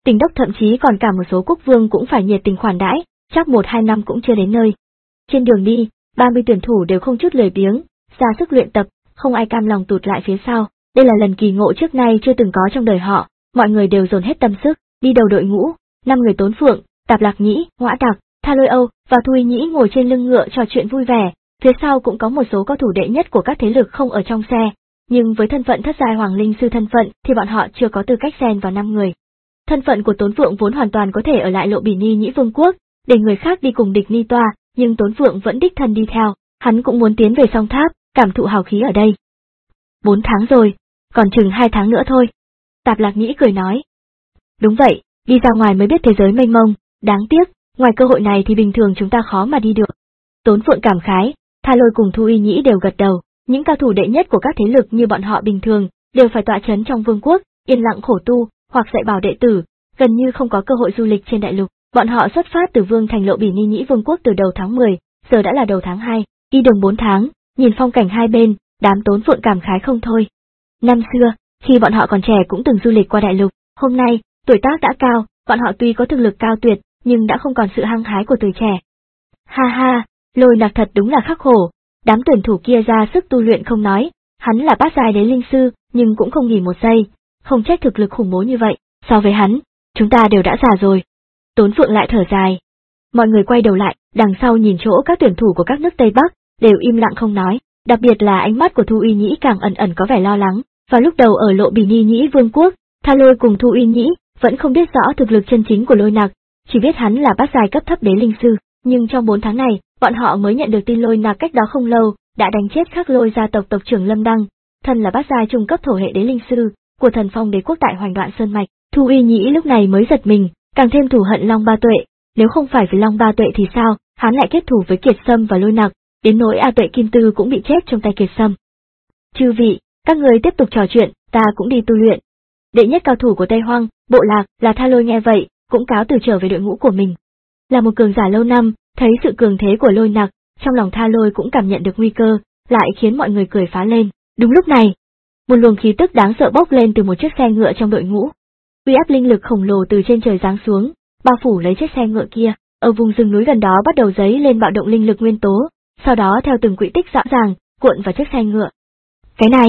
Tỉnh đốc thậm chí còn cả một số quốc vương cũng phải nhiệt tình khoản đãi, chắc một hai năm cũng chưa đến nơi. Trên đường đi, ba mươi tuyển thủ đều không chút lười biếng, ra sức luyện tập, không ai cam lòng tụt lại phía sau. Đây là lần kỳ ngộ trước nay chưa từng có trong đời họ, mọi người đều dồn hết tâm sức, đi đầu đội ngũ, năm người Tốn Phượng, Tạp Lạc Nhĩ, Ngõa Tặc, Tha Lôi Âu và Thu Y Nhĩ ngồi trên lưng ngựa trò chuyện vui vẻ, phía sau cũng có một số cao thủ đệ nhất của các thế lực không ở trong xe, nhưng với thân phận thất giai hoàng linh sư thân phận thì bọn họ chưa có tư cách xen vào năm người. Thân phận của Tốn Phượng vốn hoàn toàn có thể ở lại Lộ Bỉ Ni Nhĩ Vương quốc, để người khác đi cùng địch Ni Toa, nhưng Tốn Phượng vẫn đích thân đi theo, hắn cũng muốn tiến về Song Tháp, cảm thụ hào khí ở đây. Bốn tháng rồi, còn chừng hai tháng nữa thôi. Tạp Lạc Nhĩ cười nói. Đúng vậy, đi ra ngoài mới biết thế giới mênh mông, đáng tiếc, ngoài cơ hội này thì bình thường chúng ta khó mà đi được. Tốn Phượng cảm khái, Tha Lôi cùng Thu Y Nhĩ đều gật đầu, những cao thủ đệ nhất của các thế lực như bọn họ bình thường, đều phải tọa chấn trong vương quốc, yên lặng khổ tu, hoặc dạy bảo đệ tử, gần như không có cơ hội du lịch trên đại lục. Bọn họ xuất phát từ Vương thành Lộ Bỉ Ni Nhĩ Vương quốc từ đầu tháng mười, giờ đã là đầu tháng hai, đi đường bốn tháng, nhìn phong cảnh hai bên, đám Tốn Phượng cảm khái không thôi. Năm xưa, khi bọn họ còn trẻ cũng từng du lịch qua đại lục, hôm nay, tuổi tác đã cao, bọn họ tuy có thực lực cao tuyệt, nhưng đã không còn sự hăng hái của tuổi trẻ. Ha ha, Lôi Nặc thật đúng là khắc khổ, đám tuyển thủ kia ra sức tu luyện không nói, hắn là bát giai đế linh sư, nhưng cũng không nghỉ một giây, không trách thực lực khủng bố như vậy, so với hắn, chúng ta đều đã già rồi. Tốn Phượng lại thở dài. Mọi người quay đầu lại, đằng sau nhìn chỗ các tuyển thủ của các nước Tây Bắc, đều im lặng không nói, đặc biệt là ánh mắt của Thu Y Nhĩ càng ẩn ẩn có vẻ lo lắng. Vào lúc đầu ở Lộ Bỉ Ni Nhĩ Vương quốc, Tha Lôi cùng Thu Y Nhĩ vẫn không biết rõ thực lực chân chính của Lôi Nặc, chỉ biết hắn là bát giai cấp thấp đế linh sư, nhưng trong bốn tháng này, bọn họ mới nhận được tin Lôi Nặc cách đó không lâu đã đánh chết Khắc Lôi gia tộc tộc trưởng Lâm Đăng, thân là bát giai trung cấp thổ hệ đế linh sư của Thần Phong Đế quốc tại Hoành Đoạn Sơn mạch. Thu Y Nhĩ lúc này mới giật mình, càng thêm thù hận Long Ba Tuệ, nếu không phải vì Long Ba Tuệ thì sao, hắn lại kết thù với Kiệt Sâm và Lôi Nặc, đến nỗi A Tuệ Kim Tư cũng bị chết trong tay Kiệt Sâm. Chư vị, các người tiếp tục trò chuyện, ta cũng đi tu luyện. Đệ nhất cao thủ của Tây Hoang, Bộ Lạc, là Tha Lôi nghe vậy, cũng cáo từ trở về đội ngũ của mình. Là một cường giả lâu năm, thấy sự cường thế của Lôi Nặc, trong lòng Tha Lôi cũng cảm nhận được nguy cơ, lại khiến mọi người cười phá lên. Đúng lúc này, một luồng khí tức đáng sợ bốc lên từ một chiếc xe ngựa trong đội ngũ. Uy áp linh lực khổng lồ từ trên trời giáng xuống, bao phủ lấy chiếc xe ngựa kia, ở vùng rừng núi gần đó bắt đầu dấy lên bạo động linh lực nguyên tố, sau đó theo từng quỹ tích rõ ràng, cuộn vào chiếc xe ngựa. Cái này,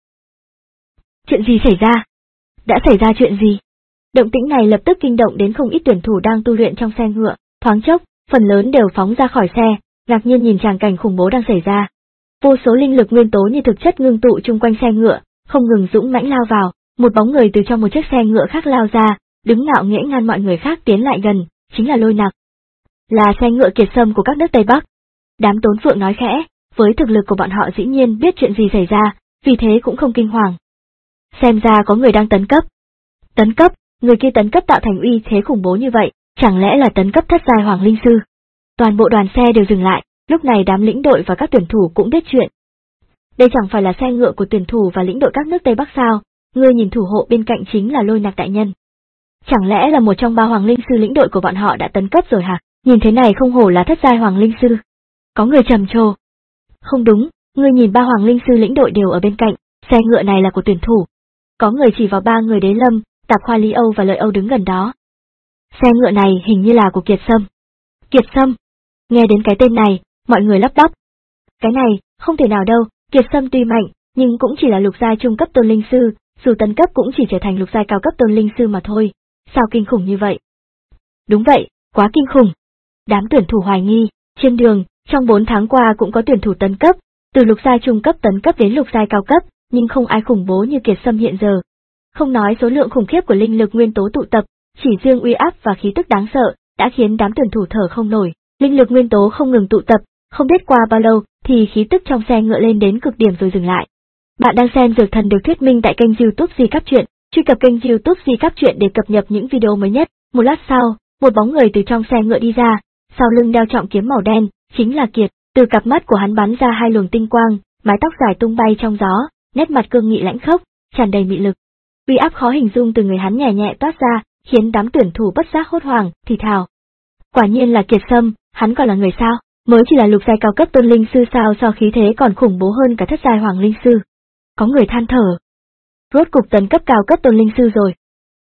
chuyện gì xảy ra? Đã xảy ra chuyện gì? Động tĩnh này lập tức kinh động đến không ít tuyển thủ đang tu luyện trong xe ngựa, thoáng chốc, phần lớn đều phóng ra khỏi xe, ngạc nhiên nhìn tràng cảnh khủng bố đang xảy ra. Vô số linh lực nguyên tố như thực chất ngưng tụ chung quanh xe ngựa, không ngừng dũng mãnh lao vào, một bóng người từ trong một chiếc xe ngựa khác lao ra, đứng ngạo nghễ ngăn mọi người khác tiến lại gần, chính là Lôi Nặc. Là xe ngựa Kiệt Sâm của các nước Tây Bắc. Đám Tốn Phượng nói khẽ, với thực lực của bọn họ dĩ nhiên biết chuyện gì xảy ra, vì thế cũng không kinh hoàng. Xem ra có người đang tấn cấp. Tấn cấp, người kia tấn cấp tạo thành uy thế khủng bố như vậy, chẳng lẽ là tấn cấp thất giai hoàng linh sư? Toàn bộ đoàn xe đều dừng lại, lúc này đám lĩnh đội và các tuyển thủ cũng biết chuyện. Đây chẳng phải là xe ngựa của tuyển thủ và lĩnh đội các nước Tây Bắc sao? Ngươi nhìn thủ hộ bên cạnh chính là Lôi Nặc đại nhân. Chẳng lẽ là một trong ba hoàng linh sư lĩnh đội của bọn họ đã tấn cấp rồi hả? Nhìn thế này không hổ là thất giai hoàng linh sư. Có người trầm trồ. Không đúng, ngươi nhìn ba hoàng linh sư lĩnh đội đều ở bên cạnh, xe ngựa này là của tuyển thủ. Có người chỉ vào ba người Đế Lâm, Tạp Khoa Lý Âu và Lợi Âu đứng gần đó. Xe ngựa này hình như là của Kiệt Sâm. Kiệt Sâm? Nghe đến cái tên này, mọi người lắp bắp. Cái này, không thể nào đâu, Kiệt Sâm tuy mạnh, nhưng cũng chỉ là lục giai trung cấp tôn linh sư, dù tấn cấp cũng chỉ trở thành lục giai cao cấp tôn linh sư mà thôi. Sao kinh khủng như vậy? Đúng vậy, quá kinh khủng. Đám tuyển thủ hoài nghi, trên đường, trong bốn tháng qua cũng có tuyển thủ tấn cấp, từ lục giai trung cấp tấn cấp đến lục giai cao cấp, nhưng không ai khủng bố như Kiệt Sâm hiện giờ. Không nói số lượng khủng khiếp của linh lực nguyên tố tụ tập, chỉ riêng uy áp và khí tức đáng sợ, đã khiến đám tuyển thủ thở không nổi. Linh lực nguyên tố không ngừng tụ tập, không biết qua bao lâu thì khí tức trong xe ngựa lên đến cực điểm rồi dừng lại. Bạn đang xem Dược Thần được thuyết minh tại kênh YouTube Di Cáp Truyện, truy cập kênh YouTube Di Cáp Truyện để cập nhật những video mới nhất. Một lát sau, một bóng người từ trong xe ngựa đi ra, sau lưng đeo trọng kiếm màu đen, chính là Kiệt, từ cặp mắt của hắn bắn ra hai luồng tinh quang, mái tóc dài tung bay trong gió, nét mặt cương nghị lãnh khốc, tràn đầy mị lực. Uy áp khó hình dung từ người hắn nhẹ nhẹ toát ra, khiến đám tuyển thủ bất giác hốt hoảng, thì thào. Quả nhiên là Kiệt Sâm, hắn còn là người sao? Mới chỉ là lục giai cao cấp tôn linh sư sao, so khí thế còn khủng bố hơn cả thất giai hoàng linh sư. Có người than thở. Rốt cục tấn cấp cao cấp tôn linh sư rồi.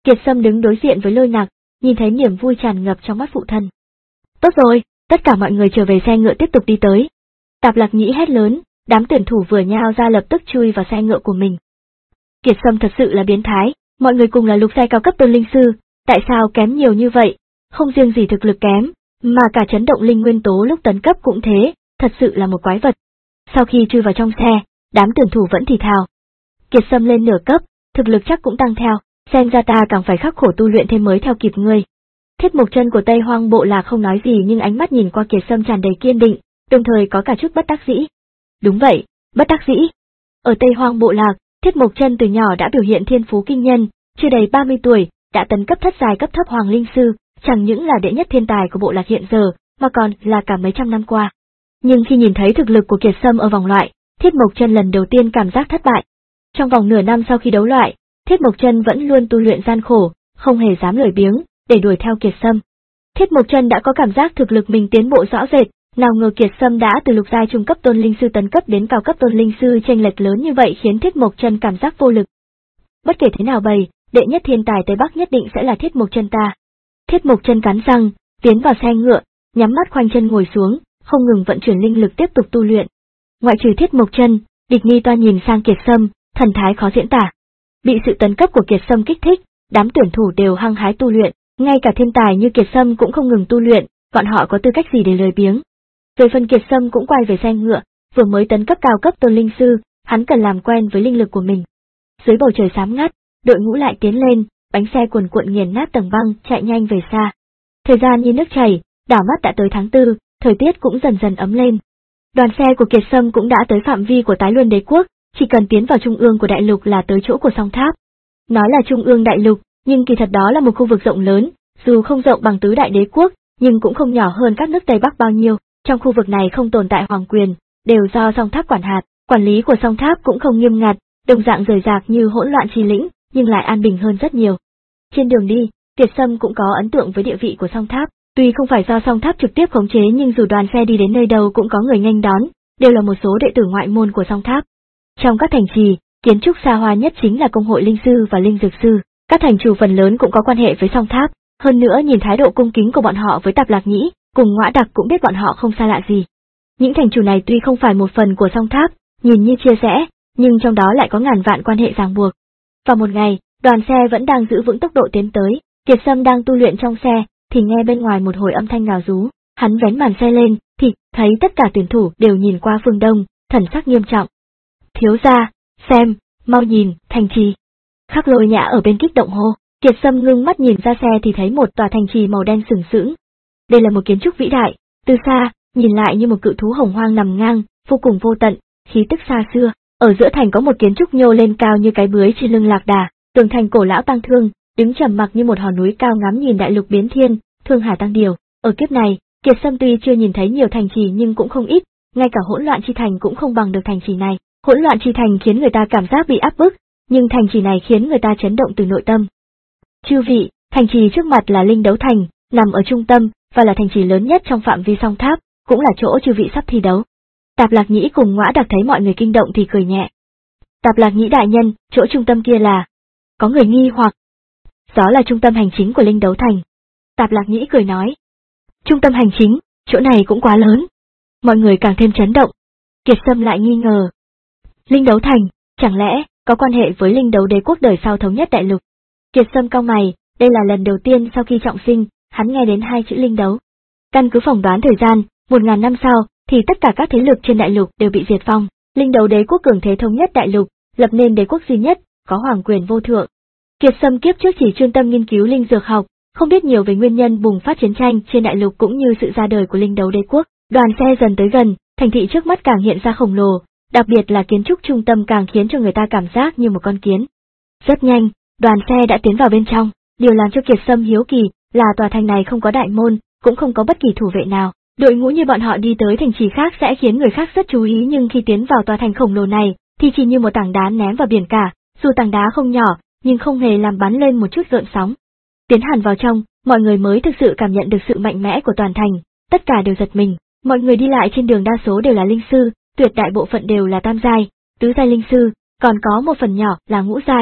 Kiệt Sâm đứng đối diện với Lôi Nặc, nhìn thấy niềm vui tràn ngập trong mắt phụ thân. Tốt rồi, tất cả mọi người trở về xe ngựa tiếp tục đi tới. Tạp Lạc Nhĩ hét lớn, đám tuyển thủ vừa nhao ra lập tức chui vào xe ngựa của mình. Kiệt Sâm thật sự là biến thái, mọi người cùng là lục giai cao cấp tôn linh sư, tại sao kém nhiều như vậy? Không riêng gì thực lực kém, mà cả chấn động linh nguyên tố lúc tấn cấp cũng thế, thật sự là một quái vật. Sau khi chui vào trong xe, đám tuyển thủ vẫn thì thào. Kiệt Sâm lên nửa cấp, thực lực chắc cũng tăng theo, xem ra ta càng phải khắc khổ tu luyện thêm mới theo kịp ngươi. Thiết Mộc Chân của Tây Hoang Bộ Lạc không nói gì nhưng ánh mắt nhìn qua Kiệt Sâm tràn đầy kiên định, đồng thời có cả chút bất đắc dĩ. Đúng vậy, bất đắc dĩ. Ở Tây Hoang Bộ Lạc, Thiết Mộc Chân từ nhỏ đã biểu hiện thiên phú kinh nhân, chưa đầy ba mươi tuổi, đã tấn cấp thất giai cấp thấp hoàng linh sư, chẳng những là đệ nhất thiên tài của bộ lạc hiện giờ, mà còn là cả mấy trăm năm qua. Nhưng khi nhìn thấy thực lực của Kiệt Sâm ở vòng loại, Thiết Mộc Chân lần đầu tiên cảm giác thất bại. Trong vòng nửa năm sau khi đấu loại, Thiết Mộc Chân vẫn luôn tu luyện gian khổ, không hề dám lười biếng, để đuổi theo Kiệt Sâm. Thiết Mộc Chân đã có cảm giác thực lực mình tiến bộ rõ rệt, nào ngờ Kiệt Sâm đã từ lục giai trung cấp tôn linh sư tấn cấp đến cao cấp tôn linh sư, chênh lệch lớn như vậy khiến Thiết Mộc Chân cảm giác vô lực. Bất kể thế nào bày, đệ nhất thiên tài Tây Bắc nhất định sẽ là Thiết Mộc Chân ta. Thiết Mộc Chân cắn răng, tiến vào xe ngựa, nhắm mắt khoanh chân ngồi xuống, không ngừng vận chuyển linh lực tiếp tục tu luyện. Ngoại trừ Thiết Mộc Chân, Địch Ni Toa nhìn sang Kiệt Sâm, thần thái khó diễn tả. Bị sự tấn cấp của Kiệt Sâm kích thích, đám tuyển thủ đều hăng hái tu luyện, ngay cả thiên tài như Kiệt Sâm cũng không ngừng tu luyện, bọn họ có tư cách gì để lười biếng. Về phần Kiệt Sâm cũng quay về xe ngựa, vừa mới tấn cấp cao cấp tôn linh sư, hắn cần làm quen với linh lực của mình. Dưới bầu trời xám ngắt, đội ngũ lại tiến lên, bánh xe cuồn cuộn nghiền nát tầng băng, chạy nhanh về xa. Thời gian như nước chảy, đảo mắt đã tới tháng tư, thời tiết cũng dần dần ấm lên. Đoàn xe của Kiệt Sâm cũng đã tới phạm vi của Tái Luân Đế quốc, chỉ cần tiến vào trung ương của đại lục là tới chỗ của Song Tháp. Nói là trung ương đại lục, nhưng kỳ thật đó là một khu vực rộng lớn, dù không rộng bằng tứ đại đế quốc, nhưng cũng không nhỏ hơn các nước Tây Bắc bao nhiêu. Trong khu vực này không tồn tại hoàng quyền, đều do Song Tháp quản hạt, quản lý của Song Tháp cũng không nghiêm ngặt, đồng dạng rời rạc như hỗn loạn chi lĩnh, nhưng lại an bình hơn rất nhiều. Trên đường đi, Kiệt Sâm cũng có ấn tượng với địa vị của Song Tháp, tuy không phải do Song Tháp trực tiếp khống chế nhưng dù đoàn xe đi đến nơi đâu cũng có người nghênh đón, đều là một số đệ tử ngoại môn của Song Tháp. Trong các thành trì, kiến trúc xa hoa nhất chính là công hội linh sư và linh dược sư, các thành chủ phần lớn cũng có quan hệ với Song Tháp, hơn nữa nhìn thái độ cung kính của bọn họ với Tạp Lạc Nhĩ, cùng Ngõa Đặc cũng biết bọn họ không xa lạ gì. Những thành chủ này tuy không phải một phần của Song Tháp, nhìn như chia rẽ, nhưng trong đó lại có ngàn vạn quan hệ ràng buộc. Vào một ngày, đoàn xe vẫn đang giữ vững tốc độ tiến tới, Kiệt Sâm đang tu luyện trong xe, thì nghe bên ngoài một hồi âm thanh gào rú, hắn vén màn xe lên, thì thấy tất cả tuyển thủ đều nhìn qua phương đông, thần sắc nghiêm trọng. Thiếu gia, xem, mau nhìn, thành trì. Khắc Lôi Nhã ở bên kích động hô, Kiệt Sâm ngưng mắt nhìn ra xe thì thấy một tòa thành trì màu đen sừng sững. Đây là một kiến trúc vĩ đại, từ xa, nhìn lại như một cự thú hồng hoang nằm ngang, vô cùng vô tận, khí tức xa xưa. Ở giữa thành có một kiến trúc nhô lên cao như cái bướu trên lưng lạc đà, tường thành cổ lão tăng thương, đứng trầm mặc như một hòn núi cao ngắm nhìn đại lục biến thiên, thương hải tăng điều. Ở kiếp này, Kiệt Sâm tuy chưa nhìn thấy nhiều thành trì nhưng cũng không ít, ngay cả hỗn loạn chi thành cũng không bằng được thành trì này. Hỗn loạn chi thành khiến người ta cảm giác bị áp bức, nhưng thành trì này khiến người ta chấn động từ nội tâm. Chư vị, thành trì trước mặt là Linh Đấu Thành, nằm ở trung tâm, và là thành trì lớn nhất trong phạm vi Song Tháp, cũng là chỗ chư vị sắp thi đấu. Tạp Lạc Nhĩ cùng Ngõa Đặc thấy mọi người kinh động thì cười nhẹ. Tạp Lạc Nhĩ đại nhân, chỗ trung tâm kia là... Có người nghi hoặc. Đó là trung tâm hành chính của Linh Đấu Thành. Tạp Lạc Nhĩ cười nói. Trung tâm hành chính, chỗ này cũng quá lớn. Mọi người càng thêm chấn động. Kiệt Sâm lại nghi ngờ. Linh Đấu Thành, chẳng lẽ có quan hệ với Linh Đấu Đế quốc đời sau thống nhất đại lục? Kiệt Sâm cau mày, đây là lần đầu tiên sau khi trọng sinh, hắn nghe đến hai chữ Linh Đấu. Căn cứ phỏng đoán thời gian, một ngàn năm sau, thì tất cả các thế lực trên đại lục đều bị diệt vong. Linh Đấu Đế quốc cường thế thống nhất đại lục, lập nên đế quốc duy nhất, có hoàng quyền vô thượng. Kiệt Sâm kiếp trước chỉ chuyên tâm nghiên cứu linh dược học, không biết nhiều về nguyên nhân bùng phát chiến tranh trên đại lục cũng như sự ra đời của Linh Đấu Đế quốc. Đoàn xe dần tới gần, thành thị trước mắt càng hiện ra khổng lồ, đặc biệt là kiến trúc trung tâm càng khiến cho người ta cảm giác như một con kiến. Rất nhanh, đoàn xe đã tiến vào bên trong, điều làm cho Kiệt Sâm hiếu kỳ là tòa thành này không có đại môn, cũng không có bất kỳ thủ vệ nào. Đội ngũ như bọn họ đi tới thành trì khác sẽ khiến người khác rất chú ý nhưng khi tiến vào tòa thành khổng lồ này, thì chỉ như một tảng đá ném vào biển cả, dù tảng đá không nhỏ, nhưng không hề làm bắn lên một chút gợn sóng. Tiến hẳn vào trong, mọi người mới thực sự cảm nhận được sự mạnh mẽ của toàn thành, tất cả đều giật mình, mọi người đi lại trên đường đa số đều là linh sư, tuyệt đại bộ phận đều là tam giai, tứ giai linh sư, còn có một phần nhỏ là ngũ giai,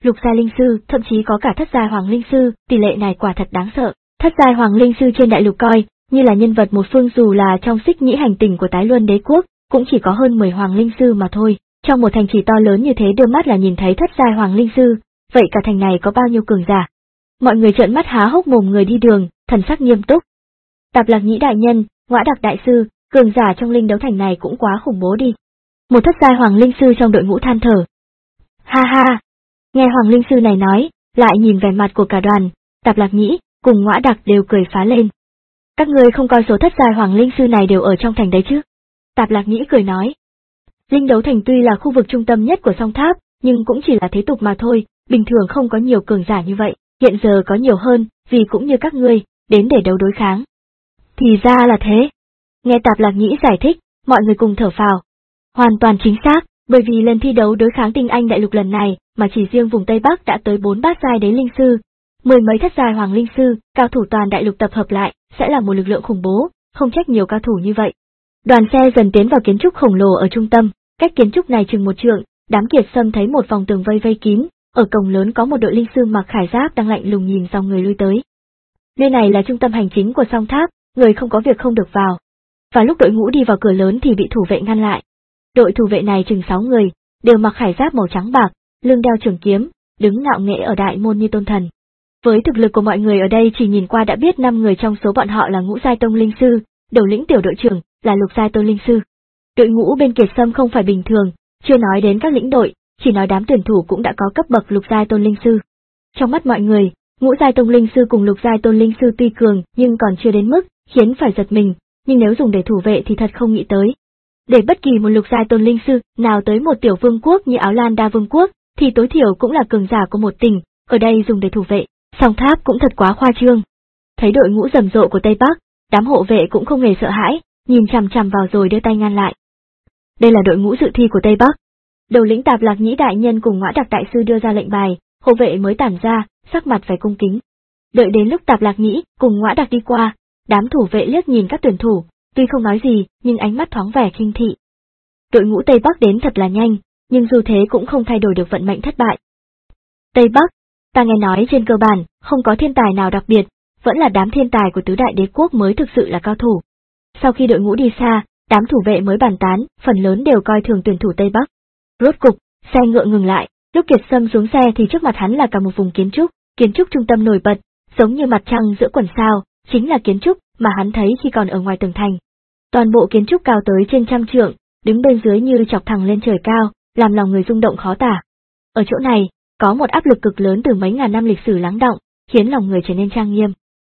lục giai linh sư, thậm chí có cả thất giai hoàng linh sư, tỷ lệ này quả thật đáng sợ. Thất giai hoàng linh sư trên đại lục coi như là nhân vật một phương, dù là trong xích nhĩ hành tinh của Tái Luân Đế quốc, cũng chỉ có hơn mười hoàng linh sư mà thôi. Trong một thành trì to lớn như thế đưa mắt là nhìn thấy thất giai hoàng linh sư, vậy cả thành này có bao nhiêu cường giả? Mọi người trợn mắt há hốc mồm, người đi đường, thần sắc nghiêm túc. Tạp Lạc Nhĩ đại nhân, Ngõa Đặc đại sư, cường giả trong linh đấu thành này cũng quá khủng bố đi. Một thất giai hoàng linh sư trong đội ngũ than thở. Ha ha, nghe hoàng linh sư này nói, lại nhìn vẻ mặt của cả đoàn, Tạp Lạc Nhĩ cùng Ngõa Đặc đều cười phá lên. Các ngươi không coi số thất giai hoàng linh sư này đều ở trong thành đấy chứ? Tạp Lạc Nhĩ cười nói. Linh đấu thành tuy là khu vực trung tâm nhất của song tháp, nhưng cũng chỉ là thế tục mà thôi, bình thường không có nhiều cường giả như vậy, hiện giờ có nhiều hơn, vì cũng như các ngươi, đến để đấu đối kháng. Thì ra là thế. Nghe Tạp Lạc Nhĩ giải thích, mọi người cùng thở phào. Hoàn toàn chính xác, bởi vì lần thi đấu đối kháng tinh anh đại lục lần này, mà chỉ riêng vùng Tây Bắc đã tới bốn bát giai đế linh sư, mười mấy thất giai hoàng linh sư, cao thủ toàn đại lục tập hợp lại, sẽ là một lực lượng khủng bố, không trách nhiều cao thủ như vậy. Đoàn xe dần tiến vào kiến trúc khổng lồ ở trung tâm, cách kiến trúc này chừng một trượng, đám Kiệt Sâm thấy một vòng tường vây vây kín, ở cổng lớn có một đội linh sư mặc khải giáp đang lạnh lùng nhìn dòng người lui tới. Nơi này là trung tâm hành chính của song tháp, người không có việc không được vào. Và lúc đội ngũ đi vào cửa lớn thì bị thủ vệ ngăn lại. Đội thủ vệ này chừng sáu người, đều mặc khải giáp màu trắng bạc, lưng đeo trường kiếm, đứng ngạo nghễ ở đại môn như tôn thần. Với thực lực của mọi người ở đây chỉ nhìn qua đã biết năm người trong số bọn họ là ngũ giai tông linh sư, đầu lĩnh tiểu đội trưởng là lục giai tôn linh sư. Đội ngũ bên Kiệt Sâm không phải bình thường, chưa nói đến các lĩnh đội, chỉ nói đám tuyển thủ cũng đã có cấp bậc lục giai tôn linh sư. Trong mắt mọi người, ngũ giai tôn linh sư cùng lục giai tôn linh sư tuy cường nhưng còn chưa đến mức khiến phải giật mình, nhưng nếu dùng để thủ vệ thì thật không nghĩ tới. Để bất kỳ một lục giai tôn linh sư nào tới một tiểu vương quốc như Áo Lan Đa vương quốc, thì tối thiểu cũng là cường giả của một tỉnh, ở đây dùng để thủ vệ, song tháp cũng thật quá khoa trương. Thấy đội ngũ rầm rộ của Tây Bắc, đám hộ vệ cũng không hề sợ hãi, nhìn chằm chằm vào rồi đưa tay ngăn lại. Đây là đội ngũ dự thi của Tây Bắc. Đầu lĩnh Tạp Lạc Nhĩ đại nhân cùng Ngõa Đặc đại sư đưa ra lệnh bài, hộ vệ mới tản ra, sắc mặt phải cung kính. Đợi đến lúc Tạp Lạc Nhĩ cùng Ngõa Đặc đi qua, đám thủ vệ liếc nhìn các tuyển thủ, tuy không nói gì, nhưng ánh mắt thoáng vẻ khinh thị. Đội ngũ Tây Bắc đến thật là nhanh, nhưng dù thế cũng không thay đổi được vận mệnh thất bại. Tây Bắc, ta nghe nói trên cơ bản, không có thiên tài nào đặc biệt, vẫn là đám thiên tài của tứ đại đế quốc mới thực sự là cao thủ. Sau khi đội ngũ đi xa, đám thủ vệ mới bàn tán, phần lớn đều coi thường tuyển thủ Tây Bắc. Rốt cục, xe ngựa ngừng lại, lúc Kiệt Sâm xuống xe thì trước mặt hắn là cả một vùng kiến trúc, kiến trúc trung tâm nổi bật, giống như mặt trăng giữa quần sao, chính là kiến trúc mà hắn thấy khi còn ở ngoài tường thành. Toàn bộ kiến trúc cao tới trên trăm trượng, đứng bên dưới như chọc thẳng lên trời cao, làm lòng người rung động khó tả. Ở chỗ này, có một áp lực cực lớn từ mấy ngàn năm lịch sử lắng đọng, khiến lòng người trở nên trang nghiêm.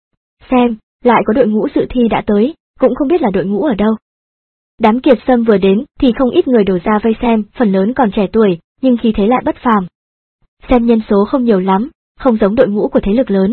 Xem, lại có đội ngũ dự thi đã tới, cũng không biết là đội ngũ ở đâu. Đám Kiệt Sâm vừa đến thì không ít người đổ ra vây xem, phần lớn còn trẻ tuổi, nhưng khí thế lại bất phàm. Xem nhân số không nhiều lắm, không giống đội ngũ của thế lực lớn.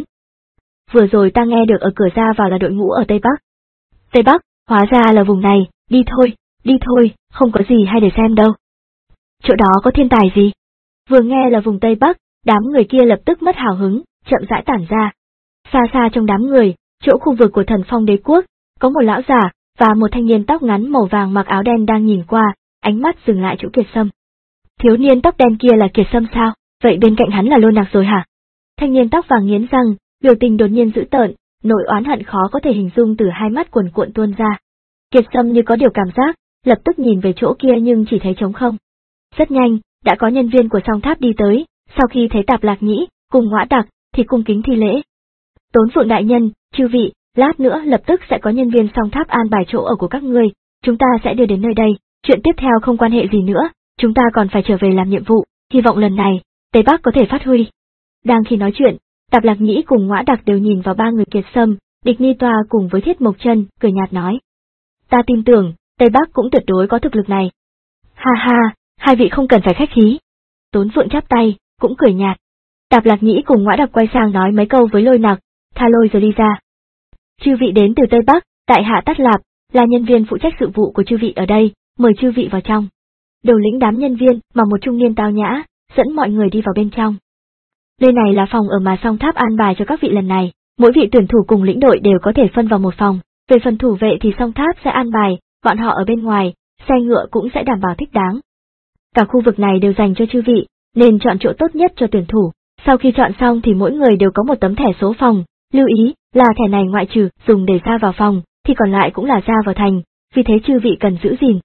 Vừa rồi ta nghe được ở cửa ra vào là đội ngũ ở Tây Bắc. Tây Bắc, hóa ra là vùng này, đi thôi, đi thôi, không có gì hay để xem đâu. Chỗ đó có thiên tài gì? Vừa nghe là vùng Tây Bắc, đám người kia lập tức mất hào hứng, chậm rãi tản ra. Xa xa trong đám người, chỗ khu vực của Thần Phong đế quốc, có một lão giả và một thanh niên tóc ngắn màu vàng mặc áo đen đang nhìn qua, ánh mắt dừng lại chỗ Kiệt Sâm. Thiếu niên tóc đen kia là Kiệt Sâm sao? Vậy bên cạnh hắn là Lô Nạc rồi hả? Thanh niên tóc vàng nghiến răng, biểu tình đột nhiên dữ tợn, nỗi oán hận khó có thể hình dung từ hai mắt cuồn cuộn tuôn ra. Kiệt Sâm như có điều cảm giác, lập tức nhìn về chỗ kia nhưng chỉ thấy trống không. Rất nhanh, đã có nhân viên của song tháp đi tới, sau khi thấy Tạp Lạc Nhĩ cùng Ngõa Đặc thì cung kính thi lễ. Tốn Phượng đại nhân, chư vị, lát nữa lập tức sẽ có nhân viên song tháp an bài chỗ ở của các ngươi, chúng ta sẽ đưa đến nơi đây, chuyện tiếp theo không quan hệ gì nữa, chúng ta còn phải trở về làm nhiệm vụ, hy vọng lần này, Tây Bắc có thể phát huy. Đang khi nói chuyện, Tạp Lạc Nhĩ cùng Ngõa Đặc đều nhìn vào ba người Kiệt Sâm, Địch Ni Toa cùng với Thiết Mộc Chân, cười nhạt nói. Ta tin tưởng, Tây Bắc cũng tuyệt đối có thực lực này. Ha ha, hai vị không cần phải khách khí. Tốn Phượng chắp tay, cũng cười nhạt. Tạp Lạc Nhĩ cùng Ngõa Đặc quay sang nói mấy câu với Lôi Nặc, tha lôi rồi đi ra. Chư vị đến từ Tây Bắc, tại hạ Tát Lạp, là nhân viên phụ trách sự vụ của chư vị ở đây, mời chư vị vào trong. Đầu lĩnh đám nhân viên mà một trung niên tao nhã, dẫn mọi người đi vào bên trong. Nơi này là phòng ở mà song tháp an bài cho các vị lần này, mỗi vị tuyển thủ cùng lĩnh đội đều có thể phân vào một phòng, về phần thủ vệ thì song tháp sẽ an bài, bọn họ ở bên ngoài, xe ngựa cũng sẽ đảm bảo thích đáng. Cả khu vực này đều dành cho chư vị, nên chọn chỗ tốt nhất cho tuyển thủ. Sau khi chọn xong thì mỗi người đều có một tấm thẻ số phòng, lưu ý là thẻ này ngoại trừ dùng để ra vào phòng, thì còn lại cũng là ra vào thành, vì thế chư vị cần giữ gìn.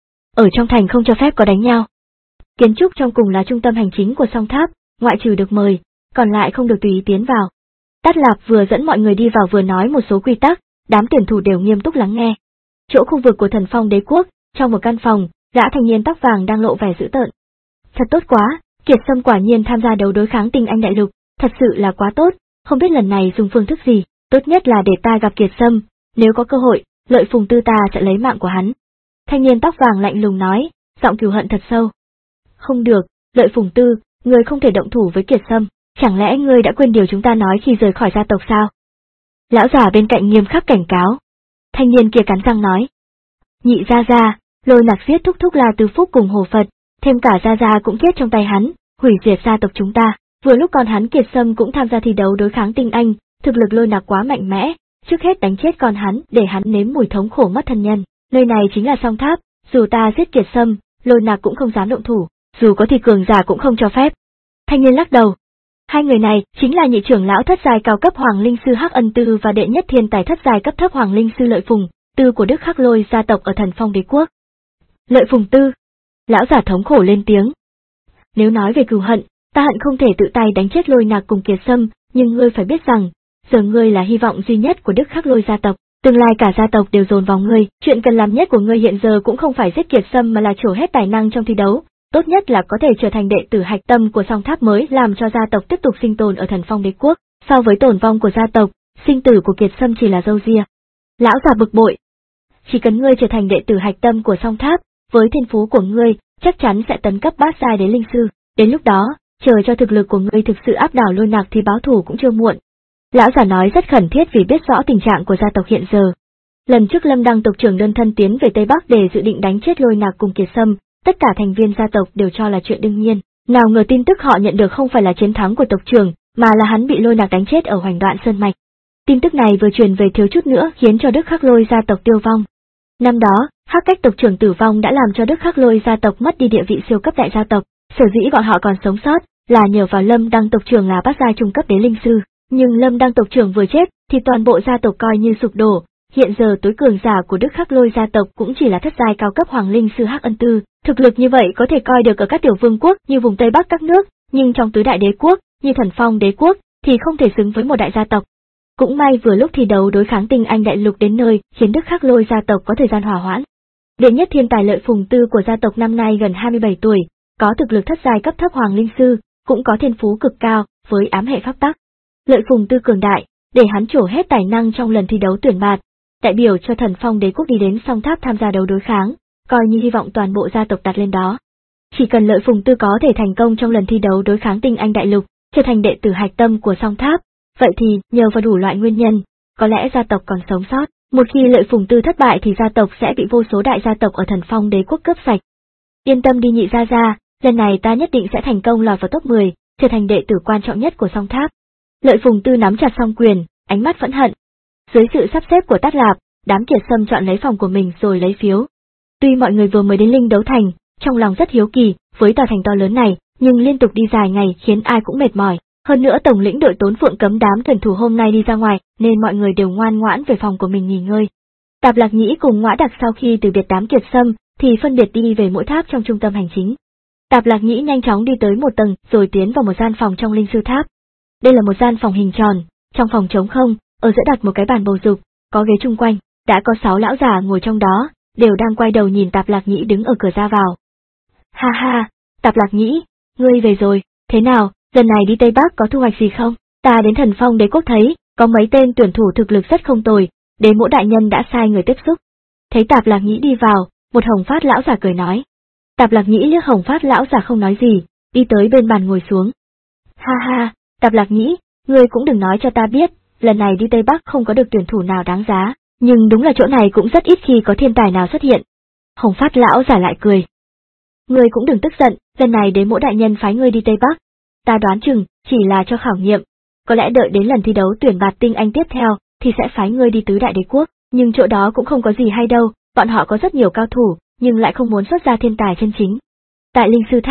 Ở trong thành không cho phép có đánh nhau. Kiến trúc trong cùng là trung tâm hành chính của Song Tháp, ngoại trừ được mời, còn lại không được tùy ý tiến vào. Tát Lạp vừa dẫn mọi người đi vào vừa nói một số quy tắc, đám tuyển thủ đều nghiêm túc lắng nghe. Chỗ khu vực của Thần Phong Đế Quốc, trong một căn phòng, gã thanh niên tóc vàng đang lộ vẻ dữ tợn. Thật tốt quá, Kiệt Sâm quả nhiên tham gia đấu đối kháng tinh anh đại lục, thật sự là quá tốt, không biết lần này dùng phương thức gì, tốt nhất là để ta gặp Kiệt Sâm, nếu có cơ hội, Lợi Phùng Tư ta sẽ lấy mạng của hắn. Thanh niên tóc vàng lạnh lùng nói, giọng cừu hận thật sâu. Không được, Lợi Phùng Tư, ngươi không thể động thủ với Kiệt Sâm, chẳng lẽ ngươi đã quên điều chúng ta nói khi rời khỏi gia tộc sao? Lão già bên cạnh nghiêm khắc cảnh cáo. Thanh niên kia cắn răng nói. Nhị gia gia, Lôi Nặc giết thúc thúc La Tư Phúc cùng Hồ Phật, thêm cả gia gia cũng chết trong tay hắn, hủy diệt gia tộc chúng ta. Vừa lúc con hắn Kiệt Sâm cũng tham gia thi đấu đối kháng tinh anh, thực lực Lôi Nặc quá mạnh mẽ, trước hết đánh chết con hắn để hắn nếm mùi thống khổ mất thân nhân. Nơi này chính là Song Tháp, dù ta giết Kiệt Sâm, Lôi Nặc cũng không dám động thủ, dù có thì cường giả cũng không cho phép. Thanh niên lắc đầu. Hai người này chính là nhị trưởng lão thất giai cao cấp Hoàng Linh Sư Hắc Ân Tư và đệ nhất thiên tài thất giai cấp thấp Hoàng Linh Sư Lợi Phùng Tư của Đức Khắc Lôi gia tộc ở Thần Phong Đế Quốc. Lợi Phùng Tư. Lão giả thống khổ lên tiếng. Nếu nói về cừu hận, ta hận không thể tự tay đánh chết Lôi Nặc cùng Kiệt Sâm, nhưng ngươi phải biết rằng, giờ ngươi là hy vọng duy nhất của Đức Khắc Lôi gia tộc, tương lai cả gia tộc đều dồn vào ngươi, chuyện cần làm nhất của ngươi hiện giờ cũng không phải giết Kiệt Sâm mà là trổ hết tài năng trong thi đấu, tốt nhất là có thể trở thành đệ tử hạch tâm của Song Tháp mới làm cho gia tộc tiếp tục sinh tồn ở Thần Phong Đế Quốc, so với tổn vong của gia tộc, sinh tử của Kiệt Sâm chỉ là râu ria. Lão già bực bội. Chỉ cần ngươi trở thành đệ tử hạch tâm của Song Tháp, với thiên phú của ngươi, chắc chắn sẽ tấn cấp bát giai đến linh sư, đến lúc đó, chờ cho thực lực của ngươi thực sự áp đảo Lôi Nặc thì báo thù cũng chưa muộn. Lão già nói rất khẩn thiết vì biết rõ tình trạng của gia tộc hiện giờ. Lần trước Lâm Đăng tộc trưởng đơn thân tiến về Tây Bắc để dự định đánh chết Lôi Nặc cùng Kiệt Sâm, tất cả thành viên gia tộc đều cho là chuyện đương nhiên, nào ngờ tin tức họ nhận được không phải là chiến thắng của tộc trưởng, mà là hắn bị Lôi Nặc đánh chết ở Hoành Đoạn Sơn Mạch. Tin tức này vừa truyền về thiếu chút nữa khiến cho Đức Khắc Lôi gia tộc tiêu vong. Năm đó, Hắc Cách tộc trưởng tử vong đã làm cho Đức Khắc Lôi gia tộc mất đi địa vị siêu cấp đại gia tộc, sở dĩ bọn họ còn sống sót là nhờ vào Lâm Đăng tộc trưởng là bát giai trung cấp đế linh sư, nhưng Lâm Đăng tộc trưởng vừa chết thì toàn bộ gia tộc coi như sụp đổ. Hiện giờ tối cường giả của Đức Khắc Lôi gia tộc cũng chỉ là thất giai cao cấp Hoàng Linh Sư Hắc Ân Tư, thực lực như vậy có thể coi được ở các tiểu vương quốc như vùng Tây Bắc các nước, nhưng trong tứ đại đế quốc, như Thần Phong Đế Quốc, thì không thể xứng với một đại gia tộc. Cũng may vừa lúc thi đấu đối kháng tinh anh đại lục đến nơi, khiến Đức Khắc Lôi gia tộc có thời gian hòa hoãn. Đệ nhất thiên tài Lợi Phùng Tư của gia tộc năm nay gần hai mươi bảy tuổi, có thực lực thất giai cấp thấp Hoàng Linh Sư, cũng có thiên phú cực cao, với ám hệ pháp tắc. Lợi Phùng Tư cường đại, để hắn trổ hết tài năng trong lần thi đấu tuyển bạt, đại biểu cho Thần Phong Đế Quốc đi đến Song Tháp tham gia đấu đối kháng, coi như hy vọng toàn bộ gia tộc đặt lên đó. Chỉ cần Lợi Phùng Tư có thể thành công trong lần thi đấu đối kháng tinh anh đại lục, trở thành đệ tử hạch tâm của Song Tháp, vậy thì nhờ vào đủ loại nguyên nhân, có lẽ gia tộc còn sống sót. Một khi Lợi Phùng Tư thất bại thì gia tộc sẽ bị vô số đại gia tộc ở Thần Phong Đế Quốc cướp sạch. Yên tâm đi nhị gia gia, lần này ta nhất định sẽ thành công lọt vào top mười, trở thành đệ tử quan trọng nhất của Song Tháp. Lợi Phùng Tư nắm chặt song quyền, ánh mắt phẫn hận. Dưới sự sắp xếp của Tát Lạp, đám Kiệt Sâm chọn lấy phòng của mình rồi lấy phiếu. Tuy mọi người vừa mới đến Linh Đấu Thành, trong lòng rất hiếu kỳ với tòa thành to lớn này, nhưng liên tục đi dài ngày khiến ai cũng mệt mỏi. Hơn nữa tổng lĩnh đội Tốn Phượng cấm đám tuyển thủ hôm nay đi ra ngoài, nên mọi người đều ngoan ngoãn về phòng của mình nghỉ ngơi. Tạp Lạc Nhĩ cùng Ngõa Đặc sau khi từ biệt đám Kiệt Sâm, thì phân biệt đi về mỗi tháp trong trung tâm hành chính. Tạp Lạc Nhĩ nhanh chóng đi tới một tầng, rồi tiến vào một gian phòng trong Linh Sư Tháp. Đây là một gian phòng hình tròn, trong phòng trống không, ở giữa đặt một cái bàn bầu dục, có ghế chung quanh, đã có sáu lão già ngồi trong đó, đều đang quay đầu nhìn Tạp Lạc Nhĩ đứng ở cửa ra vào. Ha ha, Tạp Lạc Nhĩ, ngươi về rồi, thế nào, lần này đi Tây Bắc có thu hoạch gì không? Ta đến Thần Phong Đế Quốc thấy, có mấy tên tuyển thủ thực lực rất không tồi, Đế Mỗ đại nhân đã sai người tiếp xúc. Thấy Tạp Lạc Nhĩ đi vào, một Hồng Phát lão già cười nói. Tạp Lạc Nhĩ liếc Hồng Phát lão già không nói gì, đi tới bên bàn ngồi xuống. Ha ha, Tạp Lạc Nhĩ, ngươi cũng đừng nói cho ta biết, lần này đi Tây Bắc không có được tuyển thủ nào đáng giá, nhưng đúng là chỗ này cũng rất ít khi có thiên tài nào xuất hiện. Hồng Phát lão già lại cười. Ngươi cũng đừng tức giận, lần này Đế Mỗ đại nhân phái ngươi đi Tây Bắc. Ta đoán chừng, chỉ là cho khảo nghiệm, có lẽ đợi đến lần thi đấu tuyển bạt tinh anh tiếp theo, thì sẽ phái ngươi đi tứ đại đế quốc, nhưng chỗ đó cũng không có gì hay đâu, bọn họ có rất nhiều cao thủ, nhưng lại không muốn xuất ra thiên tài chân chính. Tại Linh Sư Tháp,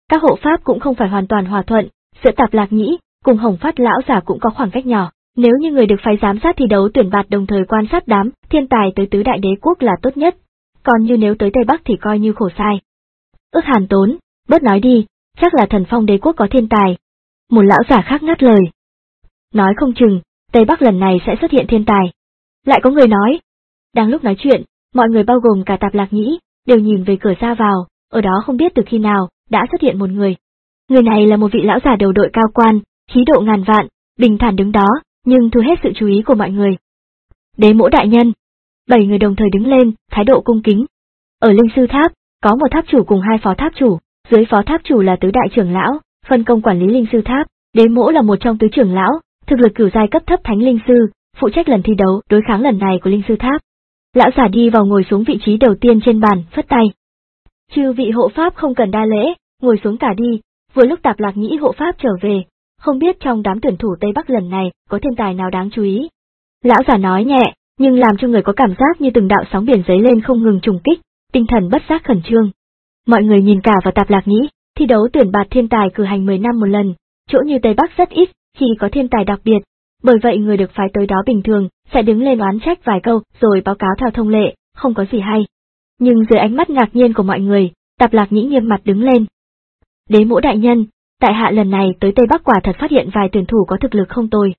Các hộ pháp cũng không phải hoàn toàn hòa thuận, giữa Tạp Lạc Nhĩ cùng Hồng Phát lão giả cũng có khoảng cách nhỏ. Nếu như người được phái giám sát thi đấu tuyển bạt đồng thời quan sát đám thiên tài tới tứ đại đế quốc là tốt nhất, còn như nếu tới Tây Bắc thì coi như khổ sai. Ước Hàn Tốn, bớt nói đi, chắc là Thần Phong đế quốc có thiên tài. Một lão giả khác ngắt lời. Nói không chừng, Tây Bắc lần này sẽ xuất hiện thiên tài. Lại có người nói. Đang lúc nói chuyện, mọi người bao gồm cả Tạp Lạc Nhĩ, đều nhìn về cửa ra vào, ở đó không biết từ khi nào, đã xuất hiện một người. Người này là một vị lão giả đầu đội cao quan, khí độ ngàn vạn, bình thản đứng đó, nhưng thu hết sự chú ý của mọi người. Đế Mỗ đại nhân. Bảy người đồng thời đứng lên, thái độ cung kính. Ở Linh Sư Tháp, có một tháp chủ cùng hai phó tháp chủ, dưới phó tháp chủ là tứ đại trưởng lão, phân công quản lý Linh Sư Tháp. Đế Mỗ là một trong tứ trưởng lão, thực lực cửu giai cấp thấp thánh linh sư, phụ trách lần thi đấu đối kháng lần này của Linh Sư Tháp. Lão giả đi vào ngồi xuống vị trí đầu tiên trên bàn, phất tay. Chư vị hộ pháp không cần đa lễ, ngồi xuống cả đi. Vừa lúc Tạp Lạc Nhĩ hộ pháp trở về, không biết trong đám tuyển thủ Tây Bắc lần này có thiên tài nào đáng chú ý. Lão giả nói nhẹ, nhưng làm cho người có cảm giác như từng đạo sóng biển dấy lên không ngừng trùng kích, tinh thần bất giác khẩn trương. Mọi người nhìn cả vào Tạp Lạc Nhĩ, thi đấu tuyển bạt thiên tài cử hành mười năm một lần, chỗ như Tây Bắc rất ít khi có thiên tài đặc biệt, bởi vậy người được phái tới đó bình thường sẽ đứng lên oán trách vài câu rồi báo cáo theo thông lệ, không có gì hay. Nhưng dưới ánh mắt ngạc nhiên của mọi người, Tạp Lạc Nhĩ nghiêm mặt đứng lên. Đế Mỗ đại nhân, tại hạ lần này tới Tây Bắc quả thật phát hiện vài tuyển thủ có thực lực không tồi.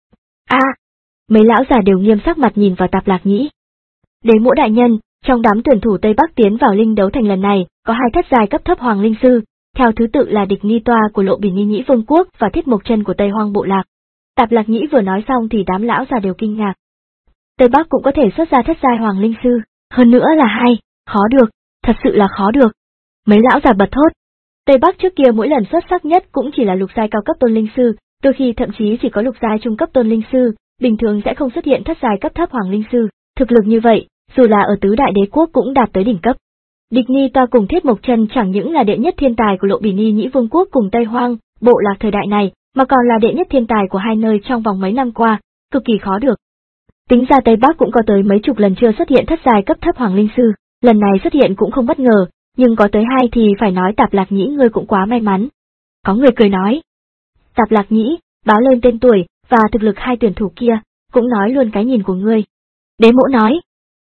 A, à, mấy lão già đều nghiêm sắc mặt nhìn vào Tạp Lạc Nhĩ. Đế Mỗ đại nhân, trong đám tuyển thủ Tây Bắc tiến vào linh đấu thành lần này, có hai thất giai cấp thấp hoàng linh sư, theo thứ tự là Địch Nghi Toa của Lộ Bỉ Nghi Nhĩ Vương quốc và Thiết Mộc Chân của Tây Hoang Bộ Lạc. Tạp Lạc Nhĩ vừa nói xong thì đám lão già đều kinh ngạc. Tây Bắc cũng có thể xuất ra thất giai hoàng linh sư, hơn nữa là hai, khó được, thật sự là khó được. Mấy lão già bật thốt. Tây Bắc trước kia mỗi lần xuất sắc nhất cũng chỉ là lục giai cao cấp tôn linh sư, đôi khi thậm chí chỉ có lục giai trung cấp tôn linh sư, bình thường sẽ không xuất hiện thất giai cấp thấp hoàng linh sư. Thực lực như vậy, dù là ở tứ đại đế quốc cũng đạt tới đỉnh cấp. Địch Nghi Toa cùng Thiết Mộc Chân chẳng những là đệ nhất thiên tài của Lộ Bỉ Nghi Nhĩ Vương quốc cùng Tây Hoang Bộ Lạc thời đại này, mà còn là đệ nhất thiên tài của hai nơi trong vòng mấy năm qua, cực kỳ khó được. Tính ra Tây Bắc cũng có tới mấy chục lần chưa xuất hiện thất giai cấp thấp hoàng linh sư, lần này xuất hiện cũng không bất ngờ, nhưng có tới hai thì phải nói Tạp Lạc Nhĩ ngươi cũng quá may mắn. Có người cười nói. Tạp Lạc Nhĩ, báo lên tên tuổi và thực lực hai tuyển thủ kia, cũng nói luôn cái nhìn của ngươi. Đế Mỗ nói.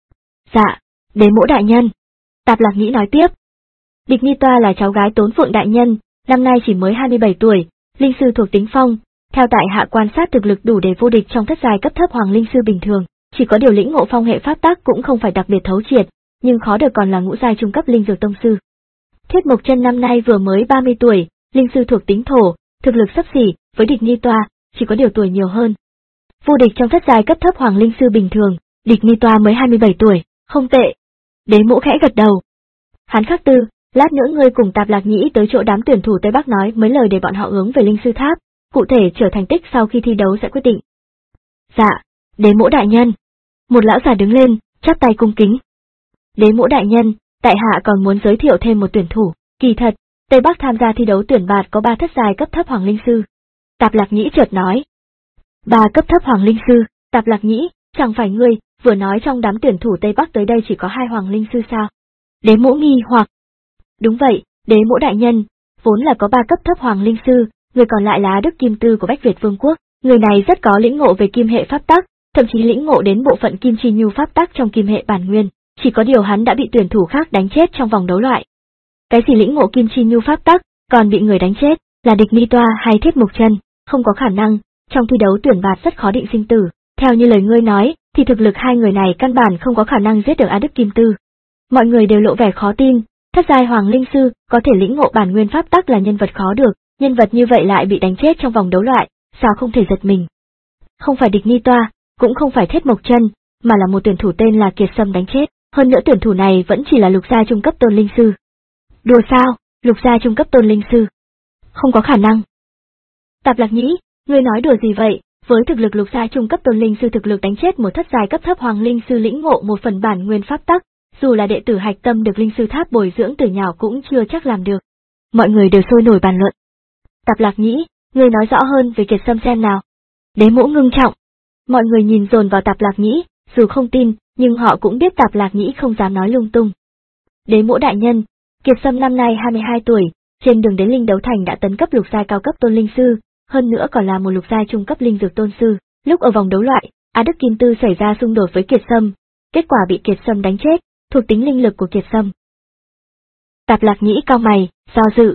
Dạ, Đế Mỗ đại nhân. Tạp Lạc Nhĩ nói tiếp. Địch Nghi Toa là cháu gái Tốn Phượng đại nhân, năm nay chỉ mới hai mươi bảy tuổi, linh sư thuộc tính phong, theo tại hạ quan sát thực lực đủ để vô địch trong thất giai cấp thấp hoàng linh sư bình thường, chỉ có điều lĩnh ngộ phong hệ pháp tắc cũng không phải đặc biệt thấu triệt, nhưng khó được còn là ngũ giai trung cấp linh dược tông sư. Thiết Mộc Chân năm nay vừa mới ba mươi tuổi, linh sư thuộc tính thổ, thực lực xấp xỉ với Địch Nghi Toa, chỉ có điều tuổi nhiều hơn. Vô địch trong thất giai cấp thấp hoàng linh sư bình thường, Địch Nghi Toa mới hai mươi bảy tuổi, không tệ. Đế Mỗ khẽ gật đầu. Hắn Khắc Tư, lát nữa ngươi cùng Tạp Lạc Nhĩ tới chỗ đám tuyển thủ Tây Bắc nói mấy lời để bọn họ hướng về Linh Sư Tháp, cụ thể trở thành tích sau khi thi đấu sẽ quyết định. Dạ, Đế Mỗ đại nhân. Một lão già đứng lên, chắp tay cung kính. Đế Mỗ đại nhân, tại hạ còn muốn giới thiệu thêm một tuyển thủ, kỳ thật, Tây Bắc tham gia thi đấu tuyển bạt có ba thất giai cấp thấp hoàng linh sư. Tạp Lạc Nhĩ chợt nói. Ba cấp thấp hoàng linh sư, Tạp Lạc Nhĩ, chẳng phải ngươi vừa nói trong đám tuyển thủ Tây Bắc tới đây chỉ có hai hoàng linh sư sao? Đế Mỗ nghi hoặc. Đúng vậy, Đế Mỗ đại nhân, vốn là có ba cấp thấp hoàng linh sư, người còn lại là Đức Kim Tư của Bách Việt Vương quốc, người này rất có lĩnh ngộ về kim hệ pháp tắc, thậm chí lĩnh ngộ đến bộ phận kim chi nhu pháp tắc trong kim hệ bản nguyên, chỉ có điều hắn đã bị tuyển thủ khác đánh chết trong vòng đấu loại. Cái gì lĩnh ngộ kim chi nhu pháp tắc, còn bị người đánh chết, là Địch Nghi Toa hay Thiết Mộc Chân, không có khả năng, trong thi đấu tuyển bạt rất khó định sinh tử, theo như lời ngươi nói, thì thực lực hai người này căn bản không có khả năng giết được A Đức Kim Tư. Mọi người đều lộ vẻ khó tin, thất giai hoàng linh sư có thể lĩnh ngộ bản nguyên pháp tắc là nhân vật khó được, nhân vật như vậy lại bị đánh chết trong vòng đấu loại, sao không thể giật mình. Không phải Địch Nghi Toa, cũng không phải Thiết Mộc Chân, mà là một tuyển thủ tên là Kiệt Sâm đánh chết, hơn nữa tuyển thủ này vẫn chỉ là lục giai trung cấp tôn linh sư. Đùa sao, lục giai trung cấp tôn linh sư? Không có khả năng. Tạp Lạc Nhĩ, ngươi nói đùa gì vậy? Với thực lực lục giai trung cấp tôn linh sư thực lực đánh chết một thất giai cấp thấp hoàng linh sư lĩnh ngộ một phần bản nguyên pháp tắc, dù là đệ tử hạch tâm được linh sư tháp bồi dưỡng từ nhỏ cũng chưa chắc làm được. Mọi người đều sôi nổi bàn luận. Tạp Lạc Nhĩ, ngươi nói rõ hơn về Kiệt Sâm xem nào. Đế Mỗ ngưng trọng. Mọi người nhìn dồn vào Tạp Lạc Nhĩ, dù không tin, nhưng họ cũng biết Tạp Lạc Nhĩ không dám nói lung tung. Đế Mỗ đại nhân, Kiệt Sâm năm nay hai mươi hai tuổi, trên đường đến linh đấu thành đã tấn cấp lục giai cao cấp tôn linh sư, hơn nữa còn là một lục giai trung cấp linh dược tôn sư. Lúc ở vòng đấu loại, A Đức Kim Tư xảy ra xung đột với Kiệt Sâm, kết quả bị Kiệt Sâm đánh chết, thuộc tính linh lực của Kiệt Sâm. Tạp Lạc Nhĩ cau mày, do dự.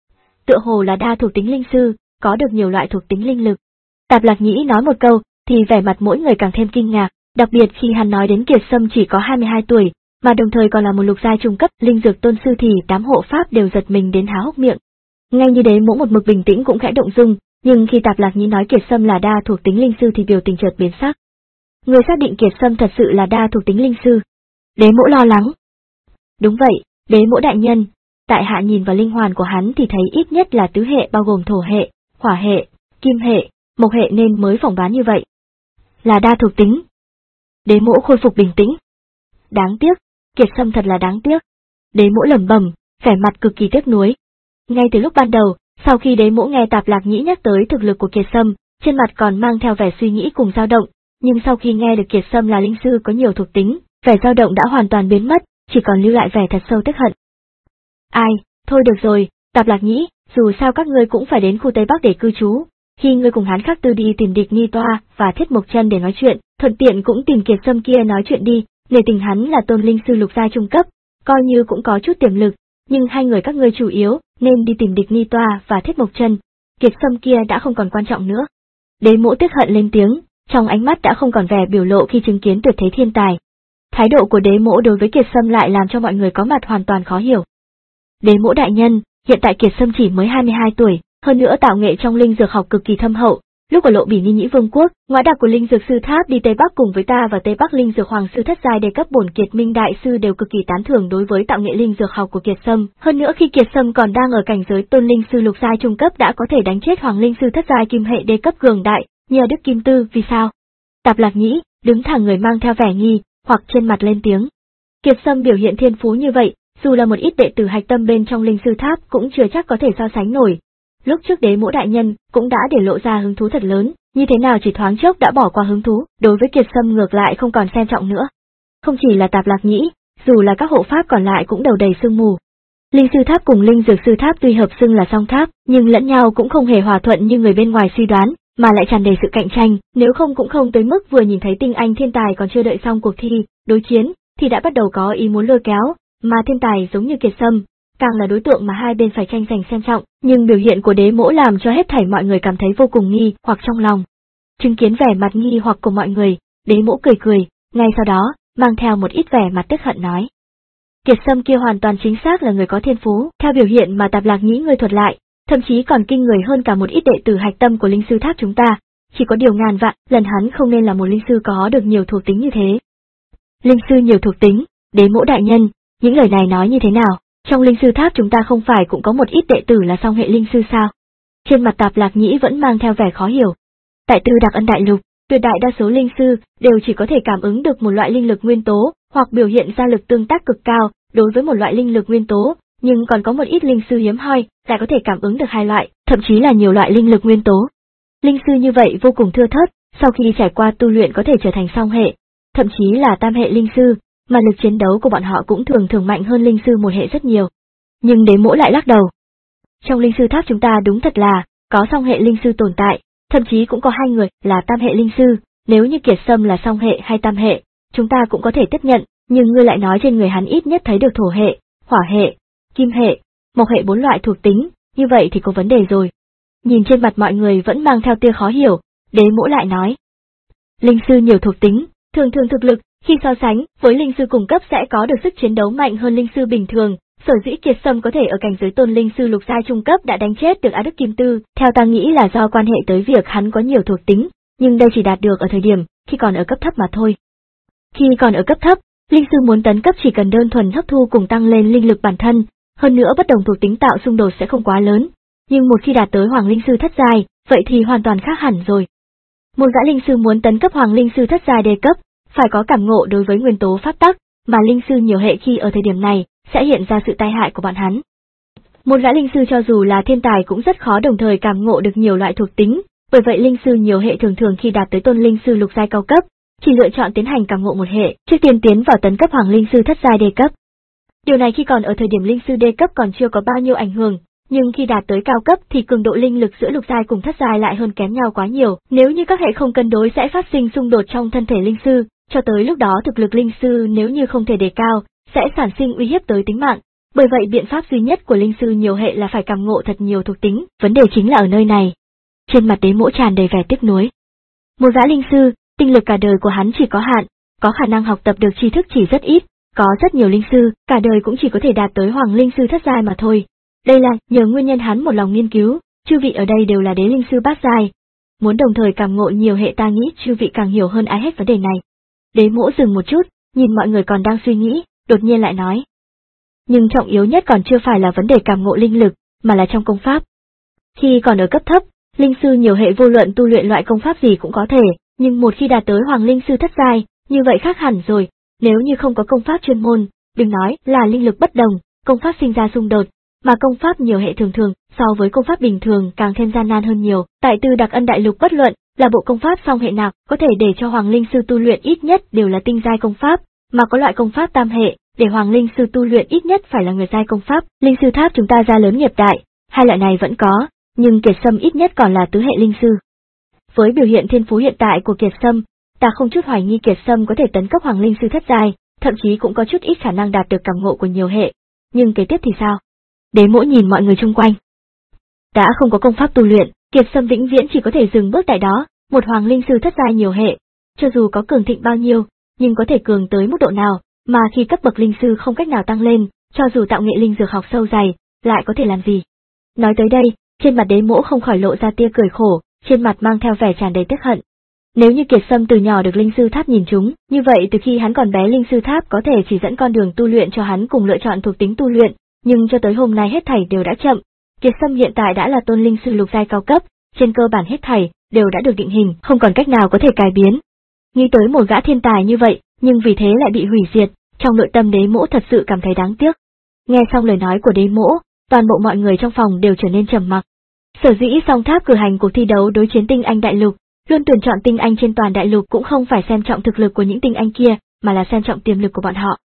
Tựa hồ là đa thuộc tính linh sư, có được nhiều loại thuộc tính linh lực. Tạp Lạc Nhĩ nói một câu, thì vẻ mặt mỗi người càng thêm kinh ngạc, đặc biệt khi hắn nói đến Kiệt Sâm chỉ có hai mươi hai tuổi, mà đồng thời còn là một lục giai trung cấp linh dược tôn sư thì đám hộ pháp đều giật mình đến há hốc miệng. Ngay như Đế Mỗ một mực bình tĩnh cũng khẽ động dung, nhưng khi Tạp Lạc Nhĩ nói Kiệt Sâm là đa thuộc tính linh sư thì biểu tình chợt biến sắc. Người xác định Kiệt Sâm thật sự là đa thuộc tính linh sư. Đế Mỗ lo lắng. Đúng vậy, Đế Mỗ đại nhân, tại hạ nhìn vào linh hoàn của hắn thì thấy ít nhất là tứ hệ bao gồm thổ hệ, hỏa hệ, kim hệ, mộc hệ nên mới phỏng đoán như vậy. Là đa thuộc tính. Đế Mỗ khôi phục bình tĩnh. Đáng tiếc, Kiệt Sâm thật là đáng tiếc. Đế Mỗ lẩm bẩm, vẻ mặt cực kỳ tiếc nuối. Ngay từ lúc ban đầu, sau khi Đế Mỗ nghe Tạp Lạc Nhĩ nhắc tới thực lực của Kiệt Sâm, trên mặt còn mang theo vẻ suy nghĩ cùng dao động, nhưng sau khi nghe được Kiệt Sâm là linh sư có nhiều thuộc tính, vẻ dao động đã hoàn toàn biến mất, chỉ còn lưu lại vẻ thật sâu tiếc hận. Ai, thôi được rồi, Tạp Lạc Nhĩ, dù sao các ngươi cũng phải đến khu Tây Bắc để cư trú. Khi ngươi cùng Hán Khắc Tư đi tìm Địch Nghi Toa và Thiết Mộc Chân để nói chuyện, thuận tiện cũng tìm Kiệt Sâm kia nói chuyện đi, nể tình hắn là tôn linh sư lục giai trung cấp, coi như cũng có chút tiềm lực, nhưng hai người các ngươi chủ yếu nên đi tìm Địch Nghi Toa và Thiết Mộc Chân, Kiệt Sâm kia đã không còn quan trọng nữa. Đế Mỗ tiếc hận lên tiếng, trong ánh mắt đã không còn vẻ biểu lộ khi chứng kiến tuyệt thế thiên tài. Thái độ của Đế Mỗ đối với Kiệt Sâm lại làm cho mọi người có mặt hoàn toàn khó hiểu. Đế Mỗ đại nhân, hiện tại Kiệt Sâm chỉ mới hai mươi hai tuổi, hơn nữa tạo nghệ trong linh dược học cực kỳ thâm hậu. Lúc ở Lộ Bỉ Ni Nhĩ Vương quốc, ngoại đạo của linh dược sư Tháp đi Tây Bắc cùng với ta và Tây Bắc linh dược hoàng sư thất giai đề cấp bổn Kiệt Minh đại sư đều cực kỳ tán thưởng đối với tạo nghệ linh dược học của Kiệt Sâm. Hơn nữa khi Kiệt Sâm còn đang ở cảnh giới tôn linh sư lục giai trung cấp đã có thể đánh chết hoàng linh sư thất giai kim hệ đề cấp cường đại, như Đức Kim Tư, vì sao? Tạp Lạc Nhĩ đứng thẳng người mang theo vẻ nghi hoặc trên mặt lên tiếng. Kiệt Sâm biểu hiện thiên phú như vậy, dù là một ít đệ tử hạch tâm bên trong linh sư tháp cũng chưa chắc có thể so sánh nổi. Lúc trước Đế Mỗ đại nhân cũng đã để lộ ra hứng thú thật lớn, như thế nào chỉ thoáng chốc đã bỏ qua hứng thú, đối với Kiệt Sâm ngược lại không còn xem trọng nữa. Không chỉ là Tạp Lạc Nhĩ, dù là các hộ pháp còn lại cũng đầu đầy sương mù. Linh sư tháp cùng linh dược sư tháp tuy hợp xưng là song tháp, nhưng lẫn nhau cũng không hề hòa thuận như người bên ngoài suy đoán, mà lại tràn đầy sự cạnh tranh, nếu không cũng không tới mức vừa nhìn thấy tinh anh thiên tài còn chưa đợi xong cuộc thi, đối chiến, thì đã bắt đầu có ý muốn lôi kéo, mà thiên tài giống như Kiệt Sâm, càng là đối tượng mà hai bên phải tranh giành xem trọng, nhưng biểu hiện của Đế Mỗ làm cho hết thảy mọi người cảm thấy vô cùng nghi hoặc trong lòng. Chứng kiến vẻ mặt nghi hoặc của mọi người, Đế Mỗ cười cười, ngay sau đó, mang theo một ít vẻ mặt tức hận nói. Kiệt Sâm kia hoàn toàn chính xác là người có thiên phú, theo biểu hiện mà Tạp Lạc Nhĩ người thuật lại, thậm chí còn kinh người hơn cả một ít đệ tử hạch tâm của linh sư tháp chúng ta, chỉ có điều ngàn vạn, lần hắn không nên là một linh sư có được nhiều thuộc tính như thế. Linh sư nhiều thuộc tính, Đế Mỗ đại nhân, những lời này nói như thế nào? Trong linh sư tháp chúng ta không phải cũng có một ít đệ tử là song hệ linh sư sao? Trên mặt Tạp Lạc Nhĩ vẫn mang theo vẻ khó hiểu. Tại Tư Đặc Ân Đại Lục, tuyệt đại đa số linh sư đều chỉ có thể cảm ứng được một loại linh lực nguyên tố, hoặc biểu hiện ra lực tương tác cực cao đối với một loại linh lực nguyên tố, nhưng còn có một ít linh sư hiếm hoi lại có thể cảm ứng được hai loại, thậm chí là nhiều loại linh lực nguyên tố. Linh sư như vậy vô cùng thưa thớt, sau khi trải qua tu luyện có thể trở thành song hệ, thậm chí là tam hệ linh sư, mà lực chiến đấu của bọn họ cũng thường thường mạnh hơn linh sư một hệ rất nhiều. Nhưng Đế Mỗ lại lắc đầu. Trong linh sư tháp chúng ta đúng thật là có song hệ linh sư tồn tại, thậm chí cũng có hai người là tam hệ linh sư, nếu như Kiệt Sâm là song hệ hay tam hệ, chúng ta cũng có thể tiếp nhận, nhưng ngươi lại nói trên người hắn ít nhất thấy được thổ hệ, hỏa hệ, kim hệ, mộc hệ bốn loại thuộc tính, như vậy thì có vấn đề rồi. Nhìn trên mặt mọi người vẫn mang theo tia khó hiểu, Đế Mỗ lại nói. Linh sư nhiều thuộc tính, thường thường thực lực, khi so sánh với linh sư cùng cấp sẽ có được sức chiến đấu mạnh hơn linh sư bình thường, sở dĩ Kiệt Sâm có thể ở cảnh giới tôn linh sư lục giai trung cấp đã đánh chết được A Đức Kim Tư, theo ta nghĩ là do quan hệ tới việc hắn có nhiều thuộc tính, nhưng đây chỉ đạt được ở thời điểm khi còn ở cấp thấp mà thôi. Khi còn ở cấp thấp, linh sư muốn tấn cấp chỉ cần đơn thuần hấp thu cùng tăng lên linh lực bản thân, hơn nữa bất đồng thuộc tính tạo xung đột sẽ không quá lớn, nhưng một khi đạt tới hoàng linh sư thất giai, vậy thì hoàn toàn khác hẳn rồi. Một gã linh sư muốn tấn cấp hoàng linh sư thất giai đề cấp, phải có cảm ngộ đối với nguyên tố pháp tắc, mà linh sư nhiều hệ khi ở thời điểm này sẽ hiện ra sự tai hại của bọn hắn. Một gã linh sư cho dù là thiên tài cũng rất khó đồng thời cảm ngộ được nhiều loại thuộc tính, bởi vậy linh sư nhiều hệ thường thường khi đạt tới tôn linh sư lục giai cao cấp, chỉ lựa chọn tiến hành cảm ngộ một hệ, trước tiên tiến vào tấn cấp hoàng linh sư thất giai đề cấp. Điều này khi còn ở thời điểm linh sư đề cấp còn chưa có bao nhiêu ảnh hưởng, nhưng khi đạt tới cao cấp thì cường độ linh lực giữa lục giai cùng thất giai lại hơn kém nhau quá nhiều, nếu như các hệ không cân đối sẽ phát sinh xung đột trong thân thể linh sư, cho tới lúc đó thực lực linh sư nếu như không thể đề cao, sẽ sản sinh uy hiếp tới tính mạng. Bởi vậy biện pháp duy nhất của linh sư nhiều hệ là phải cảm ngộ thật nhiều thuộc tính, vấn đề chính là ở nơi này. Trên mặt Đế Mỗ tràn đầy vẻ tiếc nuối. Một gã linh sư, tinh lực cả đời của hắn chỉ có hạn, có khả năng học tập được tri thức chỉ rất ít, có rất nhiều linh sư, cả đời cũng chỉ có thể đạt tới hoàng linh sư thất giai mà thôi. Đây là nhờ nguyên nhân hắn một lòng nghiên cứu, chư vị ở đây đều là đế linh sư bát giai. Muốn đồng thời cảm ngộ nhiều hệ ta nghĩ chư vị càng hiểu hơn ai hết vấn đề này. Đế Mỗ dừng một chút, nhìn mọi người còn đang suy nghĩ, đột nhiên lại nói. Nhưng trọng yếu nhất còn chưa phải là vấn đề cảm ngộ linh lực, mà là trong công pháp. Khi còn ở cấp thấp, linh sư nhiều hệ vô luận tu luyện loại công pháp gì cũng có thể, nhưng một khi đạt tới hoàng linh sư thất giai, như vậy khác hẳn rồi, nếu như không có công pháp chuyên môn, đừng nói là linh lực bất đồng, công pháp sinh ra xung đột, mà công pháp nhiều hệ thường thường, so với công pháp bình thường càng thêm gian nan hơn nhiều. Tại Tư Đặc Ân Đại Lục bất luận là bộ công pháp song hệ nào, có thể để cho hoàng linh sư tu luyện ít nhất đều là tinh giai công pháp, mà có loại công pháp tam hệ, để hoàng linh sư tu luyện ít nhất phải là người giai công pháp. Linh sư tháp chúng ta ra lớn nghiệp đại, hai loại này vẫn có, nhưng Kiệt Sâm ít nhất còn là tứ hệ linh sư. Với biểu hiện thiên phú hiện tại của Kiệt Sâm, ta không chút hoài nghi Kiệt Sâm có thể tấn cấp hoàng linh sư thất giai, thậm chí cũng có chút ít khả năng đạt được cảm ngộ của nhiều hệ. Nhưng kế tiếp thì sao? Đế Mỗ nhìn mọi người chung quanh. Đã không có công pháp tu luyện, Kiệt Sâm vĩnh viễn chỉ có thể dừng bước tại đó, một hoàng linh sư thất giai nhiều hệ, cho dù có cường thịnh bao nhiêu, nhưng có thể cường tới mức độ nào, mà khi cấp bậc linh sư không cách nào tăng lên, cho dù tạo nghệ linh dược học sâu dày, lại có thể làm gì? Nói tới đây, trên mặt Đế Mỗ không khỏi lộ ra tia cười khổ, trên mặt mang theo vẻ tràn đầy tiếc hận. Nếu như Kiệt Sâm từ nhỏ được linh sư tháp nhìn trúng, như vậy từ khi hắn còn bé linh sư tháp có thể chỉ dẫn con đường tu luyện cho hắn cùng lựa chọn thuộc tính tu luyện, nhưng cho tới hôm nay hết thảy đều đã chậm. Kiệt Sâm hiện tại đã là tôn linh sư lục giai cao cấp, trên cơ bản hết thảy đều đã được định hình, không còn cách nào có thể cải biến. Nghĩ tới một gã thiên tài như vậy, nhưng vì thế lại bị hủy diệt, trong nội tâm Đế Mỗ thật sự cảm thấy đáng tiếc. Nghe xong lời nói của Đế Mỗ, toàn bộ mọi người trong phòng đều trở nên trầm mặc. Sở dĩ Song Tháp cử hành cuộc thi đấu đối chiến tinh anh đại lục, luôn tuyển chọn tinh anh trên toàn đại lục cũng không phải xem trọng thực lực của những tinh anh kia, mà là xem trọng tiềm lực của bọn họ.